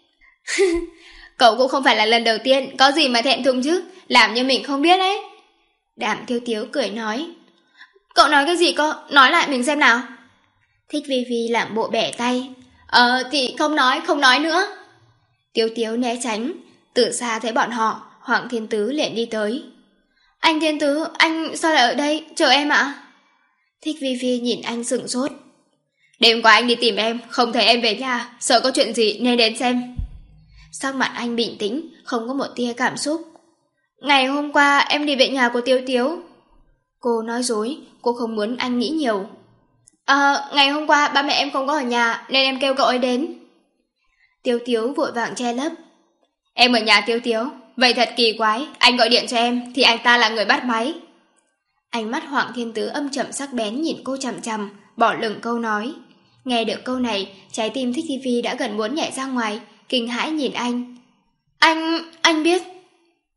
Cậu cũng không phải là lần đầu tiên, có gì mà thẹn thùng chứ, làm như mình không biết đấy. Đàm Tiếu Tiếu cười nói. Cậu nói cái gì cơ? Nói lại mình xem nào. Thích Vi Vi làm bộ bẻ tay. Ờ, thì không nói, không nói nữa. Tiếu Tiếu né tránh. Từ xa thấy bọn họ, Hoàng Thiên Tứ liền đi tới. Anh Thiên Tứ, anh sao lại ở đây? Chờ em ạ. Thích Vi Vi nhìn anh sửng sốt. Đêm qua anh đi tìm em, không thấy em về nhà, sợ có chuyện gì nên đến xem. Sắc mặt anh bình tĩnh, không có một tia cảm xúc. Ngày hôm qua em đi về nhà của Tiếu Tiếu. Cô nói dối, cô không muốn anh nghĩ nhiều. À, ngày hôm qua ba mẹ em không có ở nhà nên em kêu cậu ấy đến. Tiếu Tiếu vội vàng che lấp. Em ở nhà Tiếu Tiếu, vậy thật kỳ quái, anh gọi điện cho em thì anh ta là người bắt máy. Ánh mắt Hoàng Thiên Tứ âm trầm sắc bén nhìn cô chằm chằm, bỏ lửng câu nói. Nghe được câu này, trái tim Thích Vi Vi đã gần muốn nhảy ra ngoài, kinh hãi nhìn anh. Anh, anh biết.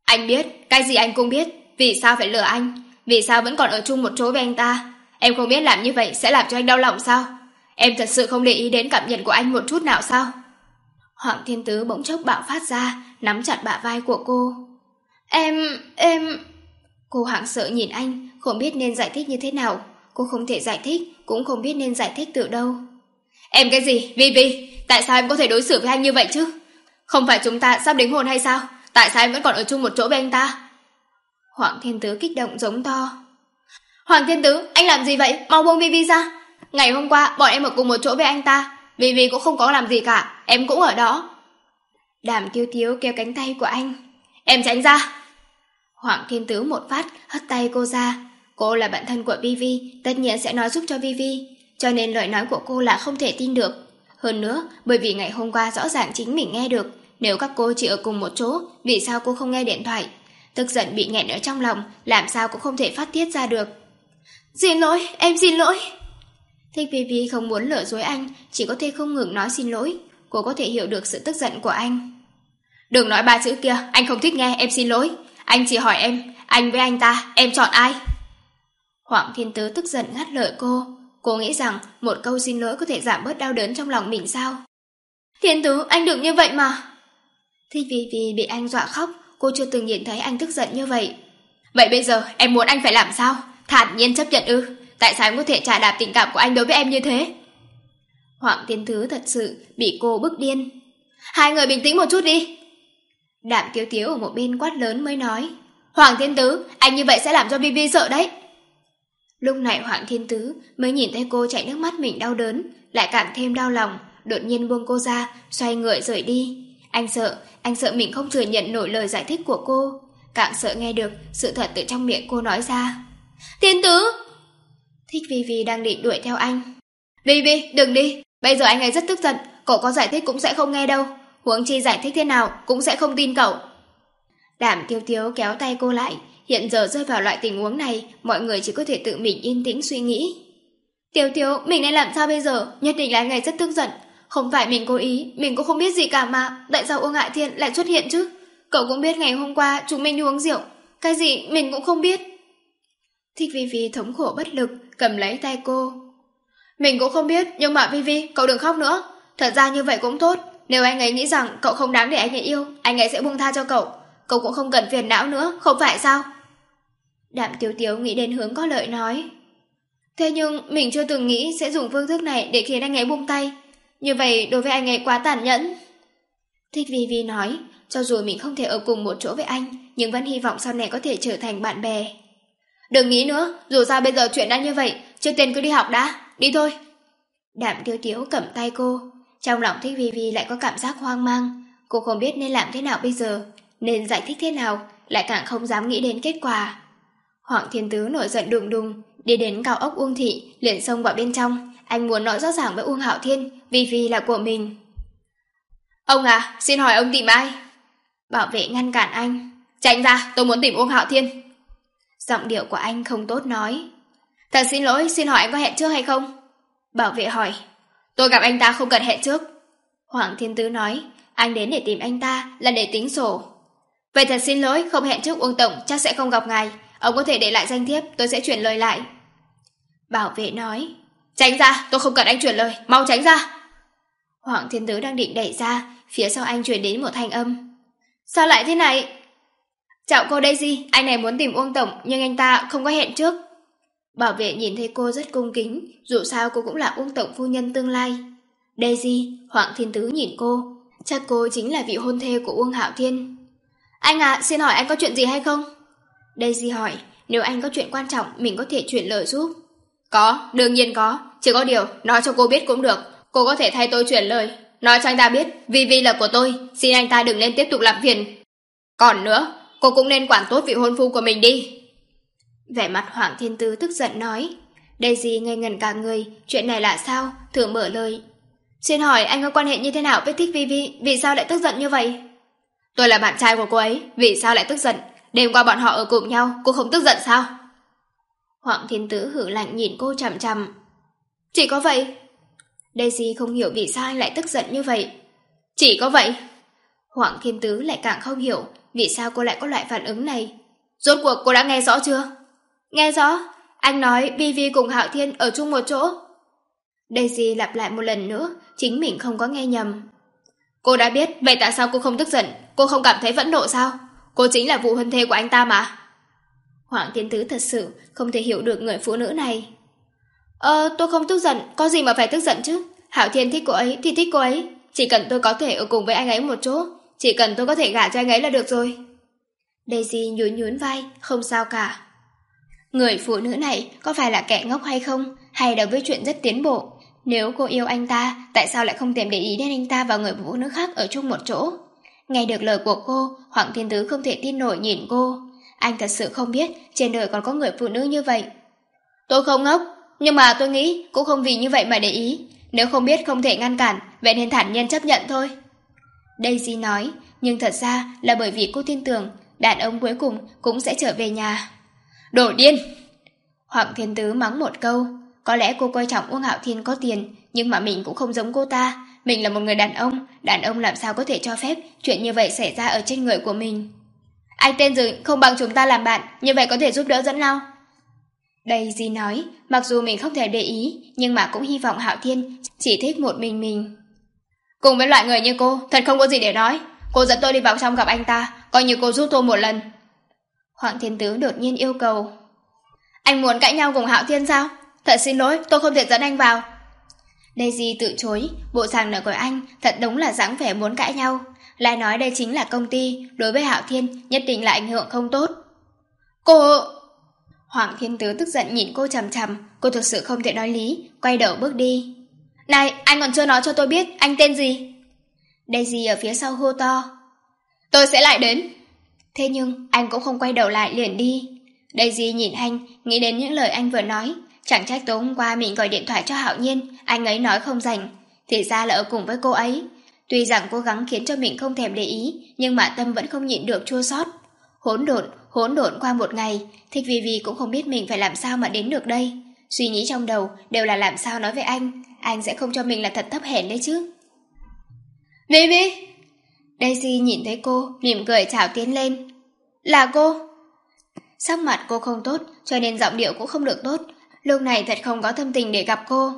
Anh biết, cái gì anh cũng biết. Vì sao phải lừa anh? Vì sao vẫn còn ở chung một chỗ với anh ta? Em không biết làm như vậy sẽ làm cho anh đau lòng sao? Em thật sự không để ý đến cảm nhận của anh một chút nào sao? Hoàng Thiên Tứ bỗng chốc bạo phát ra, nắm chặt bả vai của cô. Em... em... Cô hoảng sợ nhìn anh, không biết nên giải thích như thế nào. Cô không thể giải thích, cũng không biết nên giải thích từ đâu. Em cái gì? Vi Vi, tại sao em có thể đối xử với anh như vậy chứ? Không phải chúng ta sắp đính hôn hay sao? Tại sao em vẫn còn ở chung một chỗ với anh ta? Hoàng Thiên Tứ kích động giống to. Hoàng Thiên Tứ, anh làm gì vậy? Mau buông Vi Vi ra. Ngày hôm qua bọn em ở cùng một chỗ với anh ta, Vi Vi cũng không có làm gì cả, em cũng ở đó. Đàm Tiếu Tiếu kéo cánh tay của anh. Em tránh ra. Hoàng Thiên Tứ một phát hất tay cô ra. Cô là bạn thân của Vi Vi, tất nhiên sẽ nói giúp cho Vi Vi, cho nên lời nói của cô là không thể tin được. Hơn nữa, bởi vì ngày hôm qua rõ ràng chính mình nghe được, nếu các cô chỉ ở cùng một chỗ, vì sao cô không nghe điện thoại? Tức giận bị nghẹn ở trong lòng, làm sao cũng không thể phát tiết ra được. Xin lỗi, em xin lỗi. Thích Vi Vi không muốn lừa dối anh, chỉ có thể không ngừng nói xin lỗi. Cô có thể hiểu được sự tức giận của anh. Đừng nói ba chữ kia, anh không thích nghe em xin lỗi. Anh chỉ hỏi em, anh với anh ta, em chọn ai? Hoàng Thiên Tứ tức giận ngắt lời cô. Cô nghĩ rằng một câu xin lỗi có thể giảm bớt đau đớn trong lòng mình sao? Thiên Tứ, anh đừng như vậy mà. Thích Vi Vi bị anh dọa khóc, cô chưa từng nhìn thấy anh tức giận như vậy. Vậy bây giờ em muốn anh phải làm sao? Thản nhiên chấp nhận ư? Tại sao em có thể trả đạp tình cảm của anh đối với em như thế? Hoàng Thiên Tứ thật sự bị cô bức điên. Hai người bình tĩnh một chút đi. Đàm Tiếu Tiếu ở một bên quát lớn mới nói. Hoàng Thiên Tứ, anh như vậy sẽ làm cho Vi Vi sợ đấy. Lúc này Hoàng Thiên Tứ mới nhìn thấy cô chảy nước mắt mình đau đớn, lại càng thêm đau lòng, đột nhiên buông cô ra, xoay người rời đi. Anh sợ, anh sợ mình không thừa nhận nổi lời giải thích của cô, càng sợ nghe được sự thật từ trong miệng cô nói ra. Thiên Tứ! Thích Vi Vi đang định đuổi theo anh. Vi Vi, đừng đi, bây giờ anh ấy rất tức giận, cậu có giải thích cũng sẽ không nghe đâu, huống chi giải thích thế nào cũng sẽ không tin cậu. Đàm Tiếu Tiếu kéo tay cô lại. Hiện giờ rơi vào loại tình huống này, mọi người chỉ có thể tự mình yên tĩnh suy nghĩ. Tiếu Tiếu, mình nên làm sao bây giờ? Nhất định là anh ấy rất tức giận. Không phải mình cố ý, mình cũng không biết gì cả mà. Tại sao Uông Ngại Thiên lại xuất hiện chứ? Cậu cũng biết ngày hôm qua chúng mình đi uống rượu. Cái gì mình cũng không biết. Thích Vi Vi thống khổ bất lực, cầm lấy tay cô. Mình cũng không biết, nhưng mà Vi Vi, cậu đừng khóc nữa. Thật ra như vậy cũng tốt. Nếu anh ấy nghĩ rằng cậu không đáng để anh ấy yêu, anh ấy sẽ buông tha cho cậu. Cậu cũng không cần phiền não nữa, không phải sao? Đàm Tiếu Tiếu nghĩ đến hướng có lợi nói. Thế nhưng mình chưa từng nghĩ sẽ dùng phương thức này để khiến anh ấy buông tay. Như vậy đối với anh ấy quá tàn nhẫn. Thích Vi Vi nói, cho dù mình không thể ở cùng một chỗ với anh, nhưng vẫn hy vọng sau này có thể trở thành bạn bè. Đừng nghĩ nữa, dù sao bây giờ chuyện đã như vậy, trước tiên cứ đi học đã, đi thôi. Đàm Tiếu Tiếu cầm tay cô, trong lòng Thích Vi Vi lại có cảm giác hoang mang. Cô không biết nên làm thế nào bây giờ, nên giải thích thế nào, lại càng không dám nghĩ đến kết quả. Hoàng Thiên Tứ nổi giận đùng đùng, đi đến cao ốc Uông Thị, liền xông vào bên trong. Anh muốn nói rõ ràng với Uông Hạo Thiên, Vi Vi là của mình. Ông à, xin hỏi ông tìm ai? Bảo vệ ngăn cản anh. Tránh ra, tôi muốn tìm Uông Hạo Thiên. Giọng điệu của anh không tốt nói. Thật xin lỗi, xin hỏi anh có hẹn trước hay không? Bảo vệ hỏi. Tôi gặp anh ta không cần hẹn trước. Hoàng Thiên Tứ nói, anh đến để tìm anh ta là để tính sổ. Vậy thật xin lỗi, không hẹn trước Uông Tổng chắc sẽ không gặp ngài. Ông có thể để lại danh thiếp, tôi sẽ chuyển lời lại. Bảo vệ nói. Tránh ra, tôi không cần anh chuyển lời, mau tránh ra. Hoàng Thiên Tứ đang định đẩy ra, phía sau anh truyền đến một thanh âm. Sao lại thế này? Chào cô Daisy, anh này muốn tìm Uông Tổng, nhưng anh ta không có hẹn trước. Bảo vệ nhìn thấy cô rất cung kính, dù sao cô cũng là Uông Tổng phu nhân tương lai. Daisy, Hoàng Thiên Tứ nhìn cô, chắc cô chính là vị hôn thê của Uông Hạo Thiên. Anh à, xin hỏi anh có chuyện gì hay không? Daisy hỏi, nếu anh có chuyện quan trọng, mình có thể chuyển lời giúp. Có, đương nhiên có, chỉ có điều, nói cho cô biết cũng được, cô có thể thay tôi chuyển lời. Nói cho anh ta biết, Vi Vi là của tôi, xin anh ta đừng nên tiếp tục làm phiền. Còn nữa, cô cũng nên quản tốt vị hôn phu của mình đi. Vẻ mặt Hoàng Thiên Tứ tức giận nói. Daisy ngây ngẩn cả người, chuyện này là sao? Thử mở lời. Xin hỏi anh có quan hệ như thế nào với Thích Vi Vi, vì sao lại tức giận như vậy? Tôi là bạn trai của cô ấy, vì sao lại tức giận? Đêm qua bọn họ ở cùng nhau, cô không tức giận sao? Hoàng Thiên Tứ hử lạnh nhìn cô chằm chằm. Chỉ có vậy. Daisy không hiểu vì sao anh lại tức giận như vậy. Chỉ có vậy. Hoàng Thiên Tứ lại càng không hiểu vì sao cô lại có loại phản ứng này. Rốt cuộc cô đã nghe rõ chưa? Nghe rõ, anh nói Vi Vi cùng Hạo Thiên ở chung một chỗ. Daisy lặp lại một lần nữa, chính mình không có nghe nhầm. Cô đã biết, vậy tại sao cô không tức giận? Cô không cảm thấy phẫn nộ sao? Cô chính là vụ huân thê của anh ta mà. Hoàng Thiên Tứ thật sự không thể hiểu được người phụ nữ này. Ờ, tôi không tức giận, có gì mà phải tức giận chứ? Hạo Thiên thích cô ấy thì thích cô ấy. Chỉ cần tôi có thể ở cùng với anh ấy một chỗ, chỉ cần tôi có thể gả cho anh ấy là được rồi. Daisy nhún nhún vai, không sao cả. Người phụ nữ này có phải là kẻ ngốc hay không, hay đối với chuyện rất tiến bộ? Nếu cô yêu anh ta, tại sao lại không thèm để ý đến anh ta và người phụ nữ khác ở chung một chỗ? Nghe được lời của cô, Hoàng Thiên Tứ không thể tin nổi nhìn cô. Anh thật sự không biết trên đời còn có người phụ nữ như vậy. Tôi không ngốc, nhưng mà tôi nghĩ cũng không vì như vậy mà để ý. Nếu không biết không thể ngăn cản, vậy nên thản nhiên chấp nhận thôi. Daisy nói, nhưng thật ra là bởi vì cô tin tưởng đàn ông cuối cùng cũng sẽ trở về nhà. Đồ điên! Hoàng Thiên Tứ mắng một câu. Có lẽ cô coi trọng Uông Hạo Thiên có tiền, nhưng mà mình cũng không giống cô ta. Mình là một người đàn ông, đàn ông làm sao có thể cho phép chuyện như vậy xảy ra ở trên người của mình. Anh tên gì không bằng chúng ta làm bạn, như vậy có thể giúp đỡ lẫn nhau. Daisy nói, mặc dù mình không thể để ý, nhưng mà cũng hy vọng Hạo Thiên chỉ thích một mình mình. Cùng với loại người như cô, thật không có gì để nói. Cô dẫn tôi đi vào trong gặp anh ta, coi như cô giúp tôi một lần. Hoàng Thiên Tứ đột nhiên yêu cầu. Anh muốn cãi nhau cùng Hạo Thiên sao? Thật xin lỗi, tôi không thể dẫn anh vào. Daisy tự chối, bộ dạng nở của anh thật đúng là dáng vẻ muốn cãi nhau. Lại nói đây chính là công ty, đối với Hạo Thiên nhất định là ảnh hưởng không tốt. Cô... Hoàng Thiên Tứ tức giận nhìn cô chằm chằm, cô thực sự không thể nói lý, quay đầu bước đi. Này, anh còn chưa nói cho tôi biết anh tên gì? Daisy ở phía sau hô to. Tôi sẽ lại đến. Thế nhưng anh cũng không quay đầu lại liền đi. Daisy nhìn anh, nghĩ đến những lời anh vừa nói. Chẳng trách tối hôm qua mình gọi điện thoại cho Hạo Nhiên, anh ấy nói không rảnh, thì ra là ở cùng với cô ấy. Tuy rằng cố gắng khiến cho mình không thèm để ý, nhưng mà tâm vẫn không nhịn được chua xót. Hỗn độn, hỗn độn qua một ngày, Thích Vi Vi cũng không biết mình phải làm sao mà đến được đây. Suy nghĩ trong đầu đều là làm sao nói với anh, anh sẽ không cho mình là thật thấp hèn đấy chứ. Vi Vi! Daisy nhìn thấy cô, mỉm cười chào tiến lên. Là cô! Sắc mặt cô không tốt, cho nên giọng điệu cũng không được tốt. Lúc này thật không có tâm tình để gặp cô.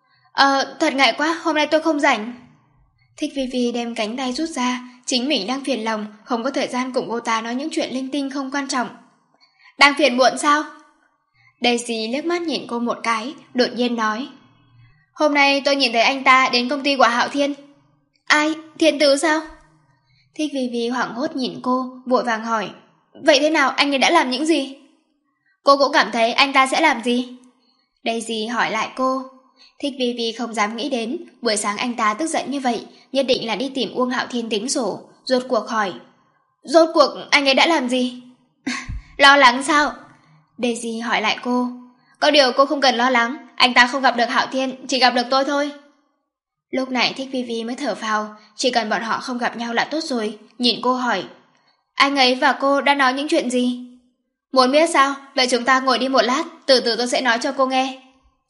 Ờ, thật ngại quá, hôm nay tôi không rảnh. Thích Vi Vi đem cánh tay rút ra, chính mình đang phiền lòng, không có thời gian cùng cô ta nói những chuyện linh tinh không quan trọng. Đang phiền muộn sao? Daisy liếc mắt nhìn cô một cái, đột nhiên nói. Hôm nay tôi nhìn thấy anh ta đến công ty của Hạo Thiên. Ai? Thiên Tứ sao? Thích Vi Vi hoảng hốt nhìn cô, vội vàng hỏi. Vậy thế nào, anh ấy đã làm những gì? Cô cũng cảm thấy anh ta sẽ làm gì? Daisy hỏi lại cô. Thích Vi Vi không dám nghĩ đến, buổi sáng anh ta tức giận như vậy, nhất định là đi tìm Uông Hạo Thiên tính sổ, rốt cuộc hỏi. Rốt cuộc anh ấy đã làm gì? Lo lắng sao? Daisy hỏi lại cô. Có điều cô không cần lo lắng, anh ta không gặp được Hạo Thiên, chỉ gặp được tôi thôi. Lúc này Thích Vi Vi mới thở phào, chỉ cần bọn họ không gặp nhau là tốt rồi, nhìn cô hỏi. Anh ấy và cô đã nói những chuyện gì? Muốn biết sao? Vậy chúng ta ngồi đi một lát, từ từ tôi sẽ nói cho cô nghe.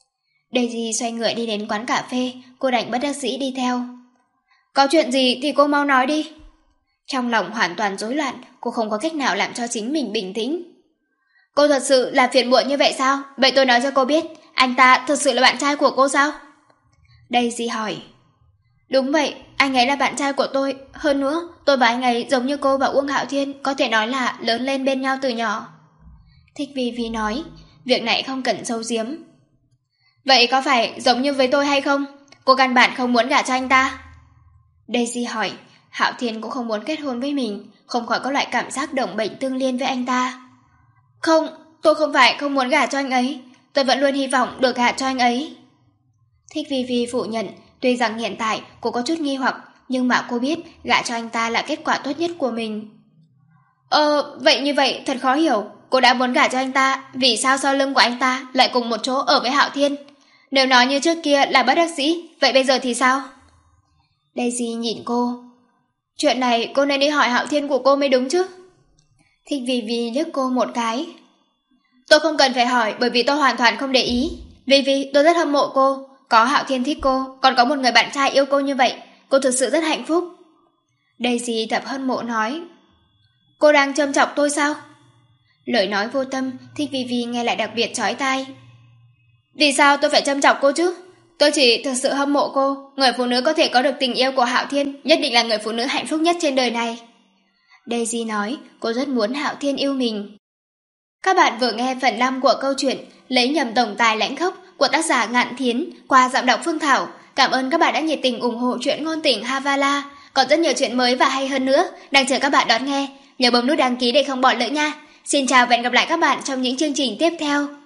Daisy xoay người đi đến quán cà phê, cô đành bất đắc dĩ đi theo. Có chuyện gì thì cô mau nói đi. Trong lòng hoàn toàn rối loạn, cô không có cách nào làm cho chính mình bình tĩnh. Cô thật sự là phiền muộn như vậy sao? Vậy tôi nói cho cô biết, anh ta thật sự là bạn trai của cô sao? Daisy hỏi. Đúng vậy, anh ấy là bạn trai của tôi. Hơn nữa, tôi và anh ấy giống như cô và Uông Hạo Thiên, có thể nói là lớn lên bên nhau từ nhỏ. Thích Vi Vi nói, việc này không cần giấu giếm. Vậy có phải giống như với tôi hay không? Cô căn bản không muốn gả cho anh ta. Daisy hỏi, Hạo Thiên cũng không muốn kết hôn với mình, không khỏi có loại cảm giác đồng bệnh tương liên với anh ta. Không, tôi không phải không muốn gả cho anh ấy, tôi vẫn luôn hy vọng được gả cho anh ấy. Thích Vi Vi phủ nhận, tuy rằng hiện tại cô có chút nghi hoặc, nhưng mà cô biết gả cho anh ta là kết quả tốt nhất của mình. Ờ, vậy như vậy thật khó hiểu, cô đã muốn gả cho anh ta, vì sao sau lưng của anh ta lại cùng một chỗ ở với Hạo Thiên? Nếu nói như trước kia là bất đắc dĩ, vậy bây giờ thì sao? Daisy nhìn cô. Chuyện này cô nên đi hỏi Hạo Thiên của cô mới đúng chứ. Thích Vi Vi liếc cô một cái. Tôi không cần phải hỏi, bởi vì tôi hoàn toàn không để ý. Vi Vi, tôi rất hâm mộ cô. Có Hạo Thiên thích cô, còn có một người bạn trai yêu cô như vậy, cô thực sự rất hạnh phúc. Daisy thật hâm mộ nói. Cô đang châm chọc tôi sao? Lời nói vô tâm, Thích Vi Vi nghe lại đặc biệt chói tai. Vì sao tôi phải châm chọc cô chứ? Tôi chỉ thực sự hâm mộ cô. Người phụ nữ có thể có được tình yêu của Hạo Thiên nhất định là người phụ nữ hạnh phúc nhất trên đời này. Daisy nói cô rất muốn Hạo Thiên yêu mình. Các bạn vừa nghe phần năm của câu chuyện Lấy nhầm tổng tài lãnh khốc của tác giả Ngạn Thiến qua giọng đọc Phương Thảo. Cảm ơn các bạn đã nhiệt tình ủng hộ truyện ngôn tình Havala. Còn rất nhiều chuyện mới và hay hơn nữa đang chờ các bạn đón nghe. Nhớ bấm nút đăng ký để không bỏ lỡ nha. Xin chào và hẹn gặp lại các bạn trong những chương trình tiếp theo.